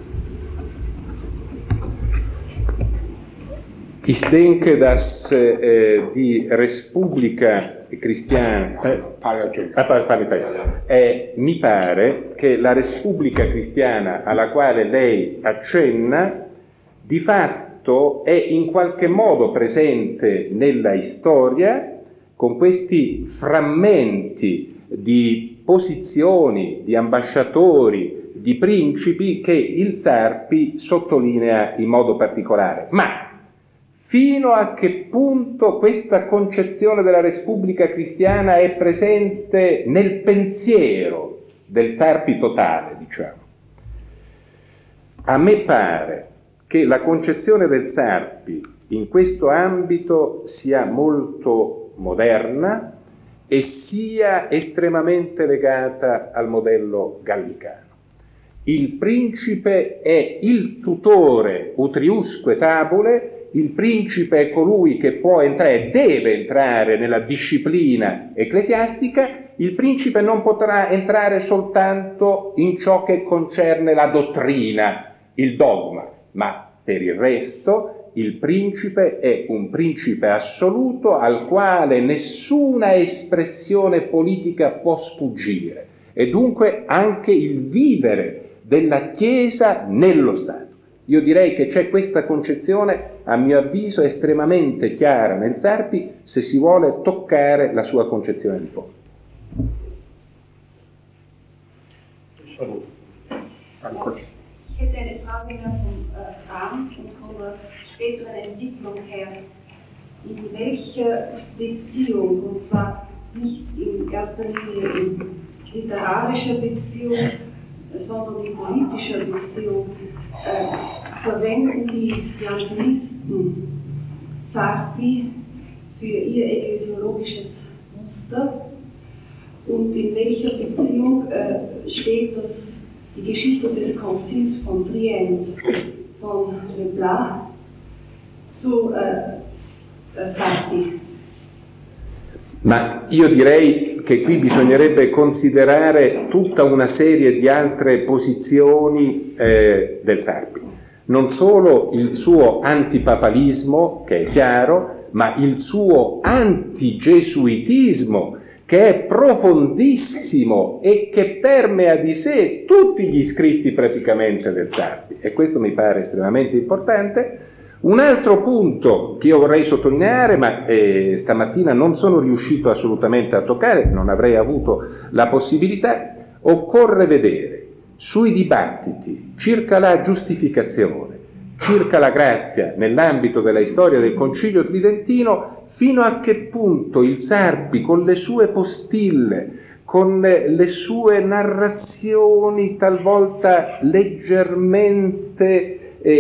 Ich denke, dass die Repubblica Cristiana, mi pare che la Repubblica Cristiana alla quale lei accenna di fatto è in qualche modo presente nella storia con questi frammenti di posizioni, di ambasciatori, di principi che il Sarpi sottolinea in modo particolare. Ma fino a che punto questa concezione della Repubblica Cristiana è presente nel pensiero del Sarpi totale, diciamo? A me pare che la concezione del Sarpi in questo ambito sia molto moderna e sia estremamente legata al modello gallicano. Il principe è il tutore utriusque tabule. Il principe è colui che può entrare, deve entrare nella disciplina ecclesiastica. Il principe non potrà entrare soltanto in ciò che concerne la dottrina, il dogma, ma per il resto il principe è un principe assoluto al quale nessuna espressione politica può sfuggire, e dunque anche il vivere della Chiesa nello Stato. Io direi che c'è questa concezione, a mio avviso, estremamente chiara nel Sarpi se si vuole toccare la sua concezione di fondo. Ich hätte eine Frage vom Amt und von der späteren Entwicklung her. in welcher Beziehung, und zwar nicht in erster Linie in literarischer Beziehung, sondern in politischer Beziehung, verwenden die Jansenisten Sarpi für ihr ekklesiologisches Muster, und in welcher Beziehung steht die Geschichte des Konzils von Trient von Leblanc su Sarpi? Ma io direi che qui bisognerebbe considerare tutta una serie di altre posizioni del Sarpi. Non solo il suo antipapalismo, che è chiaro, ma il suo antigesuitismo, che è profondissimo e che permea di sé tutti gli scritti praticamente del Sarpi. E questo mi pare estremamente importante. Un altro punto che io vorrei sottolineare, ma stamattina non sono riuscito assolutamente a toccare, non avrei avuto la possibilità, occorre vedere sui dibattiti circa la giustificazione, circa la grazia nell'ambito della storia del Concilio Tridentino, fino a che punto il Sarpi, con le sue postille, con le sue narrazioni talvolta leggermente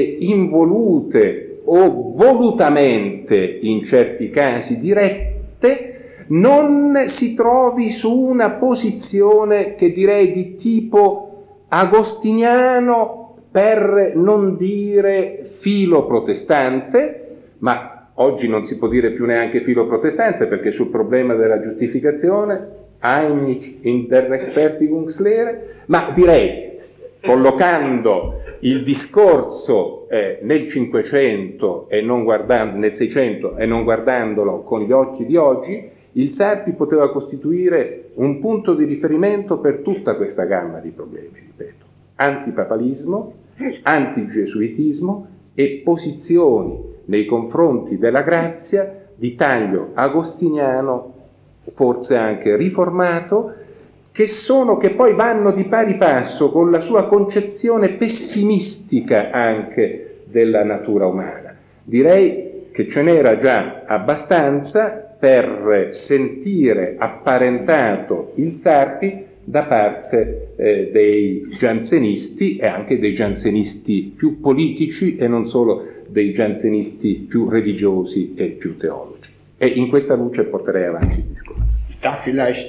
involute o volutamente, in certi casi dirette, non si trovi su una posizione che direi di tipo agostiniano, per non dire filo protestante, ma oggi non si può dire più neanche filo protestante, perché sul problema della giustificazione Einiglich in der Rechtfertigungslehre, ma direi, collocando il discorso nel 500 e non guardando, nel 600 e non guardandolo con gli occhi di oggi, il Sarpi poteva costituire un punto di riferimento per tutta questa gamma di problemi, ripeto: antipapalismo, antigesuitismo e posizioni nei confronti della grazia di taglio agostiniano, forse anche riformato, che poi vanno di pari passo con la sua concezione pessimistica anche della natura umana. Direi che ce n'era già abbastanza per sentire apparentato il Sarpi da parte dei giansenisti, e anche dei giansenisti più politici e non solo dei giansenisti più religiosi e più teologi. E in questa luce porterei avanti il discorso. Da vielleicht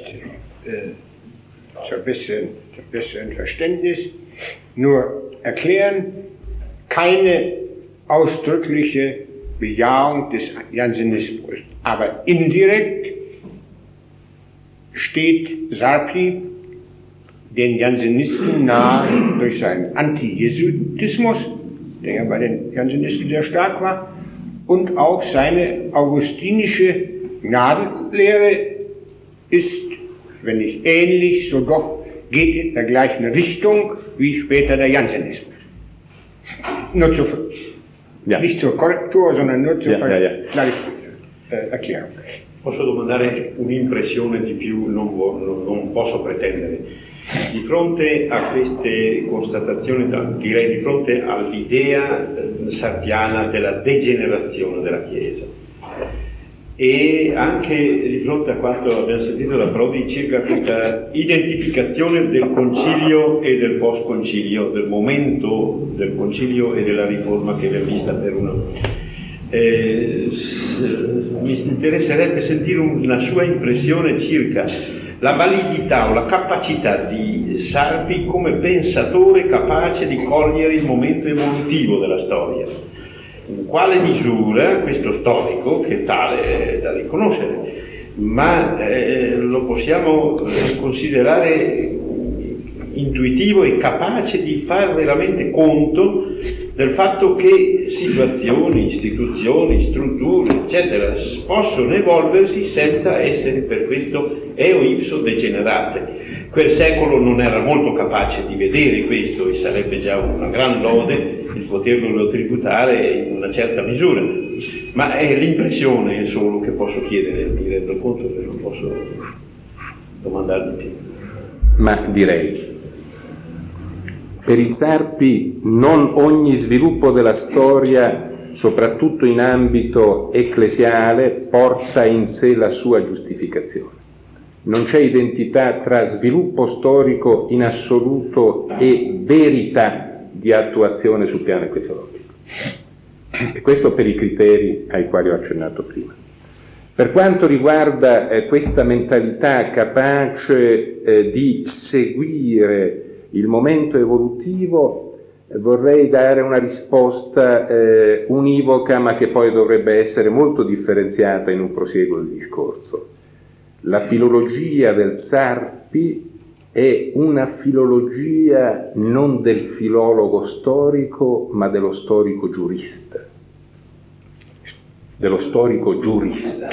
zur besseren Verständnis nur erklären, keine ausdrückliche Bejahung des Jansenismus, aber indirekt steht Sarpi den Jansenisten nahe durch seinen Antijesuitismus, der ja bei den Jansenisten sehr stark war, und auch seine augustinische Gnadenlehre ist, wenn nicht ähnlich, so doch geht in der gleichen Richtung wie später der Jansenismus. Nur nicht zur Korrektur, sondern nur zur Erklärung. Posso domandare un'impressione di più, non posso pretendere. Di fronte a queste constatazioni, direi di fronte all'idea sarpiana della degenerazione della Chiesa, e anche di fronte a quanto abbiamo sentito da Prodi circa questa identificazione del concilio e del post-concilio, del momento del concilio e della riforma che abbiamo vista per uno. Mi interesserebbe sentire una sua impressione circa la validità o la capacità di Sarpi come pensatore capace di cogliere il momento evolutivo della storia. In quale misura questo storico, che tale da riconoscere, ma lo possiamo considerare intuitivo e capace di far veramente conto del fatto che situazioni, istituzioni, strutture, eccetera, possono evolversi senza essere per questo eo ipso degenerate. Quel secolo non era molto capace di vedere questo, e sarebbe già una gran lode il poterlo tributare in una certa misura, ma è l'impressione solo che posso chiedere, mi rendo conto che non posso domandare di più. Ma direi, per il Sarpi non ogni sviluppo della storia soprattutto in ambito ecclesiale, porta in sé la sua giustificazione. Non c'è identità tra sviluppo storico in assoluto e verità di attuazione sul piano ecclesiologico. E questo per i criteri ai quali ho accennato prima. Per quanto riguarda questa mentalità capace di seguire il momento evolutivo, vorrei dare una risposta univoca, ma che poi dovrebbe essere molto differenziata in un prosieguo del discorso. La filologia del Sarpi è una filologia non del filologo storico, ma dello storico giurista. Dello storico giurista.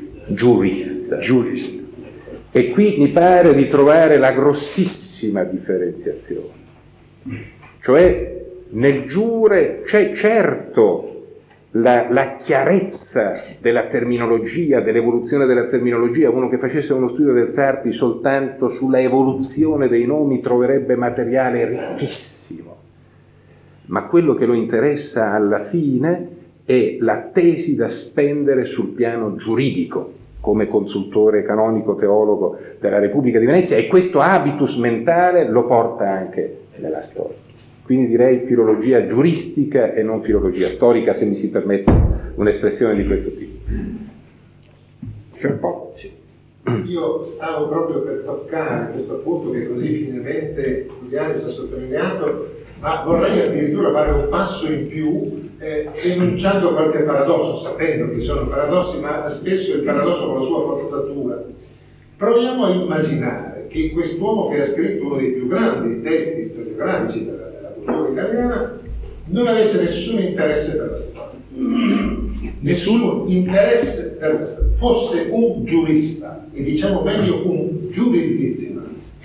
E qui mi pare di trovare la grossissima differenziazione. Cioè, nel giure c'è certo la chiarezza della terminologia, dell'evoluzione della terminologia. Uno che facesse uno studio del Sarpi soltanto sulla evoluzione dei nomi troverebbe materiale ricchissimo, ma quello che lo interessa alla fine è la tesi da spendere sul piano giuridico come consultore canonico teologo della Repubblica di Venezia, e questo habitus mentale lo porta anche nella storia. Quindi direi filologia giuristica e non filologia storica, se mi si permette un'espressione di questo tipo. Io stavo proprio per toccare questo punto che così finemente Giuliani ci ha sottolineato, ma vorrei addirittura fare un passo in più enunciando qualche paradosso, sapendo che sono paradossi, ma spesso il paradosso con la sua forzatura. Proviamo a immaginare che quest'uomo che ha scritto uno dei più grandi testi storiografici della cultura italiana non avesse nessun interesse per la storia, nessun interesse per la storia, fosse un giurista, e diciamo meglio un giurisdizionalista.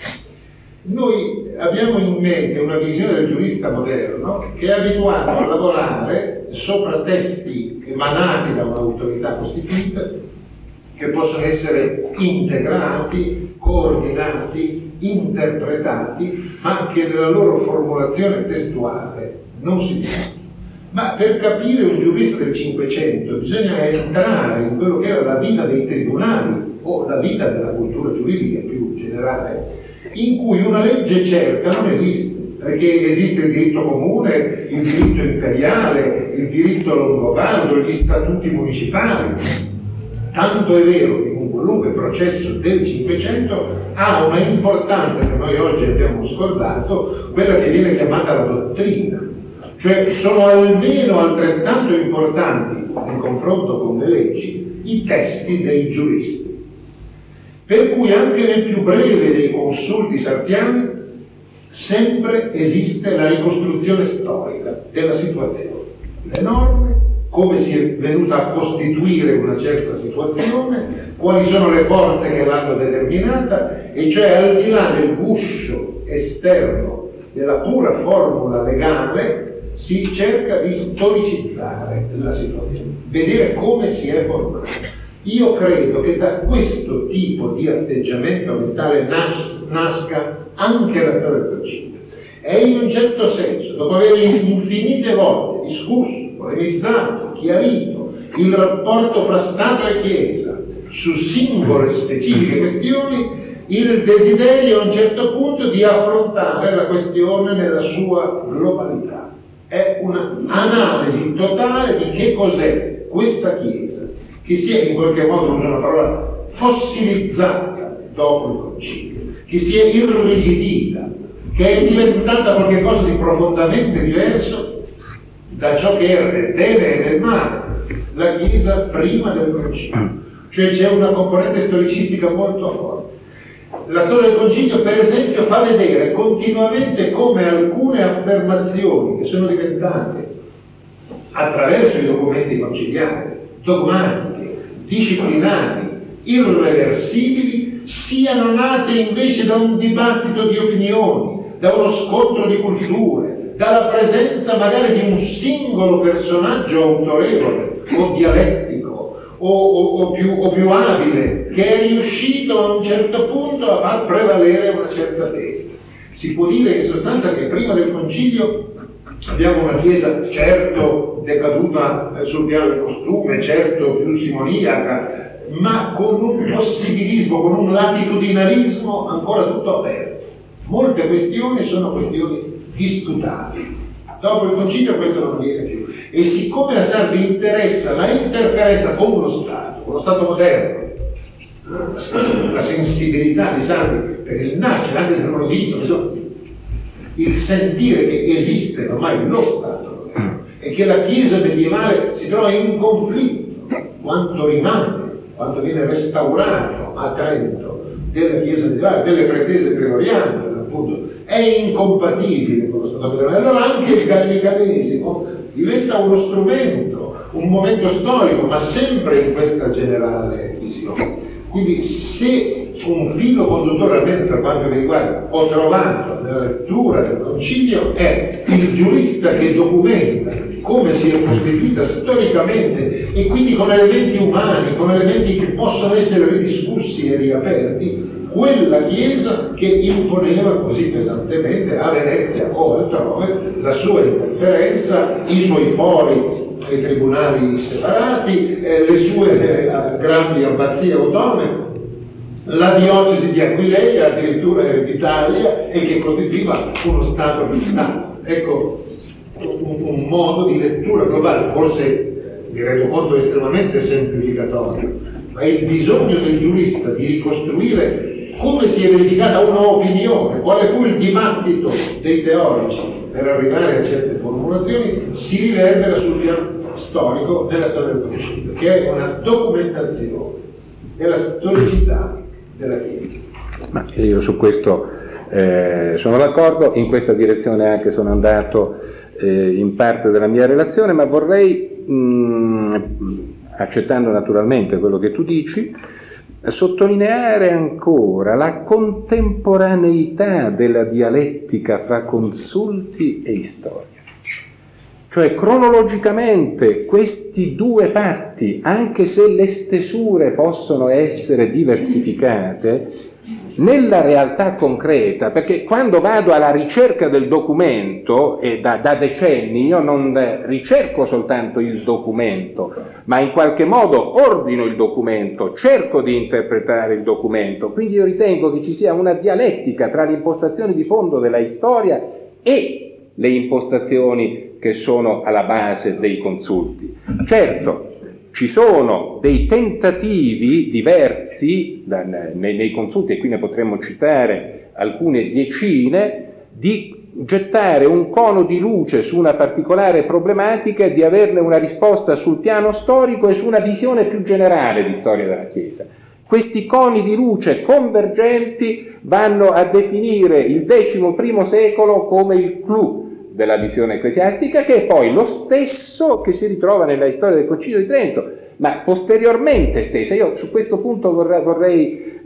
Noi abbiamo in mente una visione del giurista moderno che è abituato a lavorare sopra testi emanati da un'autorità costituita, che possono essere integrati, coordinati, interpretati, ma che nella loro formulazione testuale non si discutono. Ma per capire un giurista del Cinquecento bisogna entrare in quello che era la vita dei tribunali o la vita della cultura giuridica più generale, in cui una legge certa non esiste, perché esiste il diritto comune, il diritto imperiale, il diritto longobardo, gli statuti municipali. Tanto è vero che un qualunque processo del Cinquecento ha una importanza che noi oggi abbiamo scordato, quella che viene chiamata la dottrina. Cioè sono almeno altrettanto importanti nel confronto con le leggi i testi dei giuristi. Per cui anche nel più breve dei consulti sarpiani sempre esiste la ricostruzione storica della situazione. Le norme, come si è venuta a costituire una certa situazione, quali sono le forze che l'hanno determinata, e cioè al di là del guscio esterno della pura formula legale si cerca di storicizzare la situazione, vedere come si è formata. Io credo che da questo tipo di atteggiamento mentale nasca anche la storia del Concilio. E in un certo senso, dopo aver infinite volte discusso, polemizzato, chiarito il rapporto fra Stato e Chiesa su singole specifiche questioni, il desiderio a un certo punto di affrontare la questione nella sua globalità. È un'analisi totale di che cos'è questa Chiesa, che si è in qualche modo, uso una parola, fossilizzata dopo il Concilio, che si è irrigidita, che è diventata qualcosa di profondamente diverso da ciò che era nel bene e nel male la Chiesa prima del Concilio. Cioè c'è una componente storicistica molto forte. La storia del Concilio, per esempio, fa vedere continuamente come alcune affermazioni che sono diventate, attraverso i documenti conciliari, dogmatiche, disciplinari, irreversibili, siano nate invece da un dibattito di opinioni, da uno scontro di culture, dalla presenza magari di un singolo personaggio autorevole o dialettico o più abile, che è riuscito a un certo punto a far prevalere una certa tesi. Si può dire in sostanza che prima del Concilio Abbiamo una Chiesa certo decaduta sul piano del costume, certo più simoniaca, ma con un possibilismo, con un latitudinarismo ancora tutto aperto. Molte questioni sono questioni disputabili. Dopo il concilio questo non avviene più. E siccome a Sarpi interessa la interferenza con lo Stato moderno, la sensibilità di Sarpi per il nascere, anche se non lo dicono, il sentire che esiste ormai lo Stato moderno e che la Chiesa medievale si trova in conflitto, quanto rimane, quanto viene restaurato a Trento della Chiesa medievale, delle pretese gregoriane, appunto, è incompatibile con lo Stato moderno. Allora anche il gallicanesimo diventa uno strumento, un momento storico, ma sempre in questa generale visione. Quindi se un filo conduttore, almeno per quanto mi riguarda, ho trovato nella lettura del concilio, è il giurista che documenta come si è costituita storicamente e quindi con elementi umani, con elementi che possono essere ridiscussi e riaperti, quella Chiesa che imponeva così pesantemente a Venezia o altrove la sua interferenza, i suoi fori ai tribunali separati, le sue grandi abbazie autonome, la diocesi di Aquileia, addirittura ereditaria, e che costituiva uno Stato militare. Ecco un modo di lettura globale, forse mi rendo conto estremamente semplificatorio, ma il bisogno del giurista di ricostruire come si è verificata un'opinione, quale fu il dibattito dei teorici per arrivare a certe formulazioni, si riverbera sul piano storico della storia del concilio, che è una documentazione della storicità della Chiesa. Ma io su questo sono d'accordo, in questa direzione anche sono andato in parte della mia relazione, ma vorrei, accettando naturalmente quello che tu dici, sottolineare ancora la contemporaneità della dialettica fra consulti e storia. Cioè cronologicamente questi due fatti, anche se le stesure possono essere diversificate, nella realtà concreta, perché quando vado alla ricerca del documento, e da decenni io non ricerco soltanto il documento, ma in qualche modo ordino il documento, cerco di interpretare il documento, quindi io ritengo che ci sia una dialettica tra le impostazioni di fondo della storia e le impostazioni che sono alla base dei consulti. Certo, ci sono dei tentativi diversi nei consulti, e qui ne potremmo citare alcune decine, di gettare un cono di luce su una particolare problematica e di averne una risposta sul piano storico e su una visione più generale di storia della Chiesa. Questi coni di luce convergenti vanno a definire il XI secolo come il clou della visione ecclesiastica, che è poi lo stesso che si ritrova nella storia del Concilio di Trento, ma posteriormente stessa. Io su questo punto vorrei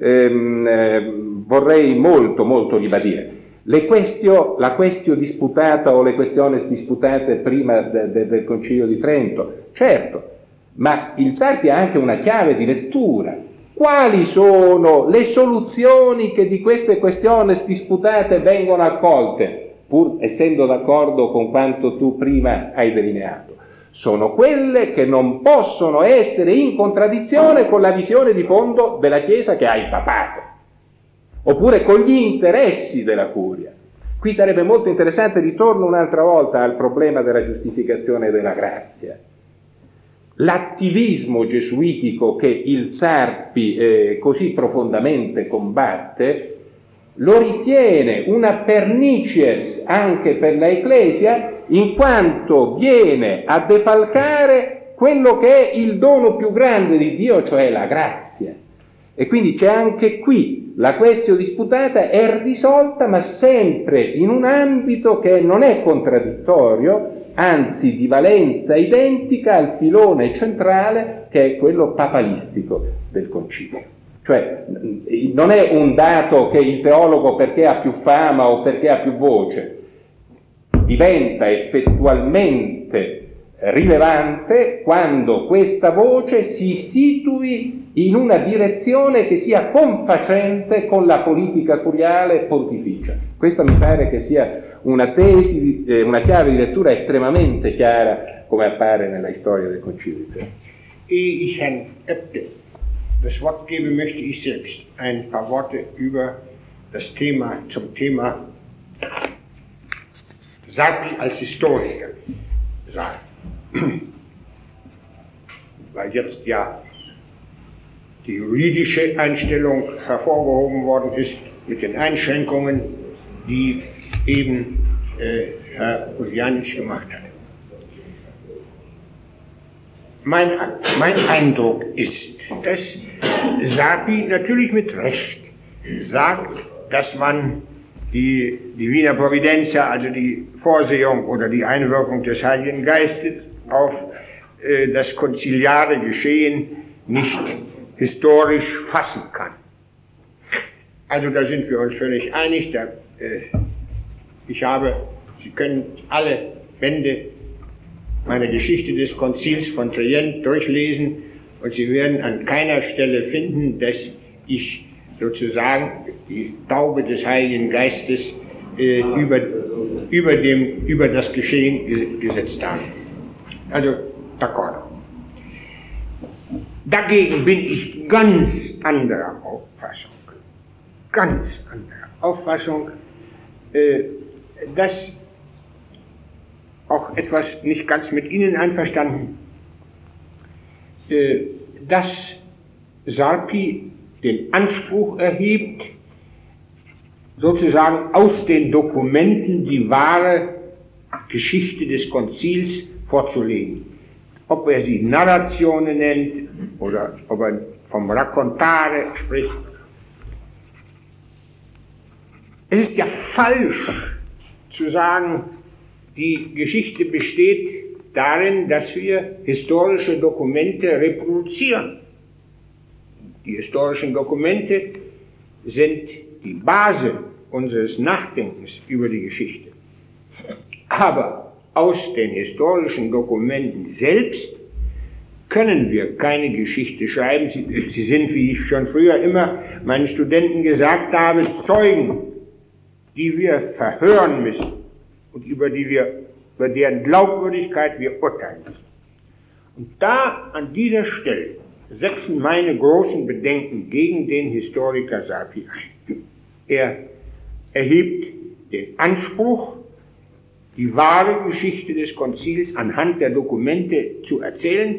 molto ribadire. La questione disputata o le questioni disputate prima del Concilio di Trento, certo, ma il Sarpi ha anche una chiave di lettura. Quali sono le soluzioni che di queste questioni disputate vengono accolte? Pur essendo d'accordo con quanto tu prima hai delineato, sono quelle che non possono essere in contraddizione con la visione di fondo della Chiesa che ha il papato, oppure con gli interessi della curia. Qui sarebbe molto interessante, ritorno un'altra volta al problema della giustificazione della grazia. L'attivismo gesuitico che il Sarpi così profondamente combatte lo ritiene una pernicies anche per la Ecclesia, in quanto viene a defalcare quello che è il dono più grande di Dio, cioè la grazia. E quindi c'è anche qui la questione disputata è risolta, ma sempre in un ambito che non è contraddittorio, anzi di valenza identica al filone centrale che è quello papalistico del concilio. Cioè non è un dato che il teologo, perché ha più fama o perché ha più voce, diventa effettualmente rilevante quando questa voce si situi in una direzione che sia confacente con la politica curiale pontificia. Questa mi pare che sia una tesi, una chiave di lettura estremamente chiara, come appare nella storia del Concilio di Trento. Ehe ich Herrn Oebde das Wort gebe, möchte ich selbst ein paar Worte über das Thema, zum Thema Sarpi als Historiker sagen. Weil jetzt ja die juridische Einstellung hervorgehoben worden ist mit den Einschränkungen, die eben Herr Uljanic gemacht hat. Mein Eindruck ist, dass Sarpi natürlich mit Recht sagt, dass man die Wiener Providentia, also die Vorsehung oder die Einwirkung des Heiligen Geistes auf das konziliare Geschehen nicht historisch fassen kann. Also da sind wir uns völlig einig. Sie können alle Bände meiner Geschichte des Konzils von Trient durchlesen und Sie werden an keiner Stelle finden, dass ich sozusagen die Taube des Heiligen Geistes über das Geschehen gesetzt habe. Also, d'accord. Dagegen bin ich ganz anderer Auffassung, dass auch etwas nicht ganz mit Ihnen einverstanden, dass Sarpi den Anspruch erhebt, sozusagen aus den Dokumenten die wahre Geschichte des Konzils vorzulegen. Ob er sie Narratione nennt oder ob er vom Raccontare spricht. Es ist ja falsch zu sagen, die Geschichte besteht darin, dass wir historische Dokumente reproduzieren. Die historischen Dokumente sind die Basis unseres Nachdenkens über die Geschichte. Aber aus den historischen Dokumenten selbst können wir keine Geschichte schreiben. Sie sind, wie ich schon früher immer meinen Studenten gesagt habe, Zeugen, die wir verhören müssen und über deren Glaubwürdigkeit wir urteilen müssen. Und da an dieser Stelle setzen meine großen Bedenken gegen den Historiker Sarpi ein. Er erhebt den Anspruch, die wahre Geschichte des Konzils anhand der Dokumente zu erzählen,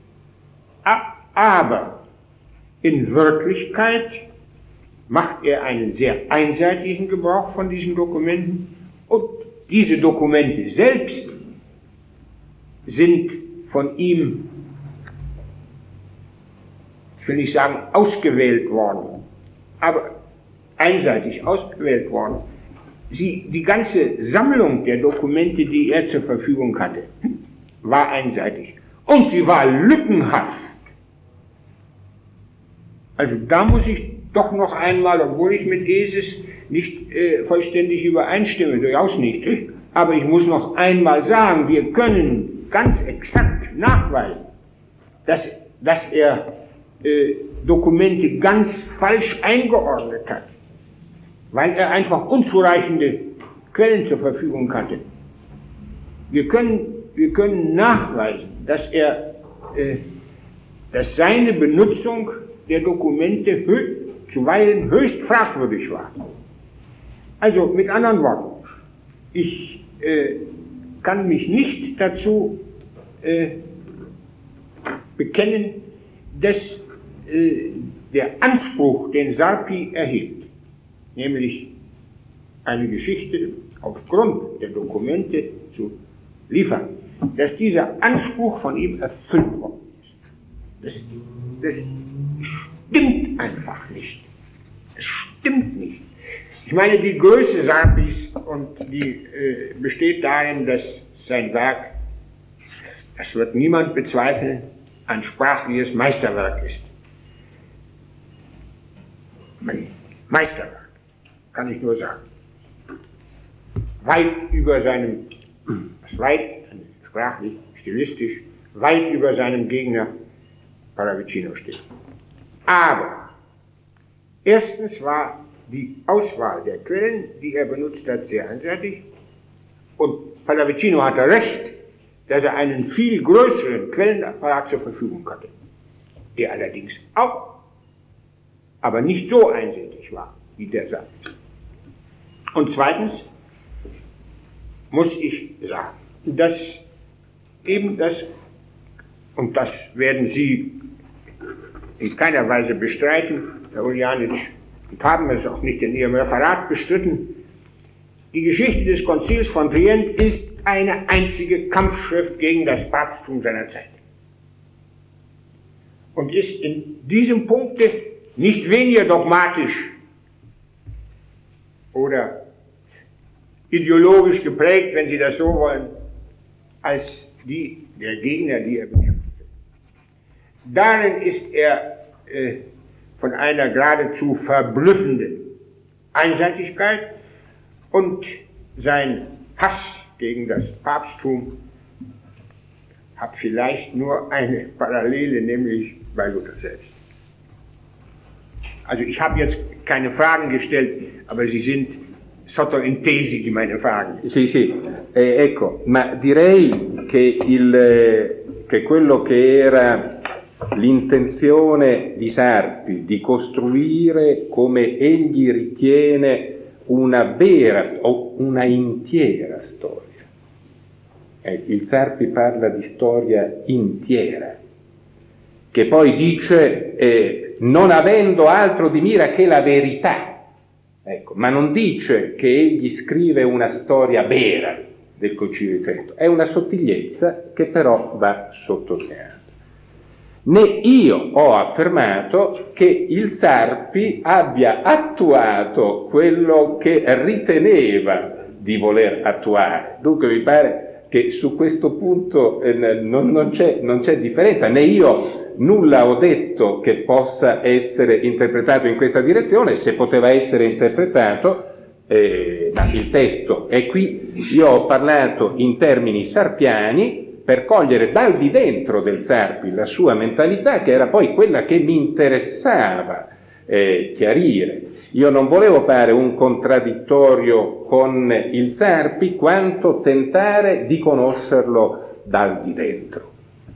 aber in Wirklichkeit macht er einen sehr einseitigen Gebrauch von diesen Dokumenten und diese Dokumente selbst sind von ihm, ich will nicht sagen ausgewählt worden, aber einseitig ausgewählt worden. Die ganze Sammlung der Dokumente, die er zur Verfügung hatte, war einseitig. Und sie war lückenhaft. Also da muss ich doch noch einmal, obwohl ich mit Eses nicht vollständig übereinstimme, durchaus nicht, aber ich muss noch einmal sagen, wir können ganz exakt nachweisen, dass er Dokumente ganz falsch eingeordnet hat, weil er einfach unzureichende Quellen zur Verfügung hatte. Wir können nachweisen, dass seine Benutzung der Dokumente zuweilen höchst fragwürdig war. Also mit anderen Worten, ich kann mich nicht dazu bekennen, dass der Anspruch, den Sarpi erhebt, nämlich eine Geschichte aufgrund der Dokumente zu liefern, dass dieser Anspruch von ihm erfüllt worden ist. Das stimmt einfach nicht. Es stimmt nicht. Ich meine, die Größe Sarpis und die besteht darin, dass sein Werk, das wird niemand bezweifeln, ein sprachliches Meisterwerk ist. Ein Meisterwerk, kann ich nur sagen. Weit über seinem, sprachlich, stilistisch, weit über seinem Gegner Pallavicino steht. Aber erstens war die Auswahl der Quellen, die er benutzt hat, sehr einseitig. Und Pallavicino hatte recht, dass er einen viel größeren Quellenapparat zur Verfügung hatte, der allerdings auch, aber nicht so einseitig war, wie der sagt. Und zweitens muss ich sagen, dass eben das, und das werden Sie in keiner Weise bestreiten, Herr Uljanic, und haben es auch nicht in Ihrem Referat bestritten, die Geschichte des Konzils von Trient ist eine einzige Kampfschrift gegen das Papsttum seiner Zeit. Und ist in diesem Punkte nicht weniger dogmatisch oder ideologisch geprägt, wenn Sie das so wollen, als die der Gegner, die er bekämpfte. Darin ist er von einer geradezu verblüffenden Einseitigkeit, und sein Hass gegen das Papsttum hat vielleicht nur eine Parallele, nämlich bei Luther selbst. Also ich habe jetzt keine Fragen gestellt, aber sie sind sottointesi di meine Fragen. Sì, sì, ecco, ma direi che quello che era l'intenzione di Sarpi di costruire, come egli ritiene, una vera o una intiera storia. Il Sarpi parla di storia intiera, che poi dice non avendo altro di mira che la verità, ecco, ma non dice che egli scrive una storia vera del Concilio di Trento, è una sottigliezza che però va sottolineata. Né io ho affermato che il Sarpi abbia attuato quello che riteneva di voler attuare. Dunque mi pare che su questo punto non c'è differenza, né io nulla ho detto che possa essere interpretato in questa direzione. Se poteva essere interpretato, ma il testo è qui. Io ho parlato in termini sarpiani per cogliere dal di dentro del Sarpi la sua mentalità, che era poi quella che mi interessava chiarire. Io non volevo fare un contraddittorio con il Sarpi, quanto tentare di conoscerlo dal di dentro.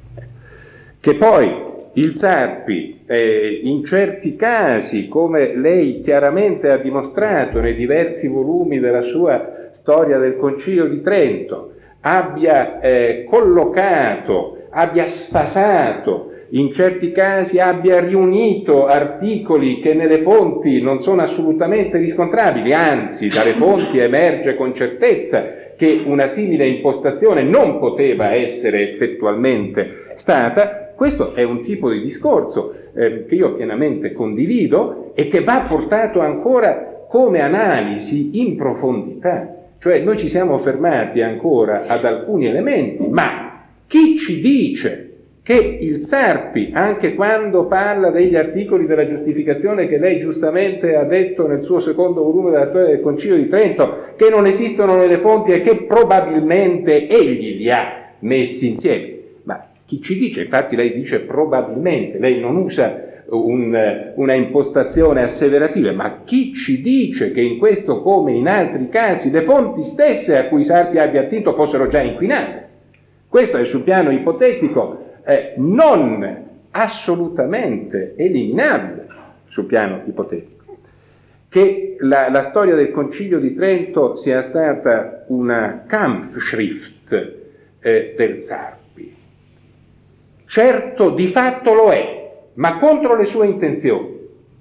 Che poi il Sarpi, in certi casi, come lei chiaramente ha dimostrato nei diversi volumi della sua storia del Concilio di Trento, abbia collocato, abbia sfasato, in certi casi abbia riunito articoli che nelle fonti non sono assolutamente riscontrabili, anzi dalle fonti emerge con certezza che una simile impostazione non poteva essere effettualmente stata. Questo è un tipo di discorso che io pienamente condivido e che va portato ancora come analisi in profondità. Cioè noi ci siamo fermati ancora ad alcuni elementi, ma chi ci dice che il Sarpi, anche quando parla degli articoli della giustificazione che lei giustamente ha detto nel suo secondo volume della storia del Concilio di Trento, che non esistono nelle fonti e che probabilmente egli li ha messi insieme, ma chi ci dice, infatti lei dice probabilmente, lei non usa una impostazione asseverativa, ma chi ci dice che in questo come in altri casi le fonti stesse a cui Sarpi abbia attinto fossero già inquinate? Questo è sul piano ipotetico non assolutamente eliminabile sul piano ipotetico. Che la storia del Concilio di Trento sia stata una Kampfschrift del Sarpi, certo di fatto lo è, ma contro le sue intenzioni,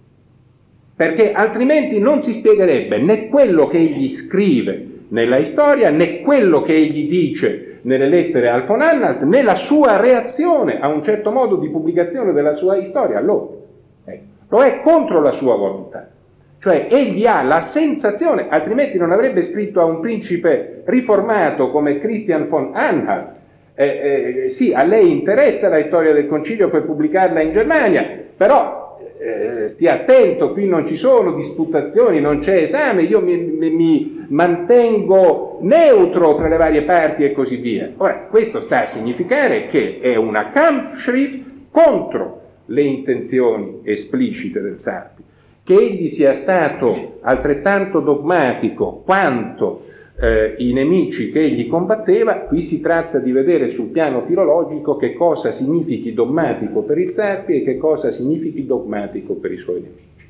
perché altrimenti non si spiegherebbe né quello che egli scrive nella storia, né quello che egli dice nelle lettere al von Anhalt, né la sua reazione a un certo modo di pubblicazione della sua storia allora. Lo è contro la sua volontà, cioè egli ha la sensazione, altrimenti non avrebbe scritto a un principe riformato come Christian von Anhalt. Sì, a lei interessa la storia del Concilio per pubblicarla in Germania, però stia attento, qui non ci sono disputazioni, non c'è esame, io mi mantengo neutro tra le varie parti e così via. Ora, questo sta a significare che è una Kampfschrift contro le intenzioni esplicite del Sarpi. Che egli sia stato altrettanto dogmatico quanto i nemici che egli combatteva. Qui si tratta di vedere sul piano filologico che cosa significhi dogmatico per il Sarpi e che cosa significhi dogmatico per i suoi nemici.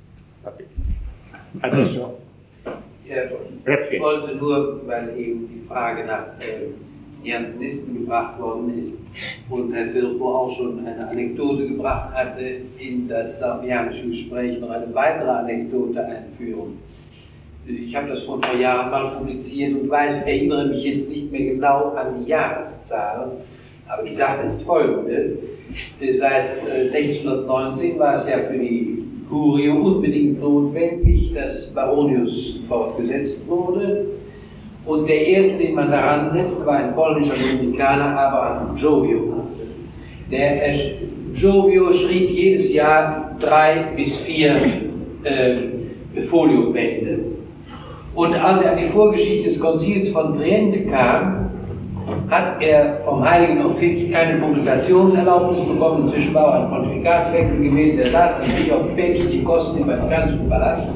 Adesso Ich wollte nur, weil eben die Frage nach Jansenisten gebracht worden ist und Herr Firpo auch schon eine Anekdote gebracht hatte, in das sarpianische Gespräch noch eine weitere Anekdote einführen. Ich habe das vor ein paar Jahren mal publiziert und erinnere mich jetzt nicht mehr genau an die Jahreszahlen, aber die Sache ist folgende. Seit 1619 war es ja für die Kurie unbedingt notwendig, dass Baronius fortgesetzt wurde. Und der erste, den man daran setzte, war ein polnischer Dominikaner, Abraham Jovio. Jovio schrieb jedes Jahr 3 bis 4 Foliobände. Und als er an die Vorgeschichte des Konzils von Trient kam, hat er vom Heiligen Offiz keine Publikationserlaubnis bekommen. Inzwischen war auch ein Pontifikatswechsel gewesen. Er saß natürlich auf päpstliche Kosten im Vatikanischen Palast.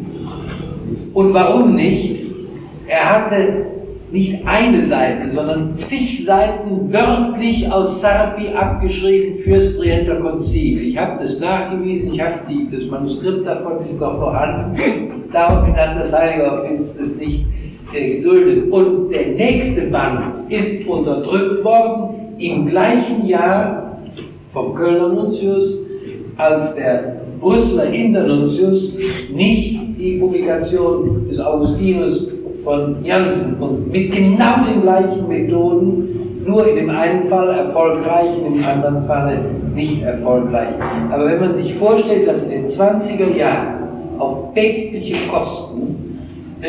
Und warum nicht? Er hatte nicht eine Seite, sondern zig Seiten wörtlich aus Sarpi abgeschrieben fürs Trienter Konzil. Ich habe das nachgewiesen, ich habe das Manuskript davon, ist noch vorhanden. Daraufhin hat das Heilige Offiz das nicht geduldet. Und der nächste Band ist unterdrückt worden im gleichen Jahr vom Kölner Nuntius, als der Brüsseler Internuntius nicht die Publikation des Augustinus von Jansen und mit genau den gleichen Methoden, nur in dem einen Fall erfolgreich, in dem anderen Falle nicht erfolgreich. Aber wenn man sich vorstellt, dass in den 20er Jahren auf päpstliche Kosten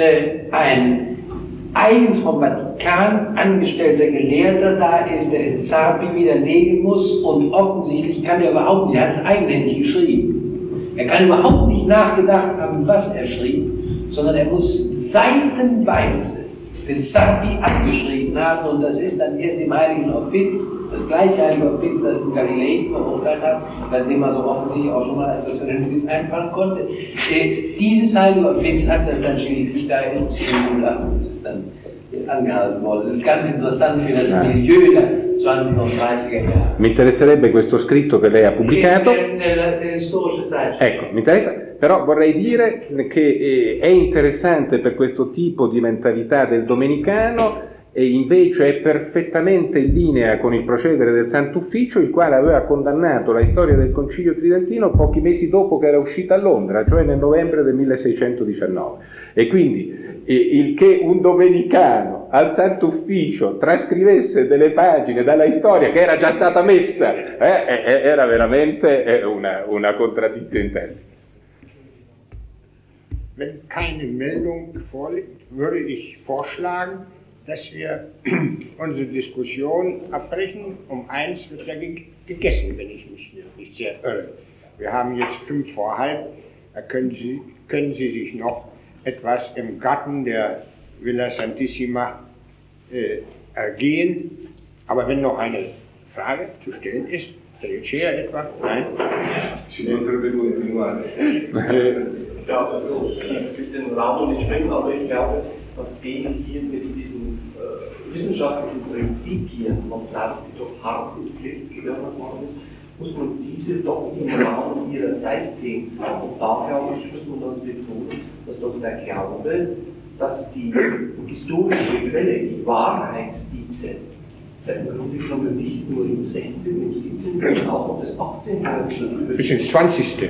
ein eigens vom Vatikan angestellter Gelehrter da ist, der den Sarpi widerlegen muss und offensichtlich kann er überhaupt nicht, er hat es eigenhändig geschrieben. Er kann überhaupt nicht nachgedacht haben, was er schrieb, sondern er muss seitenweise den Sarpi abgeschrieben haben und das ist dann erst im Heiligen Offiz, das gleiche Heilige Offiz, das den Galilei verurteilt hat, bei dem also offensichtlich auch schon mal etwas Vernünftiges einfallen konnte. Dieses Heilige Offiz hat das dann schließlich, da ist es dann angehalten worden. Das ist ganz interessant für das Milieu der 20er und 30er Jahre. Mi interesserebbe questo scritto che lei ha pubblicato. Nelle storiche Zeitschrift. Ecco, mi interessa, però vorrei dire che è interessante per questo tipo di mentalità del domenicano e invece è perfettamente in linea con il procedere del Sant'Ufficio, il quale aveva condannato la storia del Concilio Tridentino pochi mesi dopo che era uscita a Londra, cioè nel novembre del 1619. E quindi il che un domenicano al Sant'Ufficio trascrivesse delle pagine dalla storia che era già stata messa, era veramente una contraddizione in termini. Wenn keine Meldung vorliegt, würde ich vorschlagen, dass wir unsere Diskussion abbrechen. Um 1 wird ja gegessen, wenn ich mich hier nicht sehr irre. Wir haben jetzt 5 vor halb, da können Sie sich noch etwas im Garten der Villa Santissima ergehen. Aber wenn noch eine Frage zu stellen ist, der Chair etwa? Nein? Si potrebbe continuare. Ja, also ich will den Raum nicht sprengen, aber ich glaube, nachdem hier mit diesen wissenschaftlichen Prinzipien von Sarpi doch hart ins Licht geworfen worden ist, muss man diese doch im Rahmen ihrer Zeit sehen. Und da, glaube ich, muss man dann betonen, dass doch der Glaube, dass die historische Quelle die Wahrheit bietet, im Grunde genommen nicht nur im 16., im 17., sondern auch noch des 18. Jahrhunderts. Bis ins 20.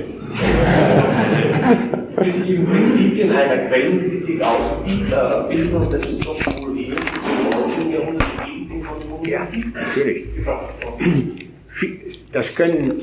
Wie sich im Prinzipien einer Quellenkritik ausbildet, das ist doch wohl eher im 19. Jahrhundert gegeben von Ja, natürlich. Das können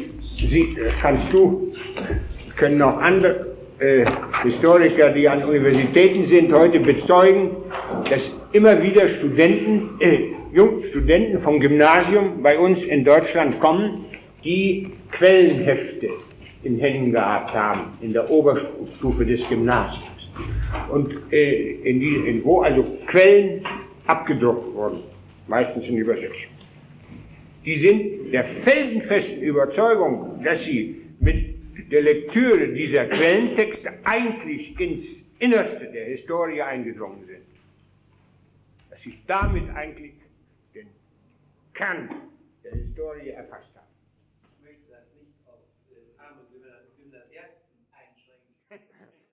auch andere Historiker, die an Universitäten sind, heute bezeugen, dass immer wieder Studenten vom Gymnasium bei uns in Deutschland kommen, die Quellenhefte in Händen gehabt haben, in der Oberstufe des Gymnasiums. Und wo also Quellen abgedruckt wurden, meistens in Übersetzung. Die sind der felsenfesten Überzeugung, dass sie mit der Lektüre dieser Quellentexte eigentlich ins Innerste der Historie eingedrungen sind. dass ich damit eigentlich den Kern der Historie erfasst habe.